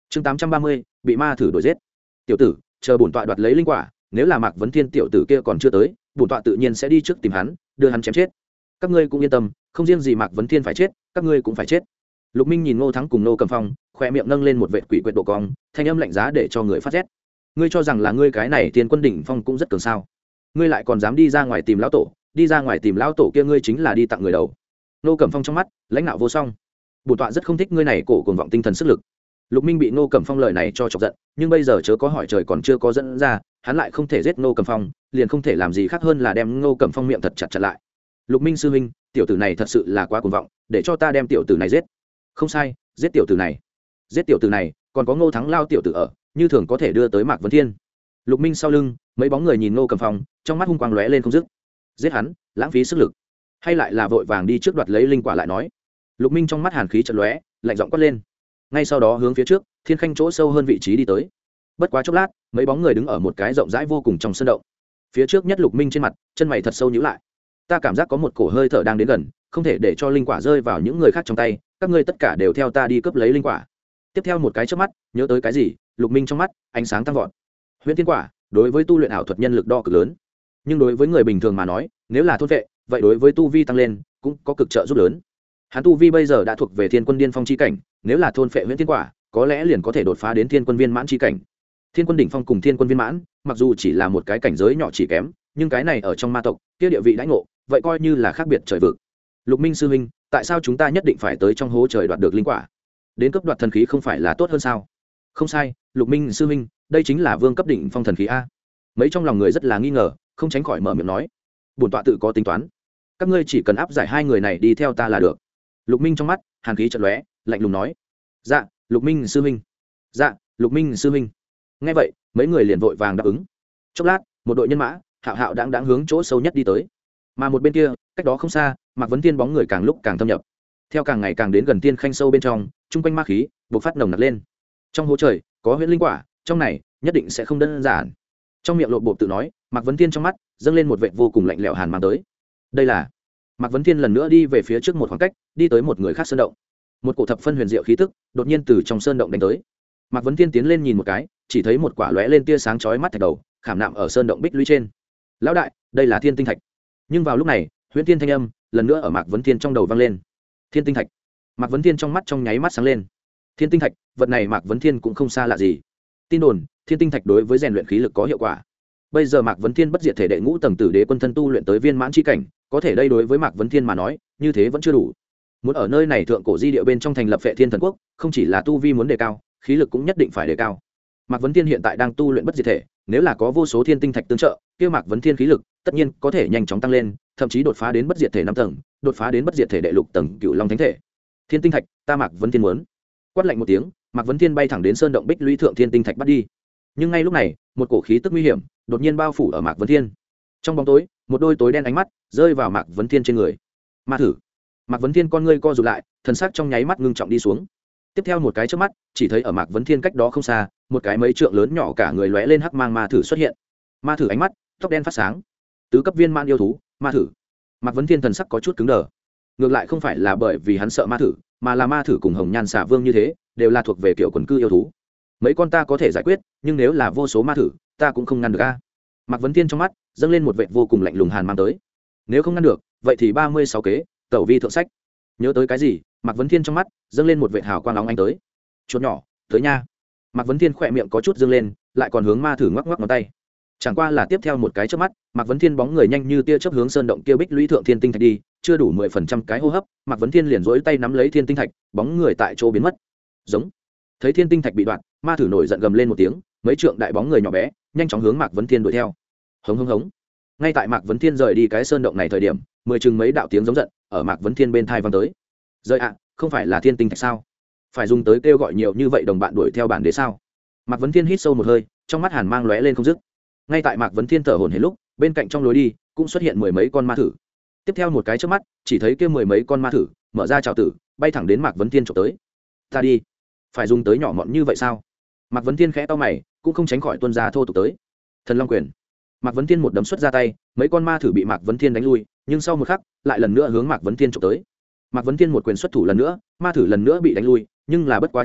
chương 830, bị ma thử đuổi giết. Tiểu tử, chờ bổn tọa đoạt lấy linh quả, nếu là Mạc Vấn Thiên tiểu tử kia còn chưa tới, bổn tọa tự nhiên sẽ đi trước tìm hắn, đưa hắn chém chết. Các ngươi cũng yên tâm, không riêng gì Mạc Vấn Thiên phải chết, các ngươi cũng phải chết. Lục Minh nhìn Ngô Thắng cùng Nô Cầm Phong, khoe miệng nâng lên một vệt quỷ quyệt độ cong, thanh âm lạnh giá để cho người phát rét. Ngươi cho rằng là ngươi cái này Tiên Quân đỉnh phong cũng rất cường sao? Ngươi lại còn dám đi ra ngoài tìm lão tổ, đi ra ngoài tìm lão tổ kia ngươi chính là đi tặng người đầu. Nô Cẩm Phong trong mắt lãnh đạo vô song, bổn tọa rất không thích ngươi này cổ cuồng vọng tinh thần sức lực. Lục Minh bị Nô Cẩm Phong lời này cho chọc giận, nhưng bây giờ chớ có hỏi trời còn chưa có dẫn ra, hắn lại không thể giết Nô Cẩm Phong, liền không thể làm gì khác hơn là đem Nô Cẩm Phong miệng thật chặt lại. Lục Minh sư huynh, tiểu tử này thật sự là quá cuồng vọng, để cho ta đem tiểu tử này giết. Không sai, giết tiểu tử này. Giết tiểu tử này, còn có Ngô Thắng lao tiểu tử ở, như thường có thể đưa tới Mạc Vấn Thiên. Lục Minh sau lưng, mấy bóng người nhìn Nô Cẩm Phong, trong mắt hung quang lóe lên không dứt. Giết hắn, lãng phí sức lực, hay lại là vội vàng đi trước đoạt lấy linh quả lại nói. Lục Minh trong mắt hàn khí chợt lóe, lạnh giọng quát lên. Ngay sau đó hướng phía trước, Thiên Khanh chỗ sâu hơn vị trí đi tới. Bất quá chốc lát, mấy bóng người đứng ở một cái rộng rãi vô cùng trong sân động. Phía trước nhất Lục Minh trên mặt, chân mày thật sâu nhíu lại. Ta cảm giác có một cổ hơi thở đang đến gần, không thể để cho linh quả rơi vào những người khác trong tay, các ngươi tất cả đều theo ta đi cướp lấy linh quả. Tiếp theo một cái chớp mắt, nhớ tới cái gì, Lục Minh trong mắt ánh sáng tăng vọt. Huyễn Thiên Quả, đối với tu luyện ảo thuật nhân lực đo cực lớn, nhưng đối với người bình thường mà nói, nếu là thôn vệ, vậy đối với tu vi tăng lên cũng có cực trợ giúp lớn. Hắn tu vi bây giờ đã thuộc về Thiên Quân Điên Phong chi cảnh, nếu là thôn phệ Huyễn Thiên Quả, có lẽ liền có thể đột phá đến Thiên Quân Viên Mãn chi cảnh. Thiên Quân đỉnh phong cùng Thiên Quân Viên Mãn, mặc dù chỉ là một cái cảnh giới nhỏ chỉ kém, nhưng cái này ở trong ma tộc, kia địa vị đãi ngộ, vậy coi như là khác biệt trời vực. Lục Minh sư huynh, tại sao chúng ta nhất định phải tới trong hố trời đoạt được linh quả? Đến cấp đoạt thần khí không phải là tốt hơn sao? Không sai, Lục Minh sư huynh, đây chính là vương cấp đỉnh phong thần khí a. Mấy trong lòng người rất là nghi ngờ, không tránh khỏi mở miệng nói. Bổn tọa tự có tính toán, các ngươi chỉ cần áp giải hai người này đi theo ta là được. Lục Minh trong mắt hàn khí chợt lóe, lạnh lùng nói. Dạ, Lục Minh sư huynh. Dạ, Lục Minh sư huynh. Nghe vậy, mấy người liền vội vàng đáp ứng. Chốc lát, một đội nhân mã hạo hạo đáng hướng chỗ sâu nhất đi tới. Mà một bên kia, cách đó không xa, Mạc Vấn Thiên bóng người càng lúc càng thâm nhập. Theo càng ngày càng đến gần Tiên Khanh sâu bên trong, trung quanh ma khí bộc phát nồng nặc lên. Trong hố trời có huyễn linh quả, trong này nhất định sẽ không đơn giản. Trong miệng lộp bộp tự nói, Mạc Vấn Thiên trong mắt dâng lên một vệt vô cùng lạnh lẽo hàn mang tới. Đây là Mạc Vấn Thiên lần nữa đi về phía trước một khoảng cách, đi tới một người khác sơn động. Một cổ thập phân huyền diệu khí tức đột nhiên từ trong sơn động đánh tới. Mạc Vấn Thiên tiến lên nhìn một cái, chỉ thấy một quả lóe lên tia sáng chói mắt thạch đầu, khảm nạm ở sơn động bích lũy trên. Lão đại, đây là Thiên Tinh Thạch. Nhưng vào lúc này, huyễn thiên thanh âm lần nữa ở Mạc Vấn Thiên trong đầu vang lên. Thiên Tinh Thạch. Mạc Vấn Thiên trong mắt trong nháy mắt sáng lên. Thiên Tinh Thạch, vật này Mạc Vấn Thiên cũng không xa lạ gì. Tin đồn, Thiên Tinh Thạch đối với rèn luyện khí lực có hiệu quả. Bây giờ Mạc Vấn Thiên bất diệt thể đệ ngũ tầng tử đế quân thân tu luyện tới viên mãn chi cảnh, có thể đây đối với Mạc Vấn Thiên mà nói, như thế vẫn chưa đủ. Muốn ở nơi này thượng cổ di địa bên trong thành lập Phệ Thiên Thần Quốc, không chỉ là tu vi muốn đề cao, khí lực cũng nhất định phải đề cao. Mạc Vấn Thiên hiện tại đang tu luyện bất diệt thể, nếu là có vô số thiên tinh thạch tương trợ, kia Mạc Vấn Thiên khí lực tất nhiên có thể nhanh chóng tăng lên, thậm chí đột phá đến bất diệt thể 5 tầng, đột phá đến bất diệt thể đệ lục tầng Cửu Long Thánh Thể. Thiên tinh thạch, ta Mạc Vấn Thiên muốn. Quát lạnh một tiếng, Mạc Vấn Thiên bay thẳng đến sơn động bích lũy thượng thiên tinh thạch bắt đi. Nhưng ngay lúc này, một cổ khí tức nguy hiểm đột nhiên bao phủ ở Mạc Vấn Thiên. Trong bóng tối, một đôi tối đen ánh mắt rơi vào Mạc Vấn Thiên trên người. Ma thử. Mạc Vấn Thiên con ngươi co rụt lại, thần sắc trong nháy mắt ngưng trọng đi xuống. Tiếp theo một cái chớp mắt, chỉ thấy ở Mạc Vấn Thiên cách đó không xa, một cái mấy trượng lớn nhỏ cả người lóe lên hắc mang ma thử xuất hiện. Ma thử ánh mắt, tóc đen phát sáng. Tứ cấp viên mãn yêu thú, ma thử. Mạc Vấn Thiên thần sắc có chút cứng đờ. Ngược lại không phải là bởi vì hắn sợ ma thử, mà là ma thử cùng Hồng Nhan Xà Vương như thế, đều là thuộc về kiểu quần cư yêu thú. Mấy con ta có thể giải quyết, nhưng nếu là vô số ma thử, ta cũng không ngăn được a. Mạc Vấn Thiên trong mắt dâng lên một vệt vô cùng lạnh lùng hàn mang tới. Nếu không ngăn được, vậy thì 36 kế, tẩu vi thượng sách. Nhớ tới cái gì, Mạc Vấn Thiên trong mắt dâng lên một vệt hào quang nóng ánh tới. Chuột nhỏ, tới nha. Mạc Vấn Thiên khỏe miệng có chút dâng lên, lại còn hướng ma thử ngoắc ngoắc ngón tay. Chẳng qua là tiếp theo một cái chớp mắt, Mạc Vấn Thiên bóng người nhanh như tia chớp hướng sơn động kia bích lũy thượng thiên tinh thạch đi, chưa đủ 10% cái hô hấp, Mạc Vấn Thiên liền duỗi tay nắm lấy thiên tinh thạch, bóng người tại chỗ biến mất. Giống. Thấy thiên tinh thạch bị đoạn, ma thử nổi giận gầm lên một tiếng, mấy trượng đại bóng người nhỏ bé, nhanh chóng hướng Mạc Vấn Thiên đuổi theo. Hống hống hống. Ngay tại Mạc Vấn Thiên rời đi cái sơn động này thời điểm, mười chừng mấy đạo tiếng giống giận ở Mạc Vấn Thiên bên tai vang tới. Rời ạ, không phải là thiên tinh thạch sao? Phải dùng tới kêu gọi nhiều như vậy đồng bạn đuổi theo bản đế sao? Mạc Vấn Thiên hít sâu một hơi, trong mắt hàn mang lóe lên không dứt. Ngay tại Mạc Vấn Thiên thở hổn hển lúc, bên cạnh trong lối đi cũng xuất hiện mười mấy con ma thử. Tiếp theo một cái chớp mắt, chỉ thấy kia mười mấy con ma thử mở ra chảo tử, bay thẳng đến Mạc Vấn Thiên chụp tới. Ta đi, phải dùng tới nhỏ mọn như vậy sao? Mạc Vấn Thiên khẽ to mày, cũng không tránh khỏi tuôn ra thô tục tới. Thần Long Quyền. Mạc Vấn Thiên một đấm xuất ra tay, mấy con ma thử bị Mạc Vấn Thiên đánh lui, nhưng sau một khắc, lại lần nữa hướng Mạc Vấn Thiên chụp tới. Mạc Vấn Thiên một quyền xuất thủ lần nữa, ma thử lần nữa bị đánh lui, nhưng là bất quá chốc lát,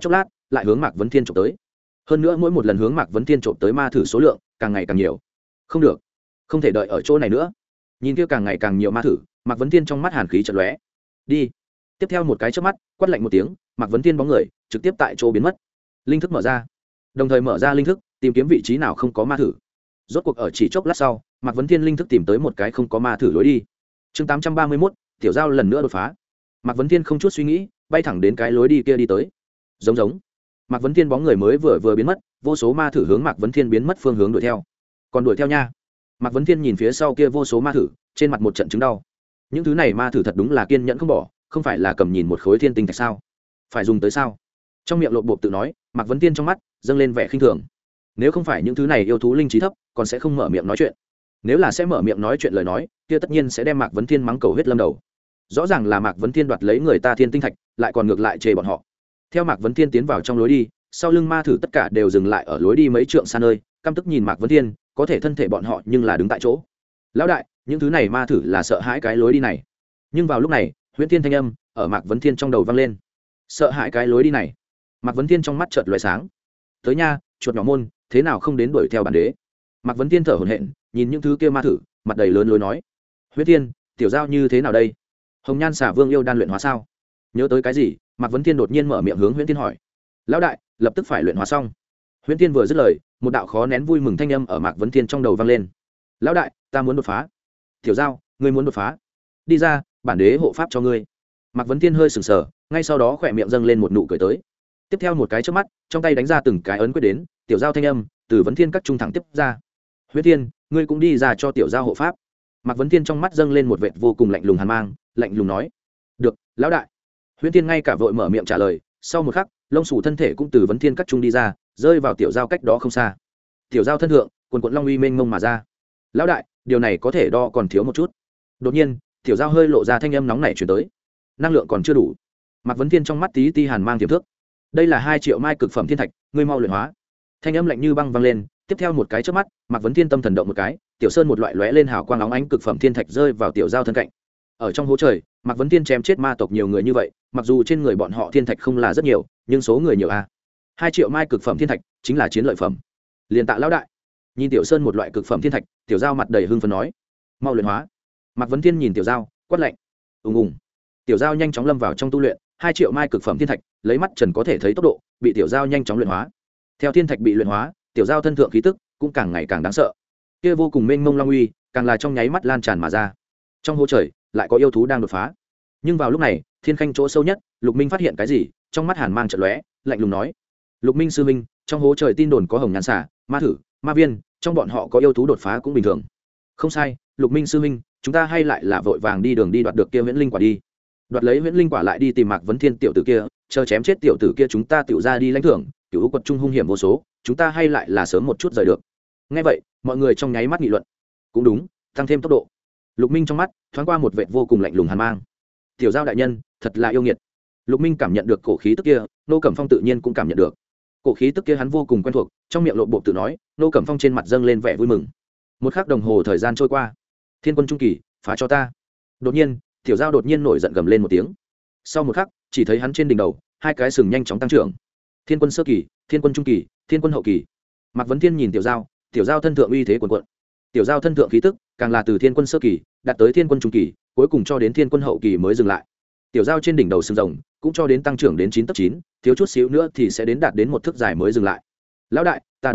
lại hướng mạc vấn thiên trộm tới. Hơn nữa mỗi một lần hướng mạc vấn thiên trộm tới ma thử số lượng càng ngày càng nhiều. Không được, không thể đợi ở chỗ này nữa. Nhìn kia càng ngày càng nhiều ma thử, mạc vấn thiên trong mắt hàn khí chợt lóe. Đi. Tiếp theo một cái chớp mắt, quát lạnh một tiếng, mạc vấn thiên bóng người trực tiếp tại chỗ biến mất. Linh thức mở ra, đồng thời mở ra linh thức tìm kiếm vị trí nào không có ma thử. Rốt cuộc ở chỉ chốc lát sau, mạc vấn thiên linh thức tìm tới một cái không có ma thử lối đi. Chương 831, tiểu giao lần nữa đột phá. Mạc vấn thiên không chút suy nghĩ, bay thẳng đến cái lối đi kia đi tới. Giống mạc vấn thiên bóng người mới vừa biến mất, vô số ma thử hướng mạc vấn thiên biến mất phương hướng đuổi theo. Còn đuổi theo nha. Mạc vấn thiên nhìn phía sau kia vô số ma thử, trên mặt một trận chứng đau. Những thứ này ma thử thật đúng là kiên nhẫn không bỏ, không phải là cầm nhìn một khối thiên tinh thạch sao? Phải dùng tới sao? Trong miệng lộp bộp tự nói, mạc vấn thiên trong mắt dâng lên vẻ khinh thường. Nếu không phải những thứ này yêu thú linh trí thấp, còn sẽ không mở miệng nói chuyện. Nếu là sẽ mở miệng nói chuyện lời nói, kia tất nhiên sẽ đem mạc vấn thiên mắng cầu huyết lâm đầu. Rõ ràng là mạc vấn thiên đoạt lấy người ta thiên tinh thạch, lại còn ngược lại chê bọn họ. Theo mạc vấn thiên tiến vào trong lối đi, sau lưng ma thử tất cả đều dừng lại ở lối đi mấy trượng xa nơi, căm tức nhìn mạc vấn thiên, có thể thân thể bọn họ nhưng là đứng tại chỗ. Lão đại, những thứ này ma thử là sợ hãi cái lối đi này. Nhưng vào lúc này, huyễn thiên thanh âm ở mạc vấn thiên trong đầu vang lên. Sợ hãi cái lối đi này. Mạc vấn thiên trong mắt chợt lóe sáng. Tới nha, chuột nhỏ môn, thế nào không đến đuổi theo bản đế? Mạc vấn thiên thở hổn hển, nhìn những thứ kia ma thử, mặt đầy lớn lối nói. Huyễn thiên, tiểu giao như thế nào đây? Hồng nhan xả vương yêu đan luyện hóa sao? Nhớ tới cái gì, mạc vấn thiên đột nhiên mở miệng hướng huyễn thiên hỏi. Lão đại, lập tức phải luyện hóa xong. Huyễn thiên vừa dứt lời, một đạo khó nén vui mừng thanh âm ở mạc vấn thiên trong đầu vang lên. Lão đại, ta muốn đột phá. Tiểu giao, ngươi muốn đột phá? Đi ra, bản đế hộ pháp cho ngươi. Mạc vấn thiên hơi sừng sờ, ngay sau đó khỏe miệng dâng lên một nụ cười tới. Tiếp theo một cái chớp mắt, trong tay đánh ra từng cái ấn quyết đến, tiểu giao thanh âm từ vấn thiên các trung thẳng tiếp ra. Huyễn thiên, ngươi cũng đi ra cho tiểu giao hộ pháp. Mạc vấn thiên trong mắt dâng lên một vệt vô cùng lạnh lùng hàn mang, lạnh lùng nói. Được, lão đại. Huyễn thiên ngay cả vội mở miệng trả lời, sau một khắc, lông sủ thân thể cũng từ vấn thiên các trung đi ra, rơi vào tiểu giao cách đó không xa. Tiểu giao thân thượng, quần quần long uy mênh mông mà ra. Lão đại, điều này có thể đo còn thiếu một chút. Đột nhiên, tiểu giao hơi lộ ra thanh âm nóng nảy truyền tới. Năng lượng còn chưa đủ. Mạc vấn thiên trong mắt tí ti hàn mang tiềm thức. Đây là 2 triệu mai cực phẩm thiên thạch, ngươi mau luyện hóa. Thanh âm lạnh như băng vang lên, tiếp theo một cái chớp mắt, Mạc vấn thiên tâm thần động một cái, tiểu sơn một loại lóe lên hào quang óng ánh cực phẩm thiên thạch rơi vào tiểu giao thân cạnh. Ở trong hố trời, Mạc vấn thiên chém chết ma tộc nhiều người như vậy, mặc dù trên người bọn họ thiên thạch không là rất nhiều, nhưng số người nhiều a. 2 triệu mai cực phẩm thiên thạch chính là chiến lợi phẩm. Liên tạ lão đại. Nhìn tiểu sơn một loại cực phẩm thiên thạch, tiểu giao mặt đầy hưng phấn nói: "Mau luyện hóa." Mạc vấn thiên nhìn tiểu giao, quát lạnh. Ùng. Tiểu giao nhanh chóng lâm vào trong tu luyện, 2 triệu mai cực phẩm thiên thạch, lấy mắt trần có thể thấy tốc độ, bị tiểu giao nhanh chóng luyện hóa. Theo thiên thạch bị luyện hóa, tiểu giao thân thượng khí tức cũng càng ngày càng đáng sợ. Kia vô cùng mênh mông long uy, càng là trong nháy mắt lan tràn mà ra. Trong hố trời, lại có yêu thú đang đột phá. Nhưng vào lúc này, thiên khanh chỗ sâu nhất, Lục Minh phát hiện cái gì, trong mắt hàn mang chợt lóe, lạnh lùng nói: "Lục Minh sư minh, trong hố trời tin đồn có hồng nhan xà, ma thử, ma viên, trong bọn họ có yêu thú đột phá cũng bình thường." Không sai, Lục Minh sư minh, chúng ta hay lại là vội vàng đi đường đi đoạt được kia huyễn linh quả đi. Đoạt lấy huyễn linh quả lại đi tìm Mạc vấn thiên tiểu tử kia, chờ chém chết tiểu tử kia chúng ta tiểu ra đi lãnh thưởng, cửu quật trung hung hiểm vô số, chúng ta hay lại là sớm một chút rời được. Nghe vậy, mọi người trong nháy mắt nghị luận. Cũng đúng, tăng thêm tốc độ. Lục Minh trong mắt thoáng qua một vệt vô cùng lạnh lùng hàn mang. Tiểu giao đại nhân, thật là yêu nghiệt. Lục Minh cảm nhận được cổ khí tức kia, Nô Cẩm Phong tự nhiên cũng cảm nhận được. Cổ khí tức kia hắn vô cùng quen thuộc, trong miệng lộn bộp tự nói, Nô Cẩm Phong trên mặt dâng lên vẻ vui mừng. Một khắc đồng hồ thời gian trôi qua. Thiên quân trung kỳ, phá cho ta. Đột nhiên, tiểu giao đột nhiên nổi giận gầm lên một tiếng. Sau một khắc, chỉ thấy hắn trên đỉnh đầu, 2 cái sừng nhanh chóng tăng trưởng. Thiên quân sơ kỳ, thiên quân trung kỳ, thiên quân hậu kỳ. Mạc vấn thiên nhìn tiểu giao thân thượng uy thế cuồn cuộn. Tiểu giao thân thượng khí tức, càng là từ thiên quân sơ kỳ đạt tới thiên quân trung kỳ, cuối cùng cho đến thiên quân hậu kỳ mới dừng lại. Tiểu giao trên đỉnh đầu sừng rồng cũng cho đến tăng trưởng đến 9 tấc 9, thiếu chút xíu nữa thì sẽ đến đạt đến 1 thước dài mới dừng lại. Lão đại, ta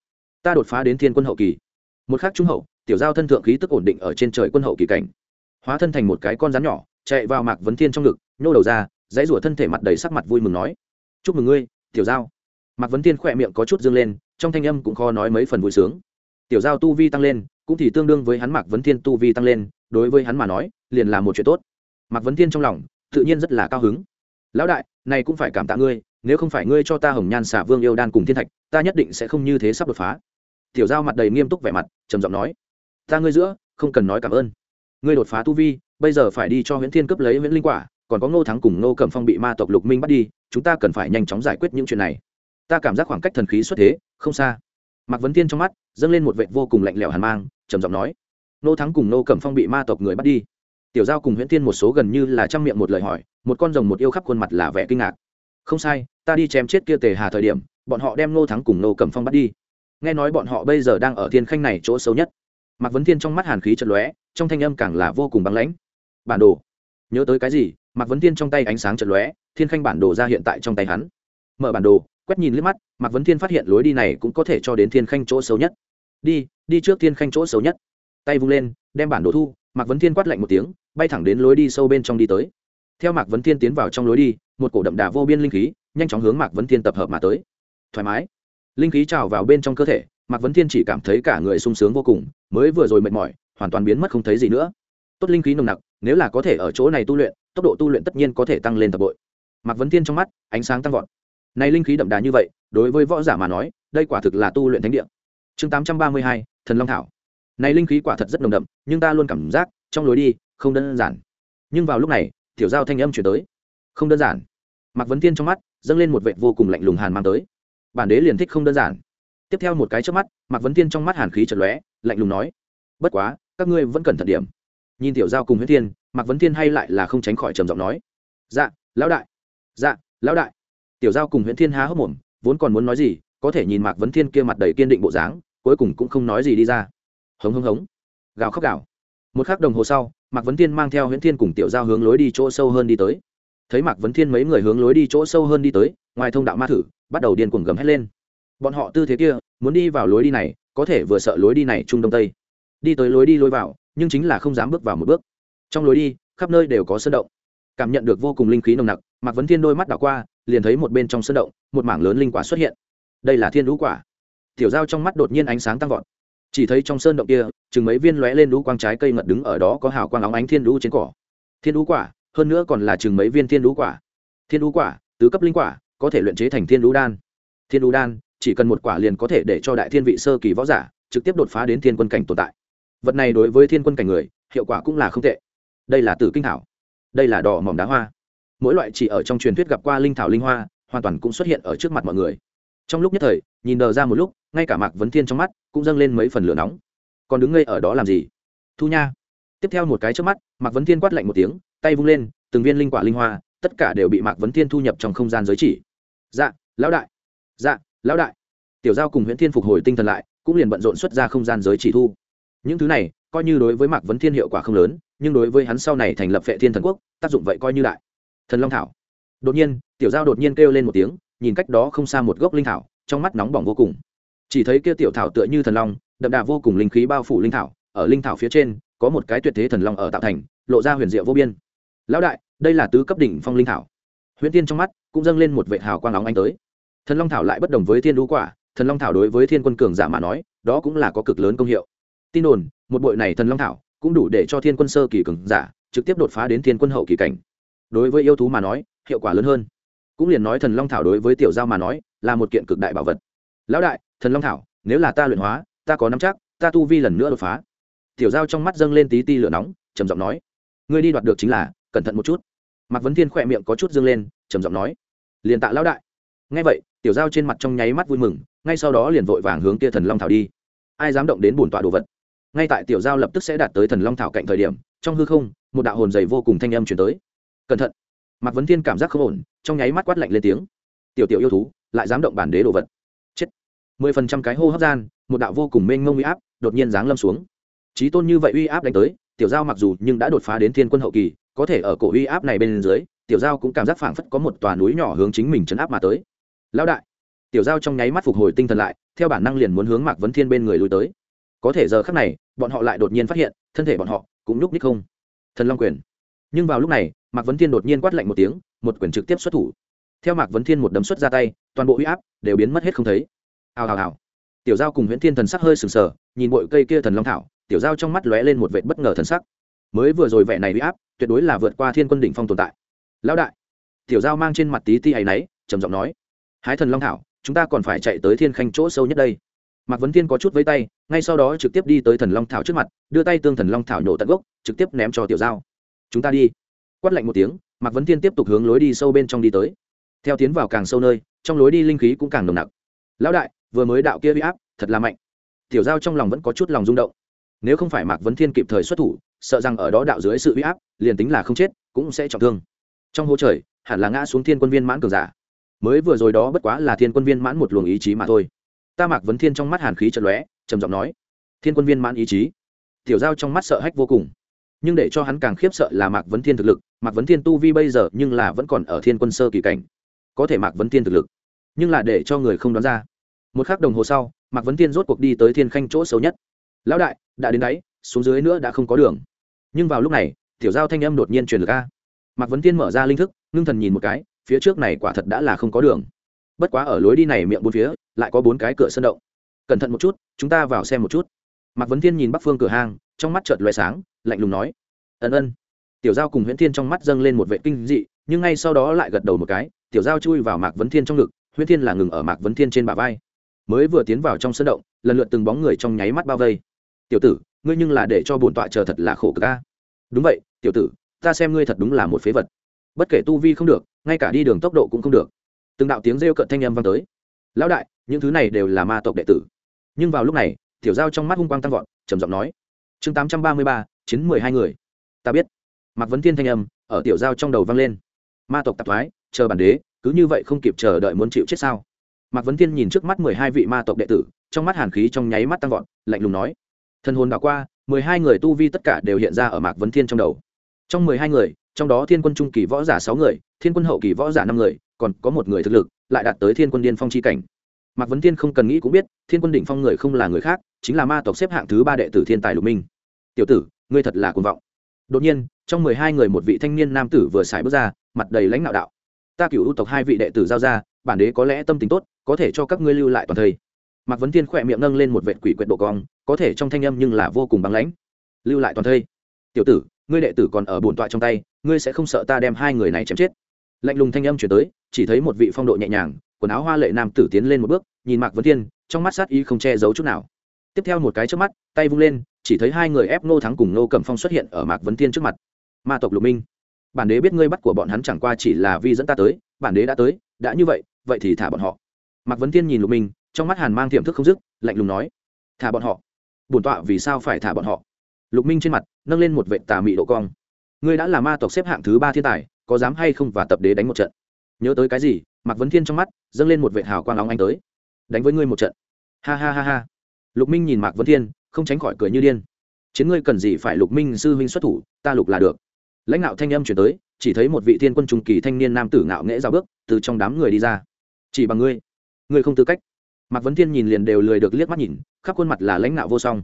đột phá đến thiên quân hậu kỳ. Một khắc trung hậu, tiểu giao thân thượng khí tức ổn định ở trên trời quân hậu kỳ cảnh, hóa thân thành một cái con rắn nhỏ, chạy vào Mạc vấn thiên trong ngực, nhô đầu ra, dãy rủa thân thể mặt đầy sắc mặt vui mừng nói: "Chúc mừng ngươi, tiểu giao." Mạc vấn thiên khỏe miệng có chút dương lên, trong thanh âm cũng khó nói mấy phần vui sướng. Tiểu giao tu vi tăng lên, cũng thì tương đương với hắn Mạc vấn thiên tu vi tăng lên, đối với hắn mà nói, liền là một chuyện tốt. Mạc vấn thiên trong lòng tự nhiên rất là cao hứng. "Lão đại, này cũng phải cảm tạ ngươi, nếu không phải ngươi cho ta hồng nhan xả vương yêu đan cùng thiên thạch, ta nhất định sẽ không như thế sắp đột phá." Tiểu giao mặt đầy nghiêm túc vẻ mặt, trầm giọng nói: "Ta ngươi giữa, không cần nói cảm ơn. Ngươi đột phá tu vi, bây giờ phải đi cho huyễn thiên cấp lấy huyễn linh quả, còn có Ngô Thắng cùng Ngô Cẩm Phong bị ma tộc Lục Minh bắt đi, chúng ta cần phải nhanh chóng giải quyết những chuyện này. Ta cảm giác khoảng cách thần khí xuất thế không xa." Mạc vấn thiên trong mắt dâng lên một vệt vô cùng lạnh lẽo hàn mang, trầm giọng nói: "Ngô Thắng cùng Ngô Cẩm Phong bị ma tộc người bắt đi." Tiểu giao cùng huyễn thiên một số gần như là trăm miệng một lời hỏi, một con rồng một yêu khắp khuôn mặt là vẻ kinh ngạc. không sai, ta đi chém chết kia Tề Hà thời điểm bọn họ đem Ngô Thắng cùng Ngô Cẩm Phong bắt đi, nghe nói bọn họ bây giờ đang ở thiên khanh này chỗ xấu nhất. Mạc Vấn Thiên trong mắt hàn khí chợt lóe, trong thanh âm càng là vô cùng băng lãnh. Bản đồ. Nhớ tới cái gì, Mạc Vấn Thiên trong tay ánh sáng chợt lóe, thiên khanh bản đồ ra hiện tại trong tay hắn. Mở bản đồ, quét nhìn liếc mắt, Mạc Vấn Thiên phát hiện lối đi này cũng có thể cho đến thiên khanh chỗ xấu nhất. Đi trước thiên khanh chỗ xấu nhất. Tay vung lên, đem bản đồ thu, Mạc Vấn Thiên quát lạnh một tiếng, bay thẳng đến lối đi sâu bên trong đi tới. Theo Mạc Vấn Thiên tiến vào trong lối đi, một cổ đậm đà vô biên linh khí nhanh chóng hướng Mạc Vấn Thiên tập hợp mà tới. Thoải mái, linh khí trào vào bên trong cơ thể, Mạc Vấn Thiên chỉ cảm thấy cả người sung sướng vô cùng, mới vừa rồi mệt mỏi hoàn toàn biến mất không thấy gì nữa. Tốt linh khí nồng nặc, nếu là có thể ở chỗ này tu luyện, tốc độ tu luyện tất nhiên có thể tăng lên thập bội. Mạc Vấn Thiên trong mắt ánh sáng tăng vọt. Này linh khí đậm đà như vậy, đối với võ giả mà nói, đây quả thực là tu luyện thánh địa. Chương 832, Thần Long thảo. Này linh khí quả thật rất nồng đậm, nhưng ta luôn cảm giác trong lối đi không đơn giản. Nhưng vào lúc này, tiểu giao thanh âm truyền tới. Không đơn giản. Mạc Vấn Thiên trong mắt dâng lên một vẻ vô cùng lạnh lùng hàn mang tới. Bản đế liền thích không đơn giản. Tiếp theo một cái chớp mắt, Mạc Vấn Thiên trong mắt hàn khí chợt lóe, lạnh lùng nói: "Bất quá, các ngươi vẫn cẩn thận điểm." Nhìn tiểu giao cùng Huyễn Thiên, Mạc Vấn Thiên hay lại là không tránh khỏi trầm giọng nói: "Dạ, lão đại." "Dạ, lão đại." Tiểu giao cùng Huyễn Thiên há hốc mồm, vốn còn muốn nói gì, có thể nhìn Mạc Vấn Thiên kia mặt đầy kiên định bộ dáng, cuối cùng cũng không nói gì đi ra. Hống hống hống, gào khóc gào. Một khắc đồng hồ sau, Mạc Vấn Thiên mang theo Huyễn Thiên cùng tiểu giao hướng lối đi chỗ sâu hơn đi tới. Thấy Mạc Vấn Thiên mấy người hướng lối đi chỗ sâu hơn đi tới, ngoài thông đạo ma thử bắt đầu điên cuồng gầm hét lên. Bọn họ tư thế kia, muốn đi vào lối đi này, có thể vừa sợ lối đi này trung đông tây. Đi tới lối đi lối vào, nhưng chính là không dám bước vào một bước. Trong lối đi, khắp nơi đều có sơn động. Cảm nhận được vô cùng linh khí nồng nặc, Mạc Vấn Thiên đôi mắt đảo qua, liền thấy một bên trong sơn động, một mảng lớn linh quả xuất hiện. Đây là thiên đũ quả. Tiểu giao trong mắt đột nhiên ánh sáng tăng vọt. Chỉ thấy trong sơn động kia, chừng mấy viên lóe lên đũ quang trái cây ngật đứng ở đó có hào quang óng ánh thiên đũ trên cỏ. Thiên đũ quả, hơn nữa còn là chừng mấy viên thiên đũ quả. Thiên đũ quả, tứ cấp linh quả, có thể luyện chế thành thiên đũ đan. Thiên đũ đan, chỉ cần một quả liền có thể để cho đại thiên vị sơ kỳ võ giả trực tiếp đột phá đến thiên quân cảnh tồn tại. Vật này đối với thiên quân cảnh người, hiệu quả cũng là không tệ. Đây là tử kinh thảo, đây là đỏ mỏm đá hoa. Mỗi loại chỉ ở trong truyền thuyết gặp qua linh thảo linh hoa, hoàn toàn cũng xuất hiện ở trước mặt mọi người. Trong lúc nhất thời, nhìn đờ ra một lúc, ngay cả Mạc Vấn Thiên trong mắt cũng dâng lên mấy phần lửa nóng. Còn đứng ngây ở đó làm gì? Thu nha! Tiếp theo một cái trước mắt, Mạc Vấn Thiên quát lạnh một tiếng, tay vung lên, từng viên linh quả linh hoa, tất cả đều bị Mạc Vấn Thiên thu nhập trong không gian giới chỉ. Dạ, lão đại. Dạ, lão đại. Tiểu giao cùng Huyễn Thiên phục hồi tinh thần lại, cũng liền bận rộn xuất ra không gian giới chỉ thu. Những thứ này, coi như đối với Mạc Vấn Thiên hiệu quả không lớn, nhưng đối với hắn sau này thành lập Phệ Thiên Thần Quốc, tác dụng vậy coi như đại. Thần Long thảo. Đột nhiên, tiểu giao đột nhiên kêu lên một tiếng, nhìn cách đó không xa một gốc linh thảo, trong mắt nóng bỏng vô cùng. Chỉ thấy kia tiểu thảo tựa như thần long, đậm đà vô cùng linh khí bao phủ linh thảo, ở linh thảo phía trên có một cái tuyệt thế thần long ở tạo thành, lộ ra huyền diệu vô biên. Lão đại, đây là tứ cấp đỉnh phong linh thảo. Huyễn Tiên trong mắt cũng dâng lên một vệt hào quang nóng ánh tới. Thần long thảo lại bất đồng với thiên đũ quả, thần long thảo đối với thiên quân cường giả mà nói, đó cũng là có cực lớn công hiệu. Tin đồn, một bội này thần long thảo cũng đủ để cho thiên quân sơ kỳ cường giả trực tiếp đột phá đến thiên quân hậu kỳ cảnh. Đối với yêu thú mà nói, hiệu quả lớn hơn. Cũng liền nói thần long thảo đối với tiểu giao mà nói, là một kiện cực đại bảo vật. Lão đại, thần long thảo, nếu là ta luyện hóa, ta có nắm chắc, ta tu vi lần nữa đột phá. Tiểu giao trong mắt dâng lên tí ti lửa nóng, trầm giọng nói: ngươi đi đoạt được chính là, cẩn thận một chút. Mạc Vấn Thiên khỏe miệng có chút dương lên, trầm giọng nói: liền tạ lão đại. Nghe vậy, tiểu giao trên mặt trong nháy mắt vui mừng, ngay sau đó liền vội vàng hướng kia thần long thảo đi. Ai dám động đến bổn tọa đồ vật? Ngay tại tiểu giao lập tức sẽ đạt tới thần long thảo cạnh thời điểm, trong hư không, một đạo hồn dày vô cùng thanh âm truyền tới. Cẩn thận. Mạc Vấn Thiên cảm giác không ổn, trong nháy mắt quát lạnh lên tiếng: tiểu tiểu yêu thú, lại dám động bản đế đồ vật. Chết. 10% cái hô hấp gian, một đạo vô cùng mênh mông uy áp đột nhiên giáng lâm xuống. Chí tôn như vậy uy áp đánh tới, tiểu giao mặc dù nhưng đã đột phá đến thiên quân hậu kỳ, có thể ở cổ uy áp này bên dưới, tiểu giao cũng cảm giác phảng phất có một tòa núi nhỏ hướng chính mình trấn áp mà tới. Lão đại. Tiểu giao trong nháy mắt phục hồi tinh thần lại, theo bản năng liền muốn hướng Mạc Vấn Thiên bên người lùi tới. Có thể giờ khắc này, bọn họ lại đột nhiên phát hiện, thân thể bọn họ cũng nhúc nhích không. Thần Long quyền. Nhưng vào lúc này, Mạc Vấn Thiên đột nhiên quát lạnh một tiếng, một quyền trực tiếp xuất thủ. Theo Mạc Vấn Thiên một đấm xuất ra tay, toàn bộ uy áp đều biến mất hết không thấy. Hào hào hào. Tiểu giao cùng Huyễn Thiên thần sắc hơi sừng sờ, nhìn bội cây kia thần long thảo, tiểu giao trong mắt lóe lên một vệt bất ngờ thần sắc. Mới vừa rồi vẻ này uy áp, tuyệt đối là vượt qua thiên quân đỉnh phong tồn tại. Lão đại. Tiểu giao mang trên mặt tí ti áy náy, trầm giọng nói: hái thần long thảo, chúng ta còn phải chạy tới thiên khanh chỗ sâu nhất đây. Mạc Vấn Thiên có chút vẫy tay, ngay sau đó trực tiếp đi tới thần long thảo trước mặt, đưa tay tương thần long thảo nhổ tận gốc, trực tiếp ném cho tiểu giao. Chúng ta đi. Quát lạnh một tiếng, Mạc Vấn Thiên tiếp tục hướng lối đi sâu bên trong đi tới. Theo tiến vào càng sâu nơi, trong lối đi linh khí cũng càng nồng nặc. Lão đại, vừa mới đạo kia uy áp thật là mạnh. Tiểu giao trong lòng vẫn có chút lòng rung động. Nếu không phải Mạc Vấn Thiên kịp thời xuất thủ, sợ rằng ở đó đạo dưới sự uy áp, liền tính là không chết cũng sẽ trọng thương. Trong hố trời hẳn là ngã xuống thiên quân viên mãn cường giả. mới vừa rồi đó bất quá là thiên quân viên mãn một luồng ý chí mà thôi. Ta Mạc Vấn Thiên trong mắt hàn khí chợt lóe, trầm giọng nói, thiên quân viên mãn ý chí. Tiểu Giao trong mắt sợ hãi vô cùng, nhưng để cho hắn càng khiếp sợ là Mạc Vấn Thiên thực lực. Mạc Vấn Thiên tu vi bây giờ nhưng là vẫn còn ở thiên quân sơ kỳ cảnh, có thể Mạc Vấn Thiên thực lực nhưng là để cho người không đoán ra. Một khắc đồng hồ sau, Mạc Vấn Thiên rốt cuộc đi tới thiên khanh chỗ xấu nhất. Lão đại đã đến đáy, xuống dưới nữa đã không có đường. Nhưng vào lúc này Tiểu Giao thanh âm đột nhiên truyền được a. Mạc Vấn Thiên mở ra linh thức, ngưng thần nhìn một cái, phía trước này quả thật đã là không có đường. Bất quá ở lối đi này miệng bốn phía lại có 4 cái cửa sơn động. Cẩn thận một chút, chúng ta vào xem một chút. Mạc Vấn Thiên nhìn bắc phương cửa hang, trong mắt chợt lóe sáng, lạnh lùng nói, ân. Tiểu Giao cùng Huyễn Thiên trong mắt dâng lên một vẻ kinh dị, nhưng ngay sau đó lại gật đầu một cái. Tiểu Giao chui vào Mạc Vấn Thiên trong ngực, Huyễn Thiên là ngừng ở Mạc Vấn Thiên trên bả vai. Mới vừa tiến vào trong sơn động, lần lượt từng bóng người trong nháy mắt bao vây. Tiểu tử, ngươi nhưng là để cho bổn tọa chờ thật là khổ cực a. Đúng vậy, tiểu tử, ta xem ngươi thật đúng là một phế vật. Bất kể tu vi không được, ngay cả đi đường tốc độ cũng không được. Từng đạo tiếng rêu cợt thanh âm vang tới. Lão đại, những thứ này đều là ma tộc đệ tử. Nhưng vào lúc này Tiểu Giao trong mắt hung quang tăng vọt, trầm giọng nói, chương 833, chiến 12 người. Ta biết. Mạc Vấn Thiên thanh âm ở Tiểu Giao trong đầu vang lên. Ma tộc tạp thoái, chờ bản đế, cứ như vậy không kịp chờ đợi muốn chịu chết sao? Mạc Vấn Thiên nhìn trước mắt 12 vị ma tộc đệ tử, trong mắt hàn khí trong nháy mắt tăng vọt, lạnh lùng nói, thân hồn đảo qua, 12 người tu vi tất cả đều hiện ra ở Mạc Vấn Thiên trong đầu. Trong 12 người, trong đó thiên quân trung kỳ võ giả 6 người, thiên quân hậu kỳ võ giả 5 người, còn có một người thực lực lại đạt tới thiên quân điên phong chi cảnh. Mạc Vấn Thiên không cần nghĩ cũng biết, thiên quân đỉnh phong người không là người khác, chính là ma tộc xếp hạng thứ 3 đệ tử thiên tài Lục Minh. Tiểu tử, ngươi thật là cuồng vọng. Đột nhiên, trong 12 người một vị thanh niên nam tử vừa xài bước ra, mặt đầy lãnh nạo đạo, ta Cửu U tộc 2 vị đệ tử giao ra, bản đế có lẽ tâm tình tốt, có thể cho các ngươi lưu lại toàn thây. Mạc Vấn Thiên khỏe miệng nâng lên một vệt quỷ quyệt độ cong, có thể trong thanh âm nhưng là vô cùng băng lãnh. Lưu lại toàn thây? Tiểu tử, ngươi đệ tử còn ở bổn tọa trong tay, ngươi sẽ không sợ ta đem 2 người này chém chết? Lạnh lùng thanh âm truyền tới, chỉ thấy một vị phong độ nhẹ nhàng, quần áo hoa lệ nam tử tiến lên một bước, nhìn Mạc Vấn Thiên, trong mắt sát ý không che giấu chút nào. Tiếp theo một cái chớp mắt, tay vung lên, chỉ thấy 2 người ép Ngô Thắng cùng Ngô Cẩm Phong xuất hiện ở Mạc Vấn Thiên trước mặt. Ma tộc Lục Minh, bản đế biết ngươi bắt của bọn hắn chẳng qua chỉ là vì dẫn ta tới, bản đế đã tới, đã như vậy, vậy thì thả bọn họ. Mạc Vấn Thiên nhìn Lục Minh, trong mắt hàn mang tiềm thức không dứt, lạnh lùng nói, thả bọn họ? Bổn tọa vì sao phải thả bọn họ? Lục Minh trên mặt nâng lên một vệt tà mị độ cong. Ngươi đã là ma tộc xếp hạng thứ 3 thiên tài, có dám hay không và tập đế đánh một trận? Nhớ tới cái gì? Mạc Vấn Thiên trong mắt dâng lên một vệt hào quang óng ánh tới. Đánh với ngươi một trận? Ha ha ha ha. Lục Minh nhìn Mạc Vấn Thiên, không tránh khỏi cười như điên. Chiến ngươi cần gì phải Lục Minh sư huynh xuất thủ, ta Lục là được. Lãnh ngạo thanh âm truyền tới, chỉ thấy một vị thiên quân trung kỳ thanh niên nam tử ngạo nghễ rào bước từ trong đám người đi ra. Chỉ bằng ngươi không tư cách. Mạc Vấn Thiên nhìn liền đều lười được liếc mắt nhìn, khắp khuôn mặt là lãnh ngạo vô song.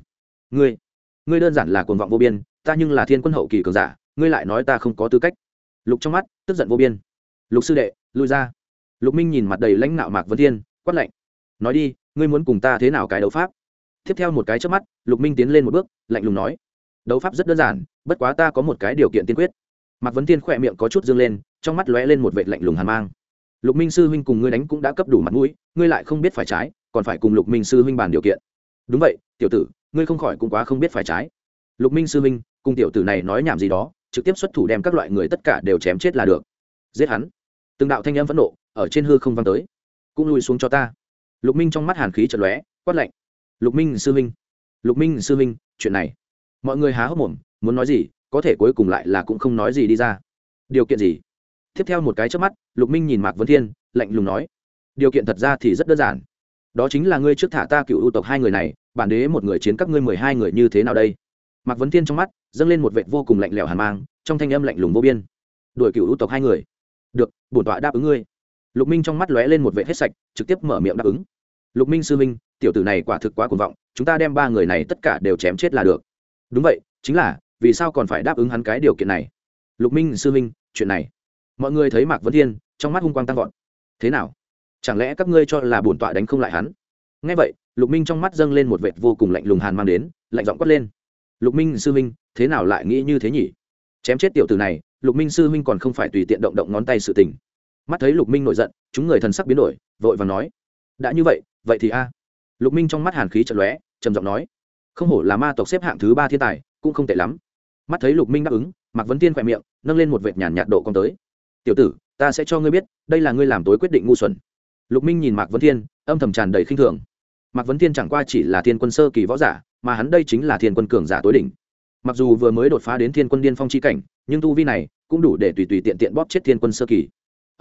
Ngươi đơn giản là cuồng vọng vô biên, ta nhưng là thiên quân hậu kỳ cường giả, ngươi lại nói ta không có tư cách. Lục trong mắt tức giận vô biên. Lục sư đệ, lui ra. Lục Minh nhìn mặt đầy lãnh nạo Mạc Vấn Thiên, quát lạnh, nói đi, ngươi muốn cùng ta thế nào cái đấu pháp? Tiếp theo một cái chớp mắt, Lục Minh tiến lên một bước, lạnh lùng nói, đấu pháp rất đơn giản, bất quá ta có một cái điều kiện tiên quyết. Mạc Vấn Thiên khỏe miệng có chút dương lên, trong mắt lóe lên một vệt lạnh lùng hàn mang. Lục Minh sư huynh cùng ngươi đánh cũng đã cấp đủ mặt mũi, ngươi lại không biết phải trái, còn phải cùng Lục Minh sư huynh bàn điều kiện. Đúng vậy, tiểu tử, ngươi không khỏi cũng quá không biết phải trái. Lục Minh sư huynh cùng tiểu tử này nói nhảm gì đó, trực tiếp xuất thủ đem các loại người tất cả đều chém chết là được. Giết hắn. Từng đạo thanh âm phẫn nộ ở trên hư không vang tới. Cũng lùi xuống cho ta. Lục Minh trong mắt hàn khí chợt lóe, quát lạnh, Lục Minh sư huynh, Lục Minh sư huynh, chuyện này mọi người há hốc mồm, muốn nói gì có thể cuối cùng lại là cũng không nói gì đi ra. Điều kiện gì? Tiếp theo một cái chớp mắt, Lục Minh nhìn Mạc Vấn Thiên, lạnh lùng nói, điều kiện thật ra thì rất đơn giản, đó chính là ngươi trước thả ta Cửu U tộc 2 người này, bản đế một người chiến các ngươi 12 người như thế nào đây? Mạc Vấn Thiên trong mắt dâng lên một vệt vô cùng lạnh lẽo hàn mang, trong thanh âm lạnh lùng vô biên. Đuổi Cửu U tộc 2 người? Được, bổn tọa đáp ứng ngươi. Lục Minh trong mắt lóe lên một vệt hết sạch, trực tiếp mở miệng đáp ứng. Lục Minh sư huynh, tiểu tử này quả thực quá cuồng vọng, chúng ta đem 3 người này tất cả đều chém chết là được. Đúng vậy, chính là, vì sao còn phải đáp ứng hắn cái điều kiện này? Lục Minh sư huynh, chuyện này. Mọi người thấy Mạc Vấn Thiên, trong mắt hung quang tăng vọt. Thế nào? Chẳng lẽ các ngươi cho là bổn tọa đánh không lại hắn? Nghe vậy, Lục Minh trong mắt dâng lên một vệt vô cùng lạnh lùng hàn mang đến, lạnh giọng quát lên, Lục Minh sư huynh, thế nào lại nghĩ như thế nhỉ? Chém chết tiểu tử này, Lục Minh sư huynh còn không phải tùy tiện động động ngón tay sự tình. Mắt thấy Lục Minh nổi giận, chúng người thần sắc biến đổi, vội vàng nói, đã như vậy, vậy thì a. Lục Minh trong mắt hàn khí chợt lóe, trầm giọng nói, không hổ là ma tộc xếp hạng thứ 3 thiên tài, cũng không tệ lắm. Mắt thấy Lục Minh đáp ứng, Mạc Vấn Thiên khẽ miệng nâng lên một vệt nhàn nhạt độ cong tới. Tiểu tử, ta sẽ cho ngươi biết, đây là ngươi làm tối quyết định ngu xuẩn. Lục Minh nhìn Mạc Vấn Thiên, âm thầm tràn đầy khinh thường. Mạc Vấn Thiên chẳng qua chỉ là thiên quân sơ kỳ võ giả, mà hắn đây chính là thiên quân cường giả tối đỉnh. Mặc dù vừa mới đột phá đến thiên quân điên phong chi cảnh, nhưng tu vi này cũng đủ để tùy tùy tiện tiện bóp chết thiên quân sơ kỳ.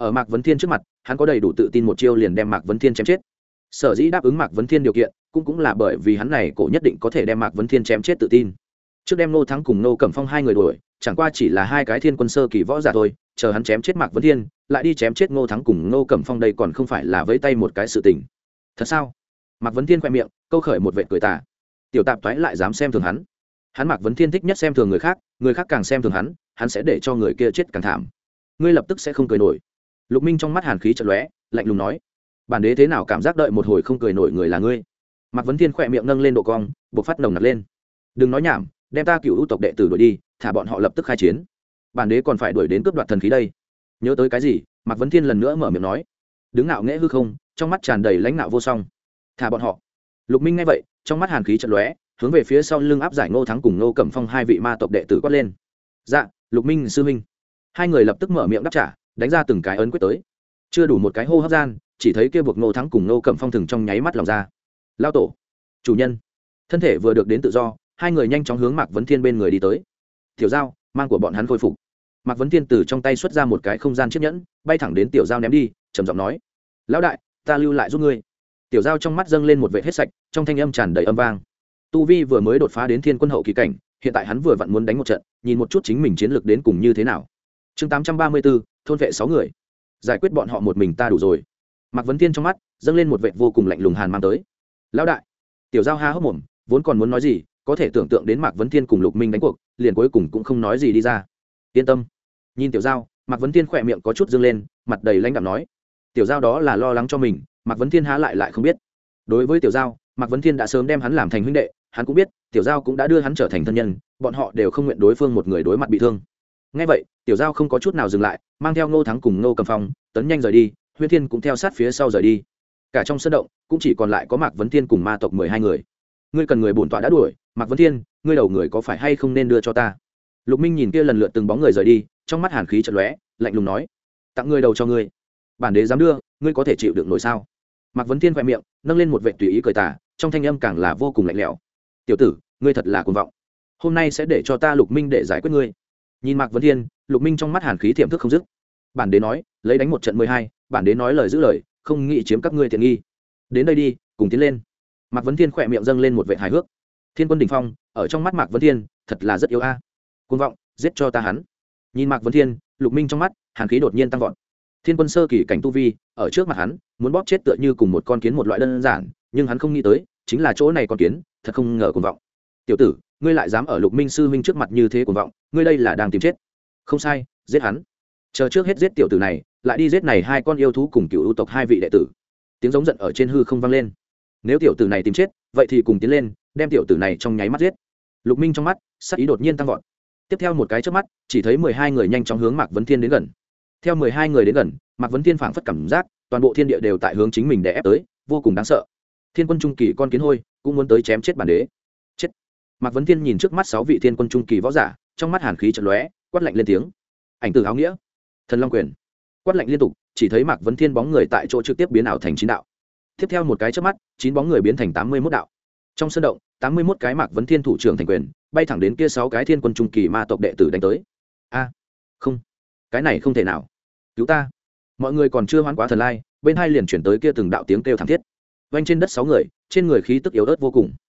ở Mạc Vấn Thiên trước mặt hắn có đầy đủ tự tin một chiêu liền đem Mạc Vấn Thiên chém chết. Sở dĩ đáp ứng Mạc Vấn Thiên điều kiện cũng là bởi vì hắn này cổ nhất định có thể đem Mạc Vấn Thiên chém chết tự tin. Trước đem Ngô Thắng cùng Ngô Cẩm Phong hai người đuổi chẳng qua chỉ là hai cái thiên quân sơ kỳ võ giả thôi, chờ hắn chém chết Mạc Vấn Thiên lại đi chém chết Ngô Thắng cùng Ngô Cẩm Phong, đây còn không phải là vẫy tay một cái sự tình. Thật sao? Mạc Vấn Thiên khoe miệng câu khởi một vệt cười tà. Tiểu tạp toái lại dám xem thường hắn. Hắn Mạc Vấn Thiên thích nhất xem thường người khác càng xem thường hắn sẽ để cho người kia chết càng thảm. Ngươi lập tức sẽ không cười nổi. Lục Minh trong mắt hàn khí chợt lóe, lạnh lùng nói: bản đế thế nào cảm giác đợi một hồi không cười nổi người là ngươi. Mạc Vấn Thiên khỏe miệng nâng lên độ cong, buộc phát nồng nặc lên. Đừng nói nhảm, đem ta Cửu U tộc đệ tử đuổi đi, thả bọn họ lập tức khai chiến. Bản đế còn phải đuổi đến cướp đoạt thần khí đây. Nhớ tới cái gì, Mạc Vấn Thiên lần nữa mở miệng nói. Đứng ngạo nghễ hư không, trong mắt tràn đầy lãnh nạo vô song. Thả bọn họ. Lục Minh nghe vậy, trong mắt hàn khí chợt lóe, hướng về phía sau lưng áp giải Ngô Thắng cùng Ngô Cẩm Phong hai vị ma tộc đệ tử quát lên. Dạ, Lục Minh sư huynh. Hai người lập tức mở miệng đáp trả, đánh ra từng cái ấn quyết tới. Chưa đủ một cái hô hấp gian, chỉ thấy kia buộc Ngô Thắng cùng Ngô Cẩm Phong thừng trong nháy mắt lòng ra. Lao tổ, chủ nhân. Thân thể vừa được đến tự do, hai người nhanh chóng hướng Mạc Vấn Thiên bên người đi tới. Tiểu Giao, mang của bọn hắn khôi phục. Mạc Vấn Thiên từ trong tay xuất ra một cái không gian chiếc nhẫn, bay thẳng đến Tiểu Giao ném đi, trầm giọng nói: lão đại, ta lưu lại giúp ngươi. Tiểu Giao trong mắt dâng lên một vệt hết sạch, trong thanh âm tràn đầy âm vang. Tu vi vừa mới đột phá đến thiên quân hậu kỳ cảnh, hiện tại hắn vừa vặn muốn đánh một trận, nhìn một chút chính mình chiến lược đến cùng như thế nào. Chương 834, thôn vệ 6 người. Giải quyết bọn họ một mình ta đủ rồi. Mạc Vấn Thiên trong mắt dâng lên một vệt vô cùng lạnh lùng hàn mang tới. Lão đại. Tiểu Giao ha hốc mồm, vốn còn muốn nói gì, có thể tưởng tượng đến Mạc Vấn Thiên cùng Lục Minh đánh cuộc, liền cuối cùng cũng không nói gì đi ra. Yên tâm. Nhìn Tiểu Giao, Mạc Vấn Thiên khỏe miệng có chút dương lên, mặt đầy lãnh đạm nói: Tiểu Giao đó là lo lắng cho mình, Mạc Vấn Thiên há lại không biết. Đối với Tiểu Giao, Mạc Vấn Thiên đã sớm đem hắn làm thành huynh đệ, hắn cũng biết Tiểu Giao cũng đã đưa hắn trở thành thân nhân, bọn họ đều không nguyện đối phương một người đối mặt bị thương. Nghe vậy, Tiểu Giao không có chút nào dừng lại, mang theo Ngô Thắng cùng Ngô Cẩm Phong tấn nhanh rời đi, Huyễn Thiên cũng theo sát phía sau rời đi. Cả trong sân động cũng chỉ còn lại có Mạc Vấn Thiên cùng ma tộc 12 người. Ngươi cần người bổn tọa đã đuổi, Mạc Vấn Thiên, ngươi đầu người có phải hay không nên đưa cho ta? Lục Minh nhìn kia lần lượt từng bóng người rời đi, trong mắt hàn khí chợt lóe, lạnh lùng nói: tặng ngươi đầu cho ngươi. Bản đế dám đưa, ngươi có thể chịu đựng nổi sao? Mạc Vấn Thiên khoe miệng nâng lên một vệt tùy ý cười tà, trong thanh âm càng là vô cùng lạnh lẽo. Tiểu tử, ngươi thật là cuồng vọng, hôm nay sẽ để cho ta Lục Minh để giải quyết ngươi. Nhìn Mạc Vấn Thiên, Lục Minh trong mắt hàn khí thiểm thức không dứt. Bản đế nói lấy đánh một trận 12, bản đế nói lời giữ lời, không nghĩ chiếm các ngươi tiện nghi. Đến đây đi, cùng tiến lên. Mạc Vấn Thiên khỏe miệng dâng lên một vệt hài hước. Thiên quân đỉnh phong ở trong mắt Mạc Vấn Thiên thật là rất yếu a. Cuồng vọng, giết cho ta hắn. Nhìn Mạc Vấn Thiên, Lục Minh trong mắt hàn khí đột nhiên tăng vọt. Thiên quân sơ kỳ cảnh tu vi ở trước mặt hắn muốn bóp chết tựa như cùng một con kiến một loại đơn giản, nhưng hắn không nghĩ tới chính là chỗ này con kiến thật không ngờ cuồng vọng. Tiểu tử, ngươi lại dám ở Lục Minh sư huynh trước mặt như thế cuồng vọng, ngươi đây là đang tìm chết. Không sai, giết hắn. Chờ trước hết giết tiểu tử này, lại đi giết này hai con yêu thú cùng Cửu U tộc hai vị đệ tử. Tiếng giống giận ở trên hư không vang lên. Nếu tiểu tử này tìm chết, vậy thì cùng tiến lên, đem tiểu tử này trong nháy mắt giết. Lục Minh trong mắt sát ý đột nhiên tăng vọt. Tiếp theo một cái chớp mắt, chỉ thấy 12 người nhanh chóng hướng Mạc Vấn Thiên đến gần. Theo 12 người đến gần, Mạc Vấn Thiên phảng phất cảm giác toàn bộ thiên địa đều tại hướng chính mình để ép tới, vô cùng đáng sợ. Thiên quân trung kỳ con kiến hôi cũng muốn tới chém chết bản đế. Chết. Mạc Vấn Thiên nhìn trước mắt 6 vị thiên quân trung kỳ võ giả, trong mắt hàn khí chợt lóe, quát lạnh lên tiếng. Ảnh tử áo nghĩa, Thần Long quyền. Quát lạnh liên tục, chỉ thấy Mạc Vấn Thiên bóng người tại chỗ trực tiếp biến ảo thành 9 đạo. Tiếp theo một cái chớp mắt, 9 bóng người biến thành 81 đạo. Trong sân động, 81 cái Mạc Vấn Thiên thủ trưởng thành quyền, bay thẳng đến kia 6 cái thiên quân trung kỳ ma tộc đệ tử đánh tới. A, không, cái này không thể nào. Cứu ta. Mọi người còn chưa hoán quá thần lai, bên hai liền chuyển tới kia từng đạo tiếng kêu thảm thiết. Vành trên đất 6 người, trên người khí tức yếu ớt vô cùng.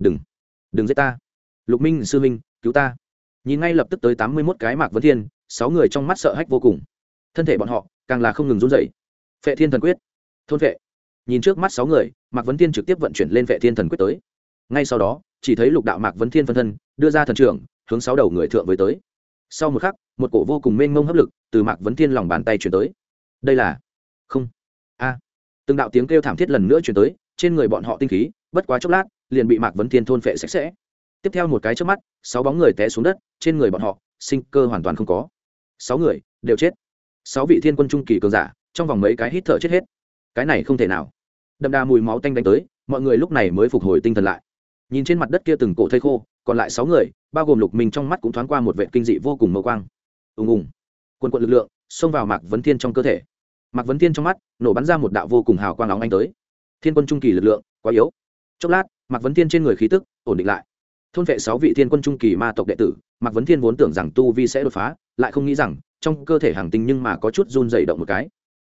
Đừng giết ta. Lục Minh sư huynh, cứu ta. Nhìn ngay lập tức tới 81 cái Mạc Vấn Thiên, 6 người trong mắt sợ hãi vô cùng. Thân thể bọn họ càng là không ngừng run rẩy. Phệ Thiên Thần Quyết, thôn phệ. Nhìn trước mắt 6 người, Mạc Vấn Thiên trực tiếp vận chuyển lên Phệ Thiên Thần Quyết tới. Ngay sau đó, chỉ thấy lục đạo Mạc Vấn Thiên phân thân, đưa ra thần trưởng, hướng 6 đầu người thượng với tới. Sau một khắc, một cổ vô cùng mênh mông hấp lực từ Mạc Vấn Thiên lòng bàn tay truyền tới. Đây là không a từng đạo tiếng kêu thảm thiết lần nữa truyền tới, trên người bọn họ tinh khí bất quá chốc lát liền bị Mạc Vấn Thiên thôn phệ sạch sẽ. Tiếp theo một cái chớp mắt, 6 bóng người té xuống đất, trên người bọn họ sinh cơ hoàn toàn không có. 6 người đều chết. 6 vị thiên quân trung kỳ cường giả trong vòng mấy cái hít thở chết hết. Cái này không thể nào. Đậm đà mùi máu tanh đánh tới, mọi người lúc này mới phục hồi tinh thần lại. Nhìn trên mặt đất kia từng cổ thây khô, còn lại 6 người, bao gồm Lục Minh trong mắt cũng thoáng qua một vẻ kinh dị vô cùng mâu quang. Ùng ùng, quần quần lực lượng xông vào Mạc Vấn Thiên trong cơ thể. Mạc Vấn Thiên trong mắt nổ bắn ra một đạo vô cùng hào quang óng ánh tới. Thiên quân trung kỳ lực lượng quá yếu. Chốc lát, Mạc Vấn Thiên trên người khí tức ổn định lại. Thôn vệ 6 vị thiên quân trung kỳ ma tộc đệ tử, Mạc Vấn Thiên vốn tưởng rằng tu vi sẽ đột phá, lại không nghĩ rằng trong cơ thể hàng tinh nhưng mà có chút run rẩy động một cái.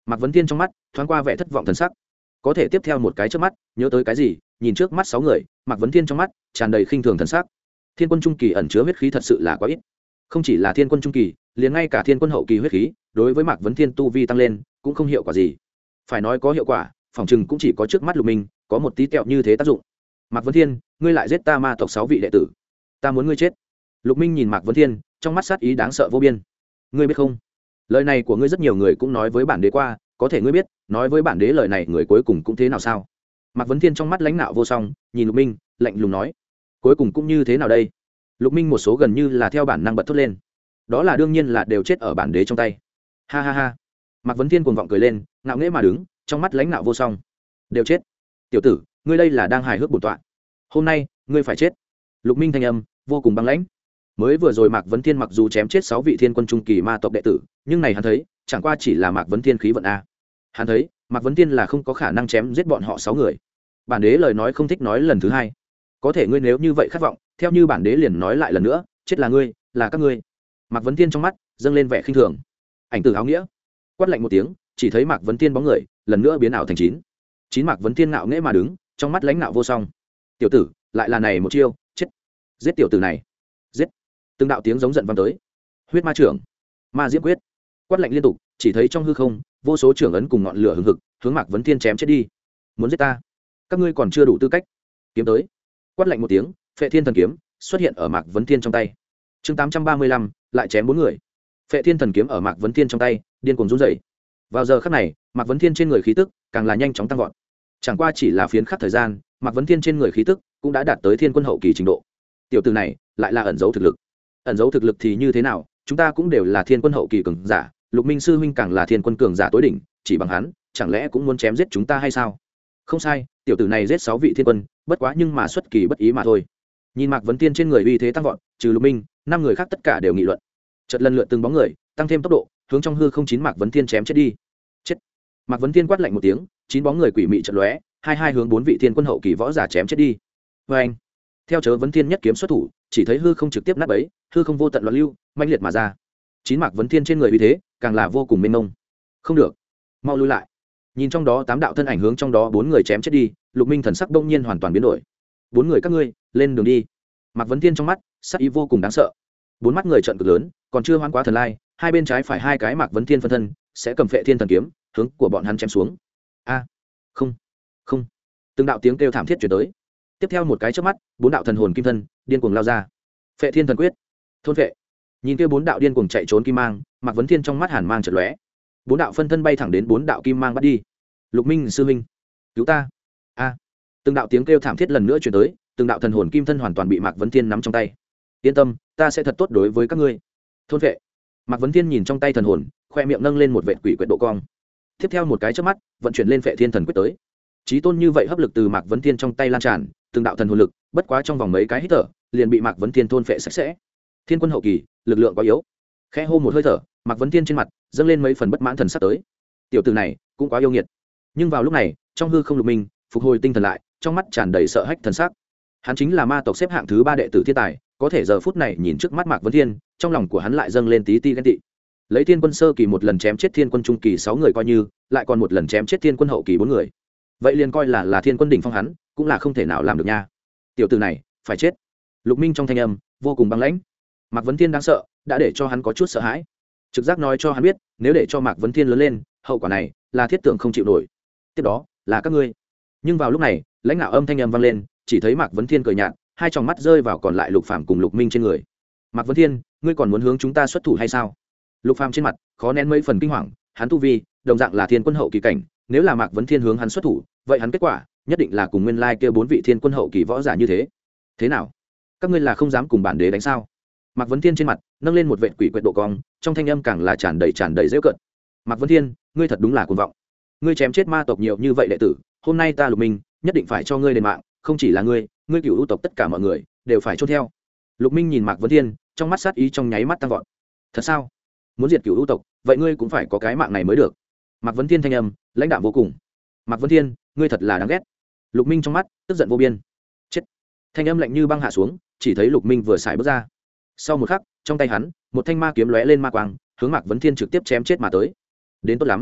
Mạc Vấn Thiên trong mắt thoáng qua vẻ thất vọng thần sắc, có thể tiếp theo một cái trước mắt nhớ tới cái gì, nhìn trước mắt 6 người, Mạc Vấn Thiên trong mắt tràn đầy khinh thường thần sắc. Thiên quân trung kỳ ẩn chứa huyết khí thật sự là quá ít, không chỉ là thiên quân trung kỳ, liền ngay cả thiên quân hậu kỳ huyết khí đối với Mạc Vấn Thiên tu vi tăng lên cũng không hiệu quả gì. Phải nói có hiệu quả, phòng chừng cũng chỉ có trước mắt Lục Minh có một tí kẹo như thế tác dụng. Mạc Vấn Thiên, ngươi lại giết ta ma tộc 6 vị đệ tử, ta muốn ngươi chết. Lục Minh nhìn Mạc Vấn Thiên, trong mắt sát ý đáng sợ vô biên. Ngươi biết không, lời này của ngươi rất nhiều người cũng nói với bản đế qua, có thể ngươi biết nói với bản đế lời này người cuối cùng cũng thế nào sao? Mạc Vấn Thiên trong mắt lãnh nạo vô song, nhìn Lục Minh lạnh lùng nói, cuối cùng cũng như thế nào đây? Lục Minh một số gần như là theo bản năng bật thốt lên, đó là đương nhiên là đều chết ở bản đế trong tay. Ha ha ha. Mạc Vấn Thiên cuồng vọng cười lên, ngạo nghễ mà đứng, trong mắt lãnh nạo vô song. Đều chết? Tiểu tử, ngươi đây là đang hài hước bổn tọa. Hôm nay ngươi phải chết. Lục Minh thanh âm vô cùng băng lãnh. Mới vừa rồi Mạc Vấn Thiên mặc dù chém chết 6 vị thiên quân trung kỳ ma tộc đệ tử, nhưng này hắn thấy chẳng qua chỉ là Mạc Vấn Thiên khí vận a. Hắn thấy Mạc Vấn Thiên là không có khả năng chém giết bọn họ 6 người. Bản đế lời nói không thích nói lần thứ hai, có thể ngươi nếu như vậy khát vọng, theo như bản đế liền nói lại lần nữa, chết là ngươi, là các ngươi. Mạc Vấn Thiên trong mắt dâng lên vẻ khinh thường. Ảnh tử áo nghĩa quát lạnh một tiếng, chỉ thấy Mạc Vấn Thiên bóng người lần nữa biến ảo thành chín Mạc Vấn Thiên ngạo nghễ mà đứng, trong mắt lãnh nạo vô song. Tiểu tử, lại là này một chiêu, chết. Giết tiểu tử này, giết. Từng đạo tiếng giống giận vang tới. Huyết ma trưởng, ma diễm quyết, quát lạnh liên tục, chỉ thấy trong hư không vô số trưởng ấn cùng ngọn lửa hừng hực hướng Mạc Vấn Thiên chém chết đi. Muốn giết ta, các ngươi còn chưa đủ tư cách. Kiếm tới. Quát lạnh một tiếng, Phệ Thiên thần kiếm xuất hiện ở Mạc Vấn Thiên trong tay. Chương 835, lại chém 4 người. Phệ Thiên thần kiếm ở Mạc Vấn Thiên trong tay điên cuồng run rẩy. Vào giờ khắc này, Mạc Vấn Thiên trên người khí tức càng là nhanh chóng tăng vọt. Chẳng qua chỉ là phiến khắc thời gian, Mạc Vấn Thiên trên người khí tức cũng đã đạt tới thiên quân hậu kỳ trình độ. Tiểu tử này lại là ẩn giấu thực lực. Ẩn giấu thực lực thì như thế nào, chúng ta cũng đều là thiên quân hậu kỳ cường giả, Lục Minh sư huynh càng là thiên quân cường giả tối đỉnh, chỉ bằng hắn, chẳng lẽ cũng muốn chém giết chúng ta hay sao? Không sai, tiểu tử này giết 6 vị thiên quân, bất quá nhưng mà xuất kỳ bất ý mà thôi. Nhìn Mạc Vấn Thiên trên người uy thế tăng vọt, trừ Lục Minh, 5 người khác tất cả đều nghị luận. Chợt lần lượt từng bóng người, tăng thêm tốc độ, hướng trong hư không 9 Mạc Vấn Thiên chém chết đi. Chết. Mạc Vấn Thiên quát lạnh một tiếng, 9 bóng người quỷ mị chợt lóe, hai hướng 4 vị thiên quân hậu kỳ võ giả chém chết đi. Oeng. Theo chớ Vấn Thiên nhất kiếm xuất thủ, chỉ thấy hư không trực tiếp nát bấy, hư không vô tận loạn lưu, mãnh liệt mà ra. 9 Mạc Vấn Thiên trên người uy thế, càng là vô cùng mênh mông. Không được, mau lui lại. Nhìn trong đó 8 đạo thân ảnh hướng trong đó 4 người chém chết đi, Lục Minh thần sắc đông nhiên hoàn toàn biến đổi. 4 người các ngươi, lên đường đi. Mạc Vấn Thiên trong mắt sắc ý vô cùng đáng sợ. 4 mắt người trợn cực lớn, còn chưa hoán quá thần lai, hai bên trái phải hai cái Mạc Vấn Thiên phân thân sẽ cầm Phệ Thiên thần kiếm hướng của bọn hắn chém xuống. A, không, không. Từng đạo tiếng kêu thảm thiết truyền tới. Tiếp theo một cái chớp mắt, 4 đạo thần hồn kim thân điên cuồng lao ra. Phệ Thiên thần quyết, thôn phệ. Nhìn kia 4 đạo điên cuồng chạy trốn kim mang, Mạc Vấn Thiên trong mắt hàn mang chợt lóe. 4 đạo phân thân bay thẳng đến 4 đạo kim mang bắt đi. Lục Minh sư huynh, cứu ta. A. Từng đạo tiếng kêu thảm thiết lần nữa truyền tới, từng đạo thần hồn kim thân hoàn toàn bị Mạc Vấn Thiên nắm trong tay. Yên tâm, ta sẽ thật tốt đối với các ngươi. Thôn vệ. Mạc Vấn Thiên nhìn trong tay thần hồn, khoe miệng nâng lên một vệt quỷ quyệt độ cong. Tiếp theo một cái chớp mắt, vận chuyển lên Phệ Thiên thần quyết tới. Chí tôn như vậy hấp lực từ Mạc Vấn Thiên trong tay lan tràn, từng đạo thần hồn lực, bất quá trong vòng mấy cái hít thở, liền bị Mạc Vấn Thiên thôn phệ sạch sẽ. Thiên quân hậu kỳ, lực lượng quá yếu. Khẽ hô một hơi thở, Mạc Vấn Thiên trên mặt dâng lên mấy phần bất mãn thần sắc tới. Tiểu tử này cũng quá yêu nghiệt. Nhưng vào lúc này, trong hư không Lục Minh phục hồi tinh thần lại, trong mắt tràn đầy sợ hãi thần sắc. Hắn chính là ma tộc xếp hạng thứ 3 đệ tử thiên tài, có thể giờ phút này nhìn trước mắt Mạc Vấn Thiên, trong lòng của hắn lại dâng lên tí ti ghen tị. Lấy thiên quân sơ kỳ một lần chém chết thiên quân trung kỳ 6 người coi như, lại còn một lần chém chết thiên quân hậu kỳ 4 người. Vậy liền coi là thiên quân đỉnh phong hắn, cũng là không thể nào làm được nha. Tiểu tử này, phải chết. Lục Minh trong thanh âm vô cùng băng lãnh. Mạc Vấn Thiên đáng sợ, đã để cho hắn có chút sợ hãi. Trực giác nói cho hắn biết, nếu để cho Mạc Vấn Thiên lớn lên, hậu quả này là thiết tưởng không chịu nổi. Tiếp đó là các ngươi. Nhưng vào lúc này, lãnh đạo âm thanh âm vang lên, chỉ thấy Mạc Vấn Thiên cười nhạt, hai tròng mắt rơi vào còn lại Lục Phàm cùng Lục Minh trên người. Mạc Vấn Thiên, ngươi còn muốn hướng chúng ta xuất thủ hay sao? Lục Phàm trên mặt khó nén mấy phần kinh hoàng, hắn tu vi đồng dạng là thiên quân hậu kỳ cảnh, nếu là Mạc Vấn Thiên hướng hắn xuất thủ, vậy hắn kết quả nhất định là cùng nguyên lai kia 4 vị thiên quân hậu kỳ võ giả như thế. Thế nào? Các ngươi là không dám cùng bản đế đánh sao? Mạc Vấn Thiên trên mặt nâng lên một vệt quỷ quyệt độ cong, trong thanh âm càng là tràn đầy giễu cợt. Mạc Vấn Thiên, ngươi thật đúng là cuồng vọng. Ngươi chém chết ma tộc nhiều như vậy đệ tử, hôm nay ta Lục Minh nhất định phải cho ngươi đền mạng, không chỉ là ngươi Cửu U tộc tất cả mọi người đều phải chôn theo. Lục Minh nhìn Mạc Vấn Thiên, trong mắt sát ý trong nháy mắt tăng vọt. Thật sao? Muốn diệt Cửu U tộc, vậy ngươi cũng phải có cái mạng này mới được. Mạc Vấn Thiên thanh âm lãnh đạm vô cùng. Mạc Vấn Thiên, ngươi thật là đáng ghét. Lục Minh trong mắt tức giận vô biên. Chết. Thanh âm lạnh như băng hạ xuống, chỉ thấy Lục Minh vừa xài bước ra. Sau một khắc, trong tay hắn một thanh ma kiếm lóe lên ma quang, hướng Mạc Vấn Thiên trực tiếp chém chết mà tới. Đến tốt lắm.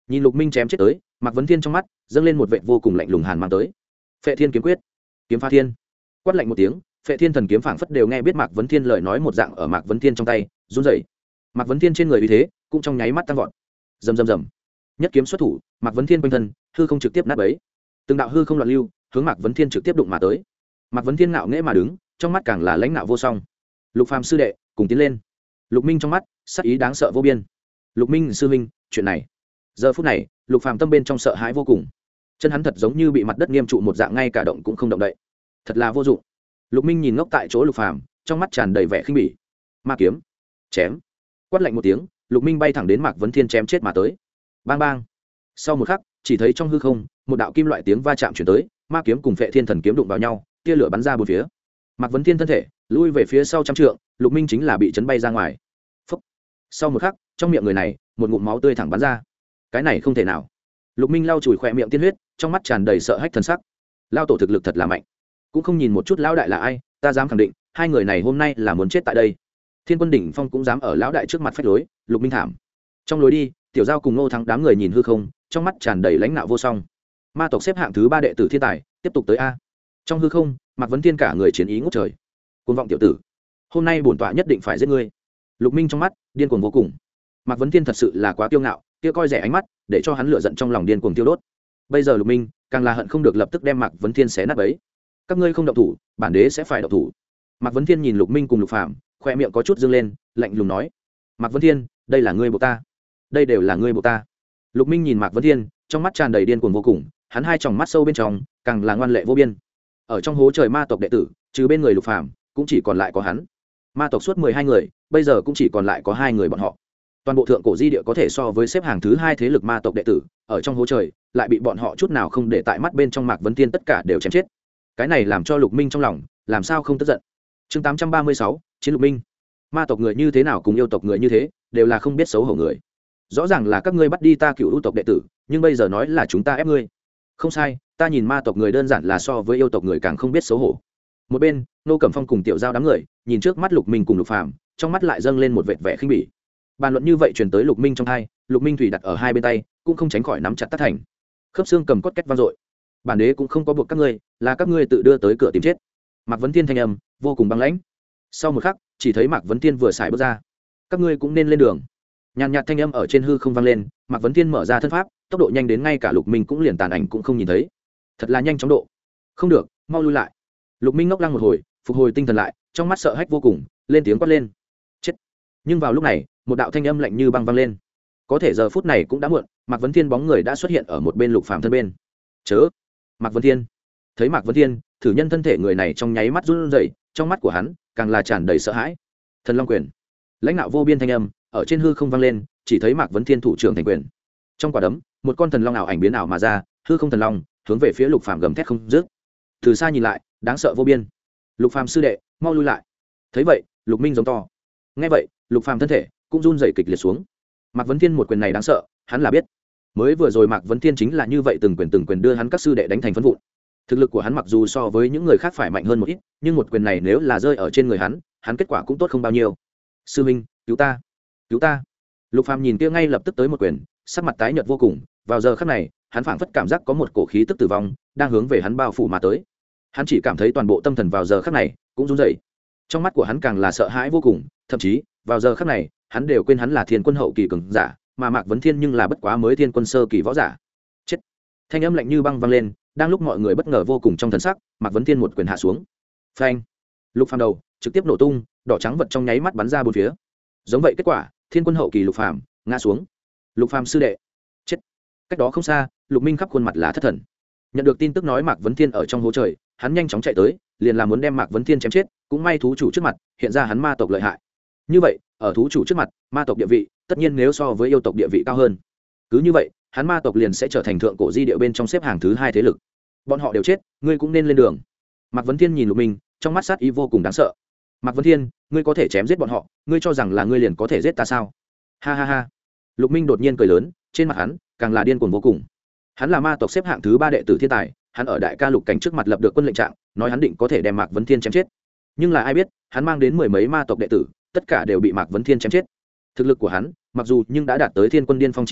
nhìn lục minh chém chết tới, mạc vấn thiên trong mắt dâng lên một vệ vô cùng lạnh lùng hàn mang tới. Phệ thiên kiếm quyết, kiếm phá thiên. Quát lạnh một tiếng, Phệ thiên thần kiếm phảng phất đều nghe biết mạc vấn thiên lời nói một dạng ở mạc vấn thiên trong tay run rẩy. Mạc vấn thiên trên người uy thế cũng trong nháy mắt tăng vọt. Rầm rầm rầm, nhất kiếm xuất thủ, mạc vấn thiên quanh thân hư không trực tiếp nát bấy, từng đạo hư không loạn lưu hướng mạc vấn thiên trực tiếp đụng mà tới. Mạc vấn thiên ngạo nghễ mà đứng, trong mắt càng là lãnh nạo vô song. Lục phàm sư đệ cùng tiến lên. Lục minh trong mắt sắc ý đáng sợ vô biên. Lục minh sư huynh, chuyện này. Giờ phút này lục phàm tâm bên trong sợ hãi vô cùng, chân hắn thật giống như bị mặt đất nghiêm trụ một dạng, ngay cả động cũng không động đậy, thật là vô dụng. Lục minh nhìn ngốc tại chỗ lục phàm, trong mắt tràn đầy vẻ khinh bỉ. Ma kiếm chém, quát lạnh một tiếng, lục minh bay thẳng đến mạc vấn thiên chém chết mà tới. Bang bang. Sau một khắc chỉ thấy trong hư không một đạo kim loại tiếng va chạm chuyển tới, ma kiếm cùng Phệ thiên thần kiếm đụng vào nhau, tia lửa bắn ra bốn phía. Mạc vấn thiên thân thể lui về phía sau trăm trượng, lục minh chính là bị chấn bay ra ngoài. Phúc. Sau một khắc trong miệng người này một ngụm máu tươi thẳng bắn ra. Cái này không thể nào. Lục minh lau chùi khỏe miệng tiên huyết, trong mắt tràn đầy sợ hãi thần sắc. Lao tổ thực lực thật là mạnh, cũng không nhìn một chút lão đại là ai, ta dám khẳng định hai người này hôm nay là muốn chết tại đây. Thiên quân đỉnh phong cũng dám ở lão đại trước mặt phách lối. Lục minh thảm. Trong lối đi tiểu giao cùng Ngô Thắng đám người nhìn hư không, trong mắt tràn đầy lãnh nạo vô song. Ma tộc xếp hạng thứ 3 đệ tử thiên tài tiếp tục tới a. Trong hư không mạc vấn thiên cả người chiến ý ngút trời. Cuồng vọng tiểu tử, hôm nay bổn tọa nhất định phải giết ngươi. Lục minh trong mắt điên cuồng vô cùng. Mạc vấn thiên thật sự là quá kiêu ngạo, kia coi rẻ ánh mắt để cho hắn lửa giận trong lòng điên cuồng tiêu đốt. Bây giờ lục minh càng là hận không được lập tức đem mạc vấn thiên xé nát bấy. Các ngươi không động thủ, bản đế sẽ phải động thủ. Mạc vấn thiên nhìn lục minh cùng lục phàm, khoe miệng có chút dương lên, lạnh lùng nói: Mạc vấn thiên, đây là ngươi buộc ta, đây đều là ngươi buộc ta. Lục minh nhìn mạc vấn thiên, trong mắt tràn đầy điên cuồng vô cùng, hắn hai tròng mắt sâu bên trong càng là ngoan lệ vô biên. Ở trong hố trời ma tộc đệ tử, trừ bên người lục phàm cũng chỉ còn lại có hắn. Ma tộc suốt 12 người, bây giờ cũng chỉ còn lại có 2 người bọn họ. Toàn bộ thượng cổ di địa có thể so với xếp hàng thứ 2 thế lực ma tộc đệ tử, ở trong hố trời lại bị bọn họ chút nào không để tại mắt bên trong mạc vấn thiên tất cả đều chém chết. Cái này làm cho lục minh trong lòng làm sao không tức giận. Chương 836, chiến lục minh. Ma tộc người như thế nào cùng yêu tộc người như thế, đều là không biết xấu hổ người. Rõ ràng là các ngươi bắt đi ta cựu ưu tộc đệ tử, nhưng bây giờ nói là chúng ta ép ngươi. Không sai, ta nhìn ma tộc người đơn giản là so với yêu tộc người càng không biết xấu hổ. Một bên Nô Cẩm Phong cùng tiểu giao đám người nhìn trước mắt lục minh cùng lục phàm, trong mắt lại dâng lên một vệt vẻ khinh bỉ. Bàn luận như vậy truyền tới lục minh trong tai, lục minh thủy đặt ở hai bên tay cũng không tránh khỏi nắm chặt tất thành. Khớp xương cầm cốt két vang dội. Bản đế cũng không có buộc các ngươi, là các ngươi tự đưa tới cửa tìm chết. Mạc vấn thiên thanh âm vô cùng băng lãnh. Sau một khắc chỉ thấy Mạc vấn thiên vừa xài bước ra: các ngươi cũng nên lên đường. Nhàn nhạt thanh âm ở trên hư không vang lên, Mạc vấn thiên mở ra thân pháp, tốc độ nhanh đến ngay cả lục minh cũng liền tàn ảnh cũng không nhìn thấy. Thật là nhanh chóng độ. Không được, mau lui lại. Lục minh ngốc lăng một hồi, phục hồi tinh thần lại, trong mắt sợ hãi vô cùng, lên tiếng quát lên: chết. Nhưng vào lúc này một đạo thanh âm lạnh như băng vang lên. Có thể giờ phút này cũng đã muộn, Mạc vấn thiên bóng người đã xuất hiện ở một bên lục phàm thân bên. Chớ. Mạc vấn thiên. Thấy Mạc vấn thiên, thử nhân thân thể người này trong nháy mắt run rẩy, trong mắt của hắn càng là tràn đầy sợ hãi. Thần long quyền. Lãnh đạo vô biên thanh âm ở trên hư không vang lên, chỉ thấy Mạc vấn thiên thủ trưởng thành quyền. Trong quả đấm một con thần long ảo ảnh biến ảo mà ra, hư không thần long hướng về phía lục phàm gầm thét không dứt. Từ xa nhìn lại đáng sợ vô biên. Lục phàm sư đệ, mau lui lại. Thấy vậy lục minh giống to. Nghe vậy lục phàm thân thể cũng run rẩy kịch liệt xuống. Mạc vấn thiên một quyền này đáng sợ, hắn là biết. Mới vừa rồi Mạc vấn thiên chính là như vậy từng quyền đưa hắn các sư đệ đánh thành phấn vụn. Thực lực của hắn mặc dù so với những người khác phải mạnh hơn một ít, nhưng một quyền này nếu là rơi ở trên người hắn kết quả cũng tốt không bao nhiêu. Sư minh, cứu ta, cứu ta. Lục phàm nhìn kia ngay lập tức tới một quyền, sắc mặt tái nhợt vô cùng. Vào giờ khắc này hắn phảng phất cảm giác có một cổ khí tức tử vong đang hướng về hắn bao phủ mà tới. Hắn chỉ cảm thấy toàn bộ tâm thần vào giờ khắc này cũng run rẩy. Trong mắt của hắn càng là sợ hãi vô cùng, thậm chí vào giờ khắc này hắn đều quên hắn là thiên quân hậu kỳ cường giả, mà Mạc vấn thiên nhưng là bất quá mới thiên quân sơ kỳ võ giả. Chết. Thanh âm lạnh như băng vang lên, đang lúc mọi người bất ngờ vô cùng trong thần sắc, Mạc vấn thiên một quyền hạ xuống. Phanh. Lục phàm đầu trực tiếp nổ tung, đỏ trắng vật trong nháy mắt bắn ra bốn phía. Giống vậy kết quả, thiên quân hậu kỳ lục phàm ngã xuống. Lục phàm sư đệ chết. Cách đó không xa lục minh khắp khuôn mặt là thất thần. Nhận được tin tức nói Mạc vấn thiên ở trong hố trời, hắn nhanh chóng chạy tới, liền là muốn đem Mạc vấn thiên chém chết. Cũng may thú chủ trước mặt hiện ra hắn ma tộc lợi hại. Như vậy ở thú chủ trước mặt, ma tộc địa vị tất nhiên nếu so với yêu tộc địa vị cao hơn. Cứ như vậy hắn ma tộc liền sẽ trở thành thượng cổ di địa bên trong xếp hàng thứ 2 thế lực. Bọn họ đều chết, ngươi cũng nên lên đường. Mạc vấn thiên nhìn lục minh, trong mắt sát ý vô cùng đáng sợ. Mạc vấn thiên, ngươi có thể chém giết bọn họ, ngươi cho rằng là ngươi liền có thể giết ta sao? Ha ha ha. Lục minh đột nhiên cười lớn, trên mặt hắn càng là điên cuồng vô cùng. Hắn là ma tộc xếp hạng thứ 3 đệ tử thiên tài, hắn ở đại ca lục cảnh trước mặt lập được quân lệnh trạng, nói hắn định có thể đem Mạc vấn thiên chém chết. Nhưng là ai biết hắn mang đến mười mấy ma tộc đệ tử, tất cả đều bị Mạc vấn thiên chém chết. Thực lực của hắn mặc dù nhưng đã đạt tới thiên quân điên phong chi cảnh,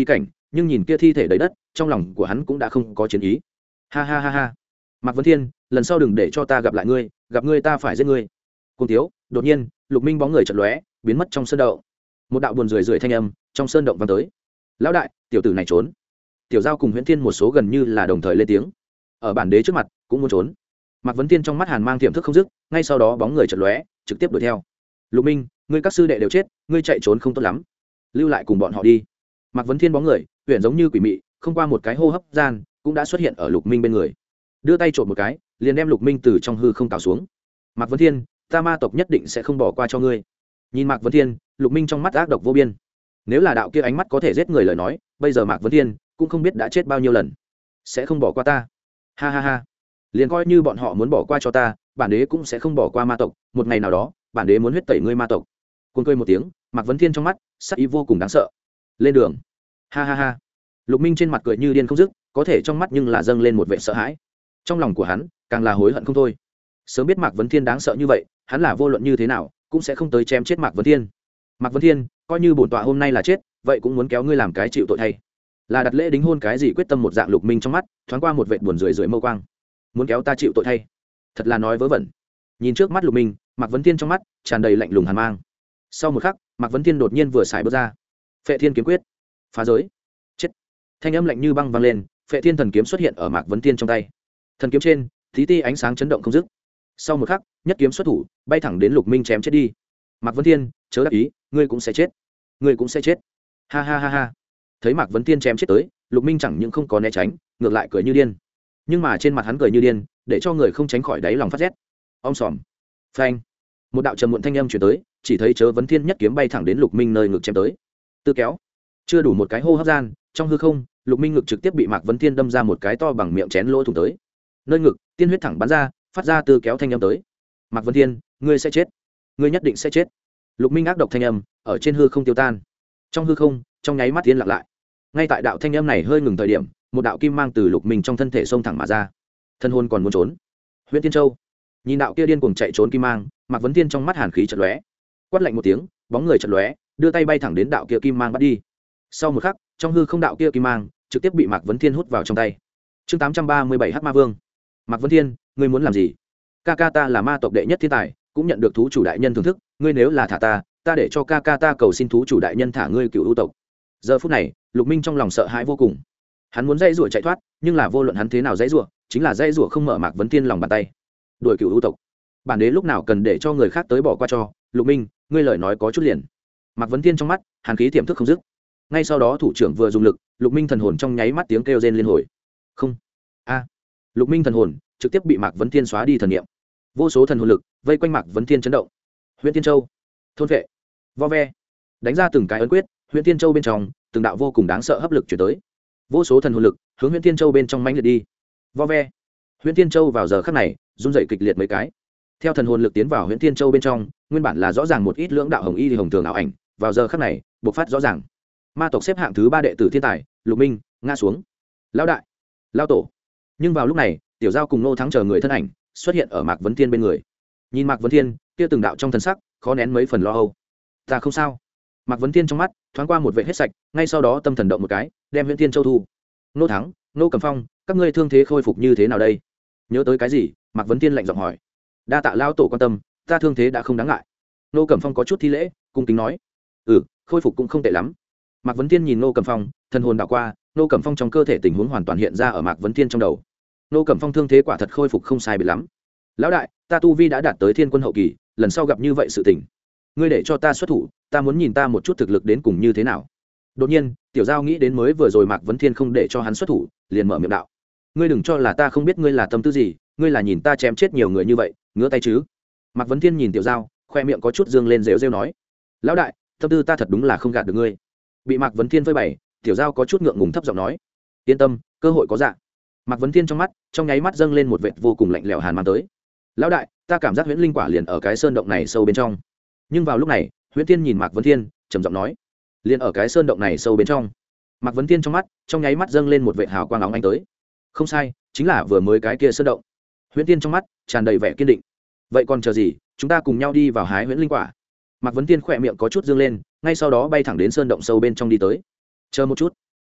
nhưng nhìn kia thi thể đầy đất trong lòng của hắn cũng đã không có chiến ý. Ha ha ha ha, Mạc Vấn Thiên, lần sau đừng để cho ta gặp lại ngươi, gặp ngươi ta phải giết ngươi. Cùng thiếu đột nhiên Lục Minh bóng người chợt lóe biến mất trong sơn động. Một đạo buồn rười rượi thanh âm trong sơn động vang tới. Lão đại, tiểu tử này trốn. Tiểu Giao cùng Huyễn Thiên một số gần như là đồng thời lên tiếng. Ở bản đế trước mặt cũng muốn trốn. Mạc Vấn Thiên trong mắt hàn mang tiềm thức không dứt, ngay sau đó bóng người chợt lóe trực tiếp đuổi theo. Lục Minh, ngươi các sư đệ đều chết, ngươi chạy trốn không tốt lắm, lưu lại cùng bọn họ đi. Mạc Vấn Thiên bóng người huyền giống như quỷ mị, không qua một cái hô hấp gian cũng đã xuất hiện ở Lục Minh bên người, đưa tay trộm một cái liền đem Lục Minh từ trong hư không cào xuống. Mạc Vấn Thiên, ta ma tộc nhất định sẽ không bỏ qua cho ngươi. Nhìn Mạc Vấn Thiên, Lục Minh trong mắt ác độc vô biên. Nếu là đạo kia ánh mắt có thể giết người lời nói, bây giờ Mạc Vấn Thiên cũng không biết đã chết bao nhiêu lần. Sẽ không bỏ qua ta. Ha ha ha, liền coi như bọn họ muốn bỏ qua cho ta, bản đế cũng sẽ không bỏ qua ma tộc. Một ngày nào đó bản đế muốn huyết tẩy ngươi ma tộc. Cuồng cười một tiếng, Mạc Vấn Thiên trong mắt sắc ý vô cùng đáng sợ. Lên đường. Ha ha ha, Lục Minh trên mặt cười như điên không dứt, có thể trong mắt nhưng là dâng lên một vẻ sợ hãi. Trong lòng của hắn càng là hối hận không thôi. Sớm biết Mạc Vấn Thiên đáng sợ như vậy, hắn là vô luận như thế nào cũng sẽ không tới chém chết Mạc Vấn Thiên. Mạc Vấn Thiên, coi như bổn tọa hôm nay là chết, vậy cũng muốn kéo ngươi làm cái chịu tội thay. Là đặt lễ đính hôn cái gì quyết tâm một dạng. Lục Minh trong mắt thoáng qua một vệt buồn rười rượi mâu quang. Muốn kéo ta chịu tội thay, thật là nói vớ vẩn. Nhìn trước mắt Lục Minh, Mạc Vấn Thiên trong mắt tràn đầy lạnh lùng hàn mang. Sau một khắc, Mạc Vấn Thiên đột nhiên vừa xài bước ra. Phệ Thiên kiếm quyết, phá giới. Chết. Thanh âm lạnh như băng vang lên, Phệ Thiên thần kiếm xuất hiện ở Mạc Vấn Thiên trong tay. Thần kiếm trên tí ti ánh sáng chấn động không dứt. Sau một khắc, nhất kiếm xuất thủ bay thẳng đến Lục Minh chém chết đi. Mạc Vấn Thiên, chớ đắc ý, ngươi cũng sẽ chết, ngươi cũng sẽ chết. Ha ha ha ha. Thấy Mạc Vấn Thiên chém chết tới, Lục Minh chẳng những không có né tránh, ngược lại cười như điên. Nhưng mà trên mặt hắn cười như điên, để cho người không tránh khỏi đáy lòng phát rét. Om sòm. Phanh. Một đạo trầm muộn thanh âm truyền tới, chỉ thấy Chớ Vấn Thiên nhất kiếm bay thẳng đến Lục Minh nơi ngực chém tới. Tư kéo. Chưa đủ một cái hô hấp gian, trong hư không, Lục Minh ngực trực tiếp bị Mạc Vấn Thiên đâm ra một cái to bằng miệng chén lỗ thủng tới. Nơi ngực, tiên huyết thẳng bắn ra, phát ra tư kéo thanh âm tới. Mạc Vấn Thiên, ngươi sẽ chết, ngươi nhất định sẽ chết. Lục Minh ác độc thanh âm ở trên hư không tiêu tan. Trong hư không, trong nháy mắt tiến lặng lại. Ngay tại đạo thanh âm này hơi ngừng thời điểm, một đạo kim mang từ Lục Minh trong thân thể xông thẳng mà ra. Thân hồn còn muốn trốn. Huyễn Tiên Châu. Nhìn đạo kia điên cuồng chạy trốn kim mang, Mạc Vấn Thiên trong mắt hàn khí chợt lóe. Quát lạnh một tiếng, bóng người chợt lóe, đưa tay bay thẳng đến đạo kia kim mang bắt đi. Sau một khắc, trong hư không đạo kia kim mang trực tiếp bị Mạc Vấn Thiên hút vào trong tay. Chương 837 Hắc Ma Vương. Mạc Vấn Thiên, ngươi muốn làm gì? Ca ca ta là ma tộc đệ nhất thiên tài, cũng nhận được thú chủ đại nhân thưởng thức, ngươi nếu là thả ta, ta để cho ca ca ta cầu xin thú chủ đại nhân thả ngươi cựu ưu tộc. Giờ phút này, Lục Minh trong lòng sợ hãi vô cùng. Hắn muốn dãy rủa chạy thoát, nhưng là vô luận hắn thế nào dãy rủa, chính là dãy rủa không mở Mạc Vấn Thiên lòng bàn tay. Đuổi cựu ưu tộc, bản đế lúc nào cần để cho người khác tới bỏ qua cho. Lục Minh, ngươi lời nói có chút liền. Mạc Vấn Thiên trong mắt hàn khí tiềm thức không dứt. Ngay sau đó thủ trưởng vừa dùng lực, Lục Minh thần hồn trong nháy mắt tiếng kêu rên liên hồi. Không. A. Lục Minh thần hồn trực tiếp bị Mạc Vấn Thiên xóa đi thần niệm. Vô số thần hồn lực vây quanh Mạc Vấn Thiên chấn động. Huyễn Tiên Châu, thôn vệ, vo ve, đánh ra từng cái ấn quyết. Huyễn Tiên Châu bên trong từng đạo vô cùng đáng sợ hấp lực chuyển tới. Vô số thần hồn lực hướng Huyễn Tiên Châu bên trong mãnh liệt đi. Vo ve. Huyễn Tiên Châu vào giờ khắc này run rẩy kịch liệt mấy cái. Theo thần hồn lực tiến vào Huyễn Tiên Châu bên trong, nguyên bản là rõ ràng một ít lưỡng đạo hồng y thì hồng thường ảo ảnh, vào giờ khắc này bộc phát rõ ràng. Ma tộc xếp hạng thứ 3 đệ tử thiên tài, Lục Minh ngã xuống. Lão đại, lão tổ. Nhưng vào lúc này, Tiểu Giao cùng Nô Thắng chờ người thân ảnh xuất hiện ở Mạc Vấn Thiên bên người. Nhìn Mạc Vấn Thiên, kia từng đạo trong thần sắc khó nén mấy phần lo âu. Ta không sao. Mạc Vấn Thiên trong mắt thoáng qua một vẻ hết sạch, ngay sau đó tâm thần động một cái, đem Huyễn Tiên Châu thu. Nô Thắng, Nô Cẩm Phong, các ngươi thương thế khôi phục như thế nào đây? Nhớ tới cái gì? Mạc Vấn Thiên lạnh giọng hỏi. Đa tạ lão tổ quan tâm, ta thương thế đã không đáng ngại. Nô Cẩm Phong có chút thi lễ, cung kính nói. Khôi phục cũng không tệ lắm. Mạc Vấn Thiên nhìn Nô Cẩm Phong, thần hồn đảo qua, Nô Cẩm Phong trong cơ thể tình huống hoàn toàn hiện ra ở Mạc Vấn Thiên trong đầu. Nô Cẩm Phong thương thế quả thật khôi phục không sai biệt lắm. Lão đại, ta tu vi đã đạt tới thiên quân hậu kỳ, lần sau gặp như vậy sự tình, ngươi để cho ta xuất thủ, ta muốn nhìn ta một chút thực lực đến cùng như thế nào. Đột nhiên, Tiểu Giao nghĩ đến mới vừa rồi Mạc Vấn Thiên không để cho hắn xuất thủ, liền mở miệng đạo: ngươi đừng cho là ta không biết ngươi là tâm tư gì, ngươi là nhìn ta chém chết nhiều người như vậy, ngứa tay chứ? Mạc Vấn Thiên nhìn Tiểu Giao, khoe miệng có chút dương lên rêu rêu nói: lão đại, tâm tư ta thật đúng là không gạt được ngươi. Bị Mạc Vấn Thiên phơi bày, Tiểu Giao có chút ngượng ngùng thấp giọng nói: yên tâm, cơ hội có dạng. Mạc Vấn Thiên trong mắt trong nháy mắt dâng lên một vệt vô cùng lạnh lẽo hàn mang tới. Lão đại, ta cảm giác huyễn linh quả liền ở cái sơn động này sâu bên trong. Nhưng vào lúc này, Huyễn Thiên nhìn Mạc Vấn Thiên trầm giọng nói: liền ở cái sơn động này sâu bên trong. Mạc Vấn Thiên trong mắt trong nháy mắt dâng lên một vệt hào quang óng ánh tới. Không sai, chính là vừa mới cái kia sơn động. Huyễn Thiên trong mắt tràn đầy vẻ kiên định. Vậy còn chờ gì, chúng ta cùng nhau đi vào hái huyễn linh quả. Mạc Vấn Thiên khỏe miệng có chút dương lên, ngay sau đó bay thẳng đến sơn động sâu bên trong đi tới. Chờ một chút.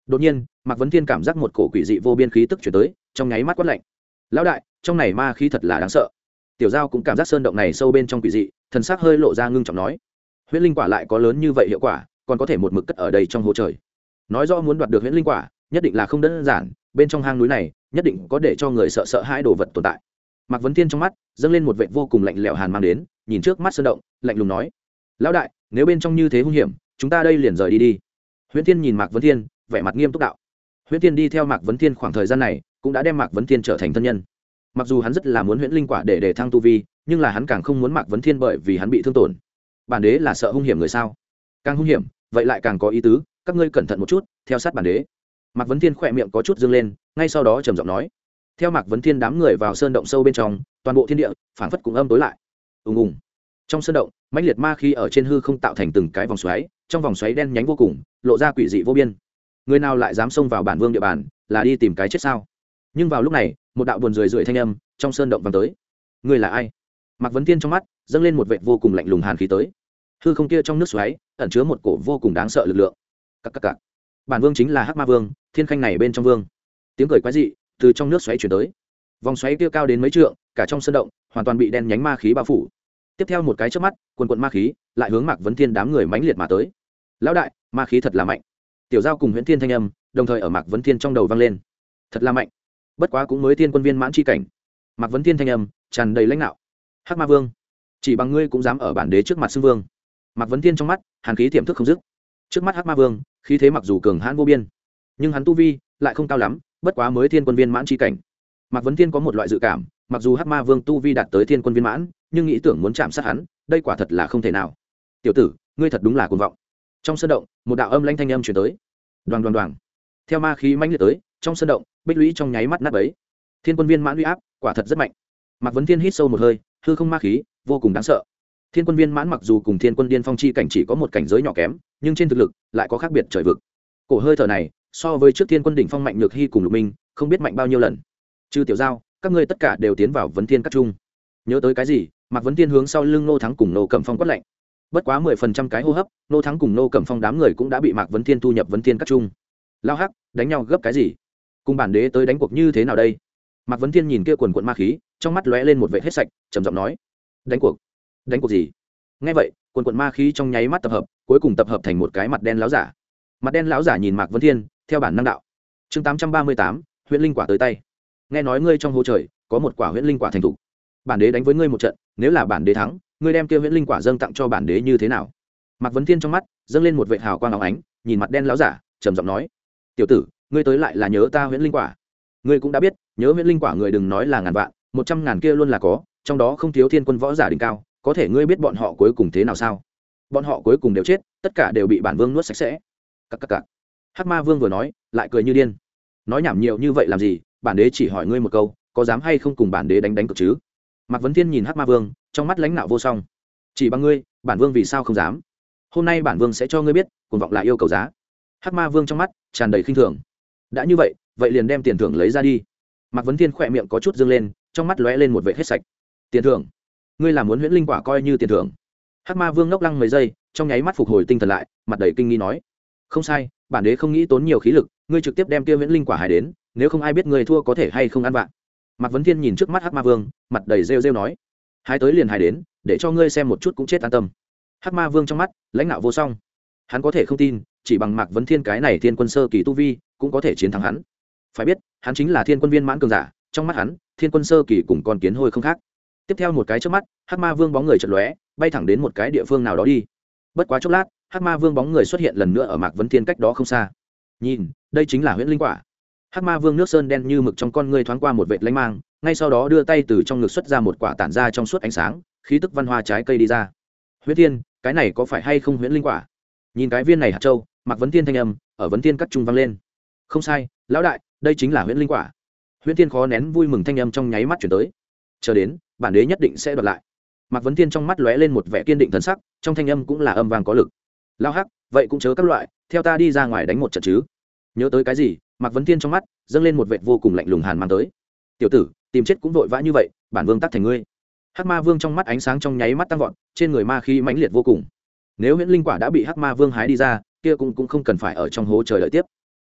đột nhiên mạc vấn thiên cảm giác một cổ quỷ dị vô biên khí tức chuyển tới, trong nháy mắt quát lạnh. Lão đại, trong này ma khí thật là đáng sợ. Tiểu giao cũng cảm giác sơn động này sâu bên trong quỷ dị, thần sắc hơi lộ ra ngưng trọng nói. Huyễn linh quả lại có lớn như vậy hiệu quả, còn có thể một mực cất ở đây trong hố trời. Nói rõ muốn đoạt được huyễn linh quả nhất định là không đơn giản, bên trong hang núi này nhất định có để cho người sợ sợ hãi đồ vật tồn tại. Mạc vấn thiên trong mắt dâng lên một vệt vô cùng lạnh lẽo hàn mang đến, nhìn trước mắt sơn động lạnh lùng nói. Lão đại, nếu bên trong như thế hung hiểm, chúng ta đây liền rời đi đi. Huyễn Thiên nhìn Mạc vấn thiên, vẻ mặt nghiêm túc đạo. Huyễn Thiên đi theo Mạc vấn thiên khoảng thời gian này cũng đã đem Mạc vấn thiên trở thành thân nhân. Mặc dù hắn rất là muốn huyễn linh quả để thăng tu vi, nhưng là hắn càng không muốn Mạc vấn thiên bởi vì hắn bị thương tổn. Bản đế là sợ hung hiểm người sao? Càng hung hiểm vậy lại càng có ý tứ, các ngươi cẩn thận một chút, theo sát bản đế. Mạc vấn thiên khỏe miệng có chút dương lên, ngay sau đó trầm giọng nói. Theo Mạc vấn thiên đám người vào sơn động sâu bên trong, toàn bộ thiên địa phảng phất cũng âm tối lại. Ùng ùng. Trong sơn động mãnh liệt ma khí ở trên hư không tạo thành từng cái vòng xoáy, trong vòng xoáy đen nhánh vô cùng, lộ ra quỷ dị vô biên. Người nào lại dám xông vào bản vương địa bàn, là đi tìm cái chết sao? Nhưng vào lúc này một đạo buồn rười rượi thanh âm trong sơn động vang tới. Ngươi là ai? Mạc vấn thiên trong mắt dâng lên một vệt vô cùng lạnh lùng hàn khí tới. Hư không kia trong nước xoáy ẩn chứa một cổ vô cùng đáng sợ lực lượng. Cặc. Bản vương chính là Hắc Ma Vương, thiên khanh này bên trong vương. Tiếng cười quái dị từ trong nước xoáy truyền tới. Vòng xoáy kia cao đến mấy trượng, cả trong sơn động hoàn toàn bị đen nhánh ma khí bao phủ. Tiếp theo một cái chớp mắt, quần quần ma khí lại hướng Mạc vấn thiên đám người mãnh liệt mà tới. Lão đại, ma khí thật là mạnh. Tiểu giao cùng Huyễn Thiên thanh âm đồng thời ở Mạc vấn thiên trong đầu vang lên. Thật là mạnh, bất quá cũng mới thiên quân viên mãn chi cảnh. Mạc vấn thiên thanh âm tràn đầy lãnh đạo. Hắc Ma Vương, chỉ bằng ngươi cũng dám ở bản đế trước mặt xưng vương? Mạc vấn thiên trong mắt hàn khí tiềm thức không dứt. Trước mắt Hắc Ma Vương khí thế mặc dù cường hãn vô biên, nhưng hắn tu vi lại không cao lắm, bất quá mới thiên quân viên mãn chi cảnh. Mạc vấn thiên có một loại dự cảm, mặc dù Hắc Ma Vương tu vi đạt tới thiên quân viên mãn, nhưng nghĩ tưởng muốn chạm sát hắn, đây quả thật là không thể nào. Tiểu tử, ngươi thật đúng là cuồng vọng. Trong sơn động một đạo âm lãnh thanh âm truyền tới. Đoàng đoàng đoàng. Theo ma khí mãnh liệt tới, trong sơn động bích lũy trong nháy mắt nát bấy. Thiên quân viên mãn uy áp quả thật rất mạnh. Mạc vấn thiên hít sâu một hơi, hư không ma khí vô cùng đáng sợ. Thiên quân viên mãn mặc dù cùng thiên quân điên phong chi cảnh chỉ có một cảnh giới nhỏ kém, nhưng trên thực lực lại có khác biệt trời vực. Cổ hơi thở này so với trước thiên quân đỉnh phong mạnh nhược hy cùng lục minh không biết mạnh bao nhiêu lần. Trừ tiểu giao, các ngươi tất cả đều tiến vào vấn thiên các trung. Nhớ tới cái gì? Mạc vấn thiên hướng sau lưng nô thắng cùng nô cẩm phong quát lạnh. Bất quá 10% cái hô hấp, nô thắng cùng nô cẩm phong đám người cũng đã bị Mạc vấn thiên thu nhập vấn thiên các trung. Lao hắc, đánh nhau gấp cái gì? Cùng bản đế tới đánh cuộc như thế nào đây? Mạc vấn thiên nhìn kia quần quận ma khí, trong mắt lóe lên một vẻ hết sạch, trầm giọng nói. Đánh cuộc? Đánh cuộc gì? Nghe vậy, quần quận ma khí trong nháy mắt tập hợp, cuối cùng tập hợp thành một cái mặt đen láo giả. Mặt đen láo giả nhìn Mạc vấn thiên, theo bản năng đạo. Chương 838, huyễn linh quả tới tay. Nghe nói ngươi trong hố trời có một quả huyễn linh quả thành thủ, bản đế đánh với ngươi một trận, nếu là bản đế thắng, ngươi đem kia huyễn linh quả dâng tặng cho bản đế như thế nào? Mạc vấn thiên trong mắt dâng lên một vệt hào quang óng ánh, nhìn mặt đen láo giả, trầm giọng nói. Tiểu tử, ngươi tới lại là nhớ ta huyễn linh quả? Ngươi cũng đã biết, nhớ huyễn linh quả người đừng nói là ngàn vạn, 100.000 kia luôn là có, trong đó không thiếu thiên quân võ giả đỉnh cao, có thể ngươi biết bọn họ cuối cùng thế nào sao? Bọn họ cuối cùng đều chết, tất cả đều bị bản vương nuốt sạch sẽ. Cặc. Hắc Ma Vương vừa nói, lại cười như điên. Nói nhảm nhiều như vậy làm gì, bản đế chỉ hỏi ngươi một câu, có dám hay không cùng bản đế đánh cược chứ? Mạc vấn thiên nhìn Hắc Ma Vương, trong mắt lãnh nạo vô song. Chỉ bằng ngươi, bản vương vì sao không dám? Hôm nay bản vương sẽ cho ngươi biết, cuồng vọng là yêu cầu giá. Hắc Ma Vương trong mắt tràn đầy khinh thường. Đã như vậy, vậy liền đem tiền thưởng lấy ra đi. Mạc vấn thiên khỏe miệng có chút dương lên, trong mắt lóe lên một vệt hết sạch. Tiền thưởng? Ngươi làm muốn huyễn linh quả coi như tiền thưởng? Hắc Ma Vương ngốc lăng mấy giây, trong nháy mắt phục hồi tinh thần lại, mặt đầy kinh nghi nói. Không sai, bản đế không nghĩ tốn nhiều khí lực, ngươi trực tiếp đem kia huyễn linh quả hái đến, nếu không ai biết ngươi thua có thể hay không ăn vạ. Mạc vấn thiên nhìn trước mắt Hắc Ma Vương, mặt đầy rêu rêu nói. Hái tới liền hái đến, để cho ngươi xem một chút cũng chết an tâm. Hắc Ma Vương trong mắt lãnh nạo vô song. Hắn có thể không tin, chỉ bằng Mạc vấn thiên cái này thiên quân sơ kỳ tu vi cũng có thể chiến thắng hắn. Phải biết, hắn chính là thiên quân viên mãn cường giả, trong mắt hắn thiên quân sơ kỳ cùng con kiến hôi không khác. Tiếp theo một cái trước mắt, Hắc Ma Vương bóng người chợt lóe, bay thẳng đến một cái địa phương nào đó đi. Bất quá chốc lát, Hắc Ma Vương bóng người xuất hiện lần nữa ở Mạc vấn thiên cách đó không xa. Nhìn, đây chính là huyễn linh quả. Hắc Ma Vương nước sơn đen như mực trong con ngươi thoáng qua một vệt lanh mang, ngay sau đó đưa tay từ trong ngực xuất ra một quả tản ra trong suốt ánh sáng, khí tức văn hoa trái cây đi ra. Huyễn Thiên, cái này có phải hay không huyễn linh quả? Nhìn cái viên này hạt châu, Mạc vấn thiên thanh âm ở vấn thiên các trung vang lên. Không sai, lão đại, đây chính là huyễn linh quả. Huyễn Thiên khó nén vui mừng thanh âm trong nháy mắt chuyển tới. Chờ đến, bản đế nhất định sẽ đoạt lại. Mạc vấn thiên trong mắt lóe lên một vẻ kiên định thần sắc, trong thanh âm cũng là âm vang có lực. Lao hắc, vậy cũng chớ các loại, theo ta đi ra ngoài đánh một trận chứ? Nhớ tới cái gì? Mạc vấn thiên trong mắt dâng lên một vệt vô cùng lạnh lùng hàn mang tới. Tiểu tử, tìm chết cũng vội vã như vậy, bản vương tắc thành ngươi. Hắc Ma Vương trong mắt ánh sáng trong nháy mắt tăng vọt, trên người ma khí mãnh liệt vô cùng. Nếu huyễn linh quả đã bị Hắc Ma Vương hái đi ra, kia cũng không cần phải ở trong hố trời đợi tiếp.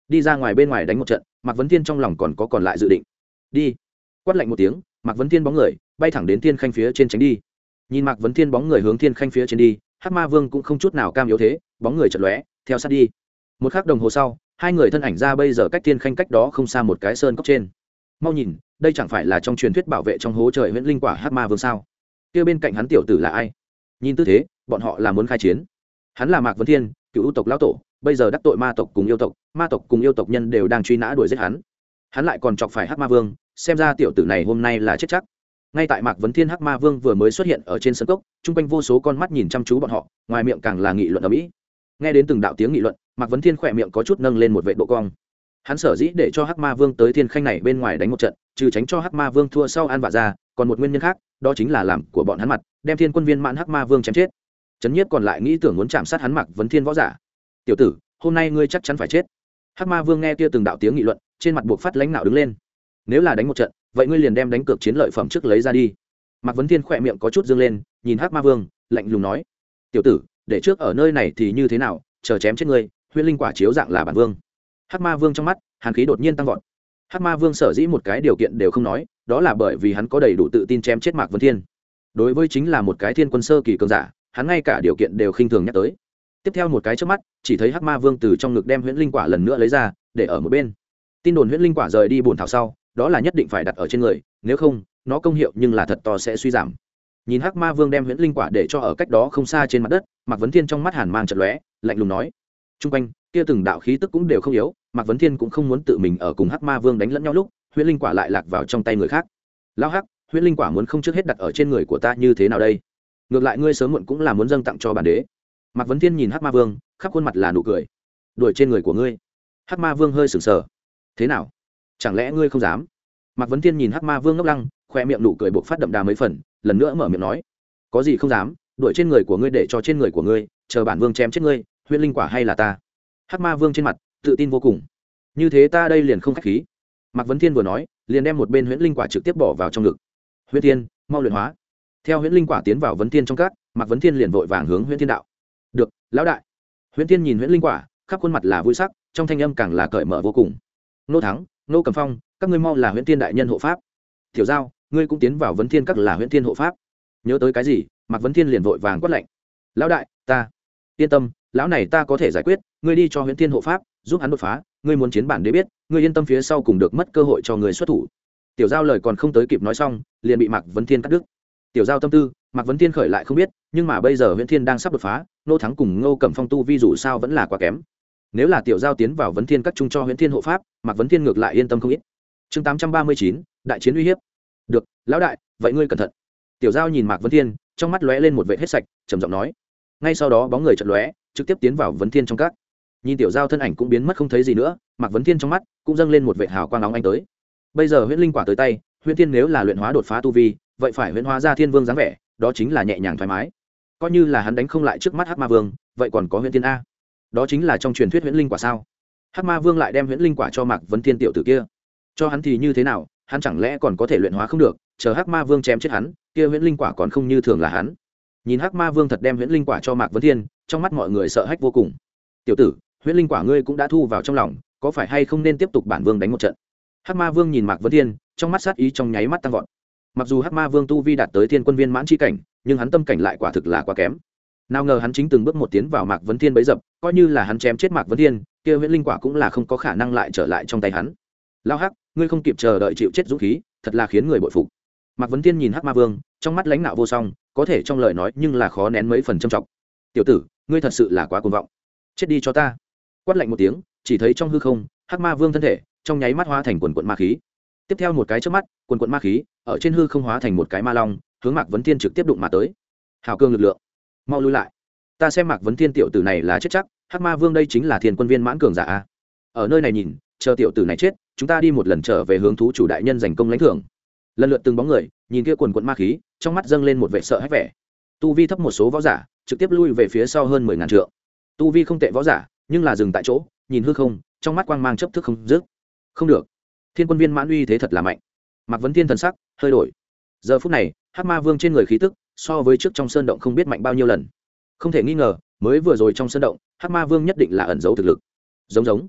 đi ra ngoài bên ngoài đánh một trận. Mạc Vấn Thiên trong lòng còn lại dự định. Đi. Quát lạnh một tiếng, Mạc Vấn Thiên bóng người bay thẳng đến Thiên Khanh phía trên tránh đi. Nhìn Mạc Vấn Thiên bóng người hướng Thiên Khanh phía trên đi, Hắc Ma Vương cũng không chút nào cam yếu thế, bóng người chợt lóe, theo sát đi. Một khắc đồng hồ sau, hai người thân ảnh ra bây giờ cách Thiên Khanh cách đó không xa một cái sơn cốc trên. Mau nhìn, đây chẳng phải là trong truyền thuyết bảo vệ trong hố trời huyễn linh quả Hắc Ma Vương sao? Kia bên cạnh hắn tiểu tử là ai? Nhìn tư thế, bọn họ là muốn khai chiến. Hắn là Mạc Vấn Thiên, cựu ưu tộc lão tổ, bây giờ đắc tội ma tộc cùng yêu tộc, ma tộc cùng yêu tộc nhân đều đang truy nã đuổi giết hắn. Hắn lại còn chọc phải Hắc Ma Vương, xem ra tiểu tử này hôm nay là chết chắc. Ngay tại Mạc Vấn Thiên, Hắc Ma Vương vừa mới xuất hiện ở trên sân cốc, chung quanh vô số con mắt nhìn chăm chú bọn họ, ngoài miệng càng là nghị luận ầm ĩ. Nghe đến từng đạo tiếng nghị luận, Mạc Vấn Thiên khỏe miệng có chút nâng lên một vệt độ cong. Hắn sở dĩ để cho Hắc Ma Vương tới Thiên Khanh này bên ngoài đánh một trận, trừ tránh cho Hắc Ma Vương thua sau an vạ ra, còn một nguyên nhân khác, đó chính là làm của bọn hắn mặt, đem Thiên Quân Viên mãn Hắc Ma Vương chém chết. Trấn Nhiếp còn lại nghĩ tưởng muốn chạm sát hắn Mạc Vấn Thiên võ giả. "Tiểu tử, hôm nay ngươi chắc chắn phải chết." Hắc Ma Vương nghe kia từng đạo tiếng nghị luận, trên mặt buộc phát lãnh nạo đứng lên. "Nếu là đánh một trận, vậy ngươi liền đem đánh cược chiến lợi phẩm trước lấy ra đi." Mạc Vấn Thiên khỏe miệng có chút dương lên, nhìn Hắc Ma Vương, lạnh lùng nói: "Tiểu tử, để trước ở nơi này thì như thế nào, chờ chém chết ngươi, huyễn linh quả chiếu dạng là bản vương." Hắc Ma Vương trong mắt hàn khí đột nhiên tăng vọt. Hắc Ma Vương sở dĩ một cái điều kiện đều không nói, đó là bởi vì hắn có đầy đủ tự tin chém chết Mạc Vấn Thiên. Đối với chính là một cái thiên quân sơ kỳ cường giả, hắn ngay cả điều kiện đều khinh thường nhắc tới. Tiếp theo một cái chớp mắt, chỉ thấy Hắc Ma Vương từ trong ngực đem huyễn linh quả lần nữa lấy ra, để ở một bên. Tin đồn huyễn linh quả rời đi bổn thảo sau, đó là nhất định phải đặt ở trên người, nếu không, nó công hiệu nhưng là thật to sẽ suy giảm. Nhìn Hắc Ma Vương đem huyễn linh quả để cho ở cách đó không xa trên mặt đất, Mạc Vấn Thiên trong mắt hàn mang chợt lóe, lạnh lùng nói: "Trung quanh, kia từng đạo khí tức cũng đều không yếu, Mạc Vấn Thiên cũng không muốn tự mình ở cùng Hắc Ma Vương đánh lẫn nhau lúc, huyễn linh quả lại lạc vào trong tay người khác. Lão Hắc, huyễn linh quả muốn không trước hết đặt ở trên người của ta như thế nào đây? Ngược lại ngươi sớm muộn cũng là muốn dâng tặng cho bản đế." Mạc Vấn Thiên nhìn Hắc Ma Vương, khắp khuôn mặt là nụ cười. "Đuổi trên người của ngươi." Hắc Ma Vương hơi sửng sờ. "Thế nào? Chẳng lẽ ngươi không dám?" Mạc Vấn Thiên nhìn Hắc Ma Vương ngốc lăng, khoe miệng nụ cười buộc phát đậm đà mấy phần, lần nữa mở miệng nói: "Có gì không dám, đuổi trên người của ngươi để cho trên người của ngươi, chờ bản vương chém chết ngươi, huyễn linh quả hay là ta." Hắc Ma Vương trên mặt tự tin vô cùng. "Như thế ta đây liền không khách khí." Mạc Vấn Thiên vừa nói, liền đem một bên huyễn linh quả trực tiếp bỏ vào trong ngực. "Huyễn Thiên, mau luyện hóa." Theo huyễn linh quả tiến vào Vấn Thiên trong các, Mạc Vấn Thiên liền vội vàng hướng Huyễn Thiên đạo: "Được, lão đại." Huyễn Thiên nhìn huyễn linh quả, khắp khuôn mặt là vui sắc, trong thanh âm càng là cởi mở vô cùng. "Nô Thắng, Nô Cầm Phong, các ngươi mau là Huyễn Thiên đại nhân hộ pháp. Tiểu Giao, ngươi cũng tiến vào Vấn Thiên các là Huyễn Thiên hộ pháp." Nhớ tới cái gì, Mạc Vấn Thiên liền vội vàng quát lạnh: "Lão đại, ta yên tâm, lão này ta có thể giải quyết, ngươi đi cho Huyễn Thiên hộ pháp, giúp hắn đột phá, ngươi muốn chiến bản đế biết, ngươi yên tâm phía sau cùng được mất cơ hội cho người xuất thủ." Tiểu Giao lời còn không tới kịp nói xong, liền bị Mạc Vấn Thiên cắt đứt. Tiểu Giao tâm tư, Mạc Vấn Thiên khởi lại không biết, nhưng mà bây giờ Huyễn Thiên đang sắp đột phá, Nô Thắng cùng Ngô Cẩm Phong tu vi dù sao vẫn là quá kém. Nếu là Tiểu Giao tiến vào Vấn Thiên các trung cho Huyễn Thiên hộ pháp, Mạc Vấn Thiên ngược lại yên tâm không ít. Chương 839, đại chiến uy hiếp. "Được, lão đại, vậy ngươi cẩn thận." Tiểu Giao nhìn Mạc Vấn Thiên, trong mắt lóe lên một vẻ hết sạch, trầm giọng nói. Ngay sau đó bóng người chợt lóe, trực tiếp tiến vào Vấn Thiên trong các. Nhìn Tiểu Giao thân ảnh cũng biến mất không thấy gì nữa, Mạc Vấn Thiên trong mắt cũng dâng lên một vẻ hào quang nóng ánh tới. Bây giờ huyễn linh quả tới tay, Huyễn Thiên nếu là luyện hóa đột phá tu vi, vậy phải huyễn hóa ra Thiên Vương dáng vẻ, đó chính là nhẹ nhàng thoải mái. Coi như là hắn đánh không lại trước mắt Hắc Ma Vương, vậy còn có Huyễn Thiên a. Đó chính là trong truyền thuyết huyễn linh quả sao? Hắc Ma Vương lại đem huyễn linh quả cho Mạc Vấn Thiên tiểu tử kia. Cho hắn thì như thế nào, hắn chẳng lẽ còn có thể luyện hóa không được, chờ Hắc Ma Vương chém chết hắn, kia huyễn linh quả còn không như thường là hắn. Nhìn Hắc Ma Vương thật đem huyễn linh quả cho Mạc Vấn Thiên, trong mắt mọi người sợ hãi vô cùng. "Tiểu tử, huyễn linh quả ngươi cũng đã thu vào trong lòng, có phải hay không nên tiếp tục bản vương đánh một trận?" Hắc Ma Vương nhìn Mạc Vấn Thiên, trong mắt sát ý trong nháy mắt tăng vọt. Mặc dù Hắc Ma Vương tu vi đạt tới Thiên Quân Viên mãn chi cảnh, nhưng hắn tâm cảnh lại quả thực là quá kém. Nào ngờ hắn chính từng bước một tiến vào Mạc Vấn Thiên bấy dập, coi như là hắn chém chết Mạc Vấn Thiên, kia huyễn linh quả cũng là không có khả năng lại trở lại trong tay hắn. "Lão Hắc, ngươi không kịp chờ đợi chịu chết dũng khí, thật là khiến người bội phục." Mạc Vấn Thiên nhìn Hắc Ma Vương, trong mắt lãnh nạo vô song, có thể trong lời nói nhưng là khó nén mấy phần trầm trọng. "Tiểu tử, ngươi thật sự là quá cuồng vọng. Chết đi cho ta." Quát lạnh một tiếng, chỉ thấy trong hư không, Hắc Ma Vương thân thể trong nháy mắt hóa thành quần quần ma khí. Tiếp theo một cái chớp mắt, quần quần ma khí ở trên hư không hóa thành một cái ma long, hướng Mạc Vấn Thiên trực tiếp đụng mà tới. "Hào cương lực lượng, mau lui lại. Ta xem Mạc Vấn Thiên tiểu tử này là chết chắc, Hắc Ma Vương đây chính là Thiên Quân Viên mãn cường giả a. Ở nơi này nhìn, chờ tiểu tử này chết, chúng ta đi một lần trở về hướng thú chủ đại nhân giành công lãnh thưởng." Lần lượt từng bóng người nhìn kia quần quần ma khí, trong mắt dâng lên một vẻ sợ hãi vẻ. Tu vi thấp một số võ giả trực tiếp lui về phía sau hơn 10.000 trượng. Tu vi không tệ võ giả, nhưng là dừng tại chỗ, nhìn hư không, trong mắt quang mang chấp thức không dứt. Không được, Thiên Quân Viên mãn uy thế thật là mạnh. Mạc Vấn Thiên thần sắc hơi đổi. Giờ phút này, Hắc Ma Vương trên người khí tức so với trước trong sơn động không biết mạnh bao nhiêu lần. Không thể nghi ngờ, mới vừa rồi trong sơn động, Hắc Ma Vương nhất định là ẩn giấu thực lực. Giống.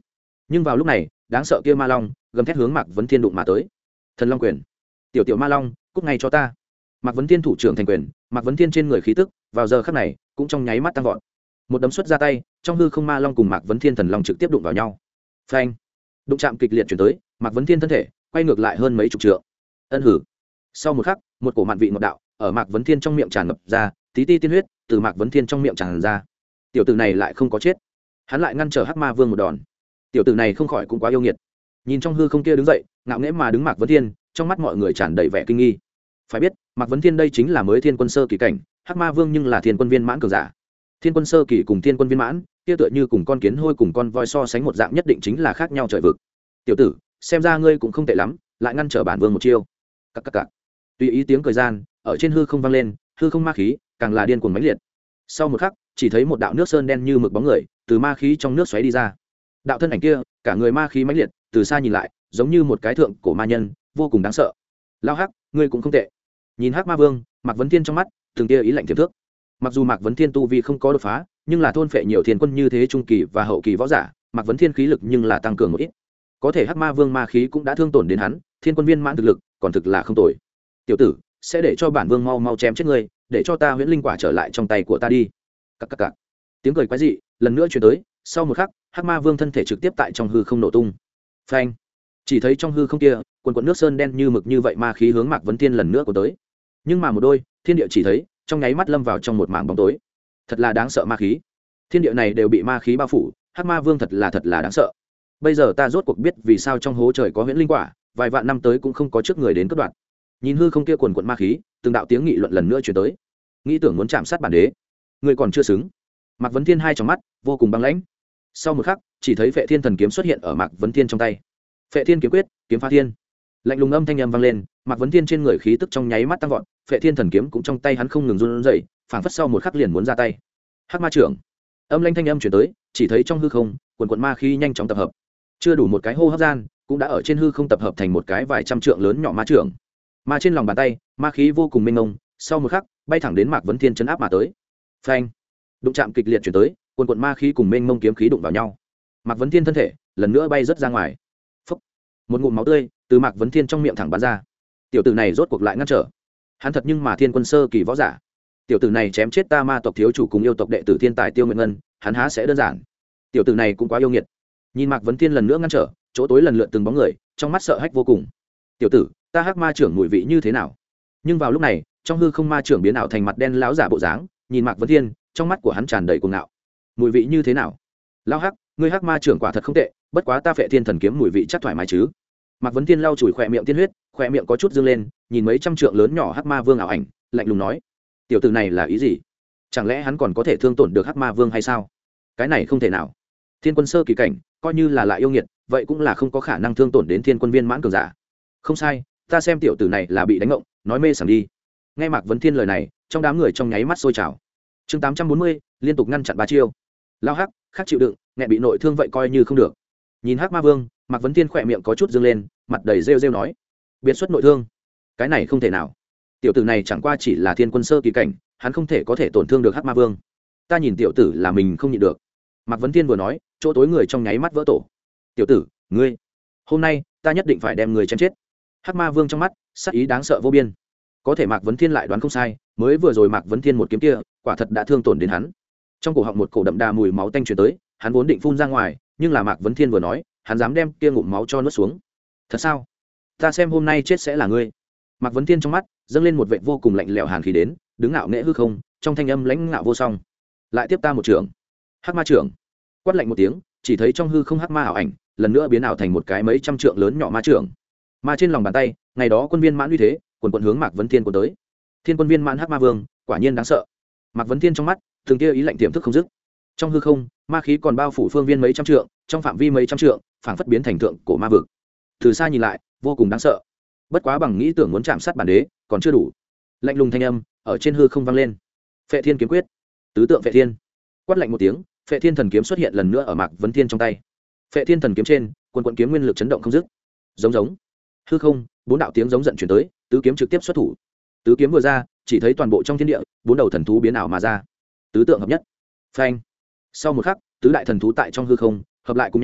Nhưng vào lúc này đáng sợ kia ma long gầm thét hướng mạc vấn thiên đụng mà tới. Thần long quyền. Tiểu tiểu ma long, cút ngay cho ta. Mạc vấn thiên thủ trưởng thành quyền, mạc vấn thiên trên người khí tức vào giờ khắc này cũng trong nháy mắt tăng vọt. Một đấm xuất ra tay, trong hư không ma long cùng mạc vấn thiên thần long trực tiếp đụng vào nhau. Phanh. Đụng chạm kịch liệt chuyển tới, mạc vấn thiên thân thể quay ngược lại hơn mấy chục trượng. Ân hử. Sau một khắc, một cổ mặn vị ngọt đạo ở mạc vấn thiên trong miệng tràn ngập ra, tí ti tiên huyết từ mạc vấn thiên trong miệng tràn ra. Tiểu tử này lại không có chết, hắn lại ngăn trở hắc ma vương một đòn. Tiểu tử này không khỏi cũng quá yêu nghiệt. Nhìn trong hư không kia đứng dậy ngạo nghễ mà đứng mạc vấn thiên, trong mắt mọi người tràn đầy vẻ kinh nghi. Phải biết mạc vấn thiên đây chính là mới thiên quân sơ kỳ cảnh, hắc ma vương nhưng là thiên quân viên mãn cường giả. Thiên quân sơ kỳ cùng thiên quân viên mãn kia tựa như cùng con kiến hôi cùng con voi so sánh một dạng, nhất định chính là khác nhau trời vực. Tiểu tử, xem ra ngươi cũng không tệ lắm, lại ngăn trở bản vương một chiêu. Cặc. Tùy ý tiếng cười gian ở trên hư không vang lên, hư không ma khí càng là điên cuồng mãnh liệt. Sau một khắc chỉ thấy một đạo nước sơn đen như mực bóng người từ ma khí trong nước xoáy đi ra. Đạo thân ảnh kia cả người ma khí mãnh liệt, từ xa nhìn lại giống như một cái thượng cổ ma nhân, vô cùng đáng sợ. Lao hắc, ngươi cũng không tệ. Nhìn hắc ma vương, mạc vấn thiên trong mắt từng tia ý lạnh tiềm thước. Mặc dù mạc vấn thiên tu vi không có đột phá, nhưng là thôn phệ nhiều thiên quân như thế trung kỳ và hậu kỳ võ giả, mạc vấn thiên khí lực nhưng là tăng cường một ít. Có thể hắc ma vương ma khí cũng đã thương tổn đến hắn, thiên quân viên mãn thực lực còn thực là không tồi. Tiểu tử, sẽ để cho bản vương mau mau chém chết ngươi, để cho ta huyễn linh quả trở lại trong tay của ta đi. Cặc. Tiếng cười quái dị lần nữa truyền tới, sau một khắc hắc ma vương thân thể trực tiếp tại trong hư không nổ tung. Phanh. Chỉ thấy trong hư không kia quần quần nước sơn đen như mực như vậy ma khí hướng mạc vấn thiên lần nữa của tới. Nhưng mà một đôi thiên địa chỉ thấy trong nháy mắt lâm vào trong một mảng bóng tối. Thật là đáng sợ ma khí, thiên địa này đều bị ma khí bao phủ, hắc ma vương thật là đáng sợ. Bây giờ ta rốt cuộc biết vì sao trong hố trời có huyễn linh quả, vài vạn năm tới cũng không có trước người đến cất đoạn. Nhìn hư không kia quần quần ma khí, từng đạo tiếng nghị luận lần nữa truyền tới. Nghĩ tưởng muốn chạm sát bản đế, người còn chưa xứng. Mạc vấn thiên hai trong mắt vô cùng băng lãnh. Sau một khắc chỉ thấy Phệ Thiên thần kiếm xuất hiện ở Mạc vấn thiên trong tay. Phệ Thiên kiếm quyết, kiếm phá thiên. Lạnh lùng âm thanh âm vang lên, Mạc vấn thiên trên người khí tức trong nháy mắt tăng vọt, Phệ Thiên thần kiếm cũng trong tay hắn không ngừng run rẩy, phảng phất sau một khắc liền muốn ra tay. Hắc ma trưởng. Âm lãnh thanh âm truyền tới, chỉ thấy trong hư không quần quần ma khí nhanh chóng tập hợp, chưa đủ một cái hô hấp gian cũng đã ở trên hư không tập hợp thành một cái vài trăm trượng lớn nhỏ ma trưởng. Ma trên lòng bàn tay ma khí vô cùng mênh mông, sau một khắc bay thẳng đến Mạc vấn thiên chấn áp mà tới. Phanh. Đụng chạm kịch liệt chuyển tới, quần quần ma khí cùng mênh mông kiếm khí đụng vào nhau. Mạc vấn thiên thân thể lần nữa bay rớt ra ngoài. Phúc. Một ngụm máu tươi từ Mạc vấn thiên trong miệng thẳng bắn ra. Tiểu tử này rốt cuộc lại ngăn trở, hắn thật nhưng mà thiên quân sơ kỳ võ giả. Tiểu tử này chém chết ta ma tộc thiếu chủ cùng yêu tộc đệ tử thiên tài Tiêu Nguyệt Ngân, hắn há sẽ đơn giản. Tiểu tử này cũng quá yêu nghiệt. Nhìn Mạc vấn thiên lần nữa ngăn trở, chỗ tối lần lượt từng bóng người, trong mắt sợ hãi vô cùng. Tiểu tử, ta hắc ma trưởng mùi vị như thế nào? Nhưng vào lúc này trong hư không ma trưởng biến ảo thành mặt đen lão giả bộ dáng, nhìn Mạc vấn thiên trong mắt của hắn tràn đầy cuồng ngạo. Mùi vị như thế nào? Lão hắc, ngươi hắc ma trưởng quả thật không tệ, bất quá ta Phệ Thiên thần kiếm mùi vị chắc thoải mái chứ? Mạc vấn thiên lau chùi khỏe miệng tiên huyết, khỏe miệng có chút dương lên, nhìn mấy trăm trượng lớn nhỏ hắc ma vương ảo ảnh, lạnh lùng nói: tiểu tử này là ý gì? Chẳng lẽ hắn còn có thể thương tổn được hắc ma vương hay sao? Cái này không thể nào. Thiên quân sơ kỳ cảnh coi như là lại yêu nghiệt, vậy cũng là không có khả năng thương tổn đến thiên quân viên mãn cường giả. Không sai, ta xem tiểu tử này là bị đánh ngộng, nói mê sảng đi. Nghe Mạc vấn thiên lời này, trong đám người trong nháy mắt sôi trào. Chương 840, liên tục ngăn chặn 3 chiêu. Lao hắc, khác chịu đựng, nghe bị nội thương vậy coi như không được. Nhìn hắc ma vương, Mạc vấn thiên khỏe miệng có chút dương lên, mặt đầy rêu rêu nói: biệt xuất nội thương? Cái này không thể nào. Tiểu tử này chẳng qua chỉ là thiên quân sơ kỳ cảnh, hắn không thể có thể tổn thương được hắc ma vương. Ta nhìn tiểu tử là mình không nhịn được. Mạc vấn thiên vừa nói, chỗ tối người trong nháy mắt vỡ tổ. Tiểu tử, ngươi, hôm nay ta nhất định phải đem người chém chết. Hắc ma vương trong mắt sắc ý đáng sợ vô biên. Có thể Mạc vấn thiên lại đoán không sai, mới vừa rồi Mạc vấn thiên một kiếm kia quả thật đã thương tổn đến hắn. Trong cổ họng một cổ đậm đà mùi máu tanh truyền tới, hắn vốn định phun ra ngoài, nhưng là Mạc vấn thiên vừa nói, hắn dám đem kia ngụm máu cho nuốt xuống. Thật sao? Ta xem hôm nay chết sẽ là ngươi. Mạc vấn thiên trong mắt dâng lên một vệ vô cùng lạnh lẽo hàn khí đến, đứng ngạo nghễ hư không, trong thanh âm lãnh ngạo vô song. Lại tiếp ta một trường. Hắc ma trưởng. Quát lạnh một tiếng, chỉ thấy trong hư không hắc ma ảo ảnh lần nữa biến ảo thành một cái mấy trăm trượng lớn nhỏ ma trưởng. Ma trên lòng bàn tay ngày đó quân viên mãn uy thế quần quần hướng Mạc vấn thiên của tới. Thiên quân viên mãn hắc ma vương quả nhiên đáng sợ. Mạc vấn thiên trong mắt thường tia ý lạnh tiềm thức không dứt. Trong hư không ma khí còn bao phủ phương viên mấy trăm trượng, trong phạm vi mấy trăm trượng phảng phất biến thành thượng cổ ma vực. Từ xa nhìn lại vô cùng đáng sợ. Bất quá bằng nghĩ tưởng muốn chạm sát bản đế còn chưa đủ. Lạnh lùng thanh âm ở trên hư không vang lên. Phệ Thiên kiếm quyết, tứ tượng Phệ Thiên. Quát lạnh một tiếng, Phệ Thiên thần kiếm xuất hiện lần nữa ở Mạc vấn thiên trong tay. Phệ Thiên thần kiếm trên quần quần kiếm nguyên lực chấn động không dứt. Giống giống hư không, 4 đạo tiếng giống giận truyền tới, tứ kiếm trực tiếp xuất thủ. Tứ kiếm vừa ra, chỉ thấy toàn bộ trong thiên địa 4 đầu thần thú biến ảo mà ra, tứ tượng hợp nhất. Phanh. Sau một khắc, tứ đại thần thú tại trong hư không hợp lại cùng nhau,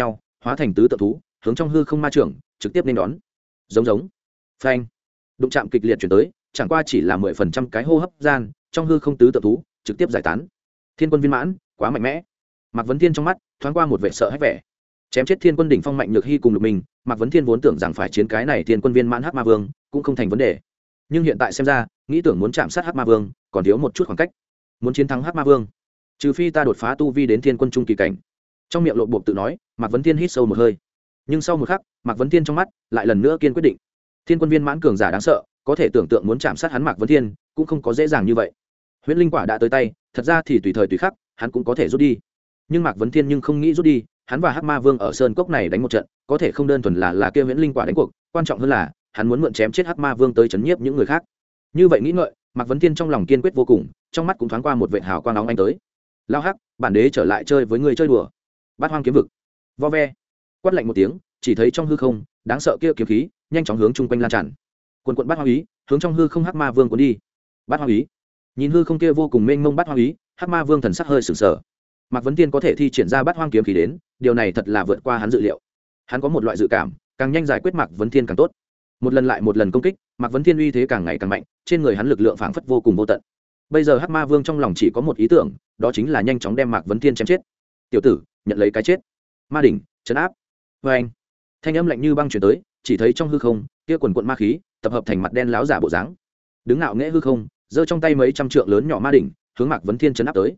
hóa thành tứ tượng thú hướng trong hư không ma trưởng trực tiếp nên đón. Giống phanh, đụng chạm kịch liệt chuyển tới, chẳng qua chỉ là 10% cái hô hấp gian, trong hư không tứ tượng thú trực tiếp giải tán. Thiên quân viên mãn quá mạnh mẽ. Mạc Vấn Thiên trong mắt thoáng qua một vẻ sợ hãi vẻ. Chém chết thiên quân đỉnh phong Mạnh Nhược Hy cùng Lục Minh, Mạc Vấn Thiên vốn tưởng rằng phải chiến cái này thiên quân viên mãn Hắc Ma Vương cũng không thành vấn đề, nhưng hiện tại xem ra nghĩ tưởng muốn chạm sát Hắc Ma Vương còn thiếu một chút khoảng cách. Muốn chiến thắng Hắc Ma Vương, trừ phi ta đột phá tu vi đến thiên quân trung kỳ cảnh. Trong miệng lộ bộp tự nói, Mạc Vấn Thiên hít sâu một hơi, nhưng sau một khắc Mạc Vấn Thiên trong mắt lại lần nữa kiên quyết định. Thiên quân viên mãn cường giả đáng sợ, có thể tưởng tượng muốn chạm sát hắn Mạc Vấn Thiên cũng không có dễ dàng như vậy. Huyễn linh quả đã tới tay, thật ra thì tùy thời tùy khắc hắn cũng có thể rút đi, nhưng Mạc Vấn Thiên nhưng không nghĩ rút đi. Hắn và Hắc Ma Vương ở sơn cốc này đánh một trận, có thể không đơn thuần là kia huyễn linh quả đánh cuộc, quan trọng hơn là hắn muốn mượn chém chết Hắc Ma Vương tới chấn nhiếp những người khác. Như vậy nghĩ ngợi, Mạc Vấn Thiên trong lòng kiên quyết vô cùng, trong mắt cũng thoáng qua một vệt hào quang nóng ánh tới. Lao Hắc, bản đế trở lại chơi với người chơi đùa. Bát Hoang kiếm vực. Vo ve. Quát lạnh một tiếng, chỉ thấy trong hư không, đáng sợ kia kiếm khí nhanh chóng hướng chung quanh lan tràn. Quần quần Bát Hoang ý, hướng trong hư không Hắc Ma Vương cuốn đi. Bát Hoang ý. Nhìn hư không kia vô cùng mênh mông Bát Hoang ý, Hắc Ma Vương thần sắc hơi sửng sở. Mạc Vấn Thiên có thể thi triển ra Bát Hoang kiếm khí đến, điều này thật là vượt qua hắn dự liệu. Hắn có một loại dự cảm, càng nhanh giải quyết Mạc Vấn Thiên càng tốt. Một lần lại một lần công kích, Mạc Vấn Thiên uy thế càng ngày càng mạnh, trên người hắn lực lượng phảng phất vô cùng vô tận. Bây giờ Hắc Ma Vương trong lòng chỉ có một ý tưởng, đó chính là nhanh chóng đem Mạc Vấn Thiên chém chết. Tiểu tử, nhận lấy cái chết. Ma đỉnh, trấn áp. Oeng. Thanh âm lạnh như băng truyền tới, chỉ thấy trong hư không, kia quần quần ma khí, tập hợp thành mặt đen láo giả bộ dáng. Đứng ngạo nghễ hư không, giơ trong tay mấy trăm trượng lớn nhỏ ma đỉnh, hướng Mạc Vấn Thiên trấn áp tới.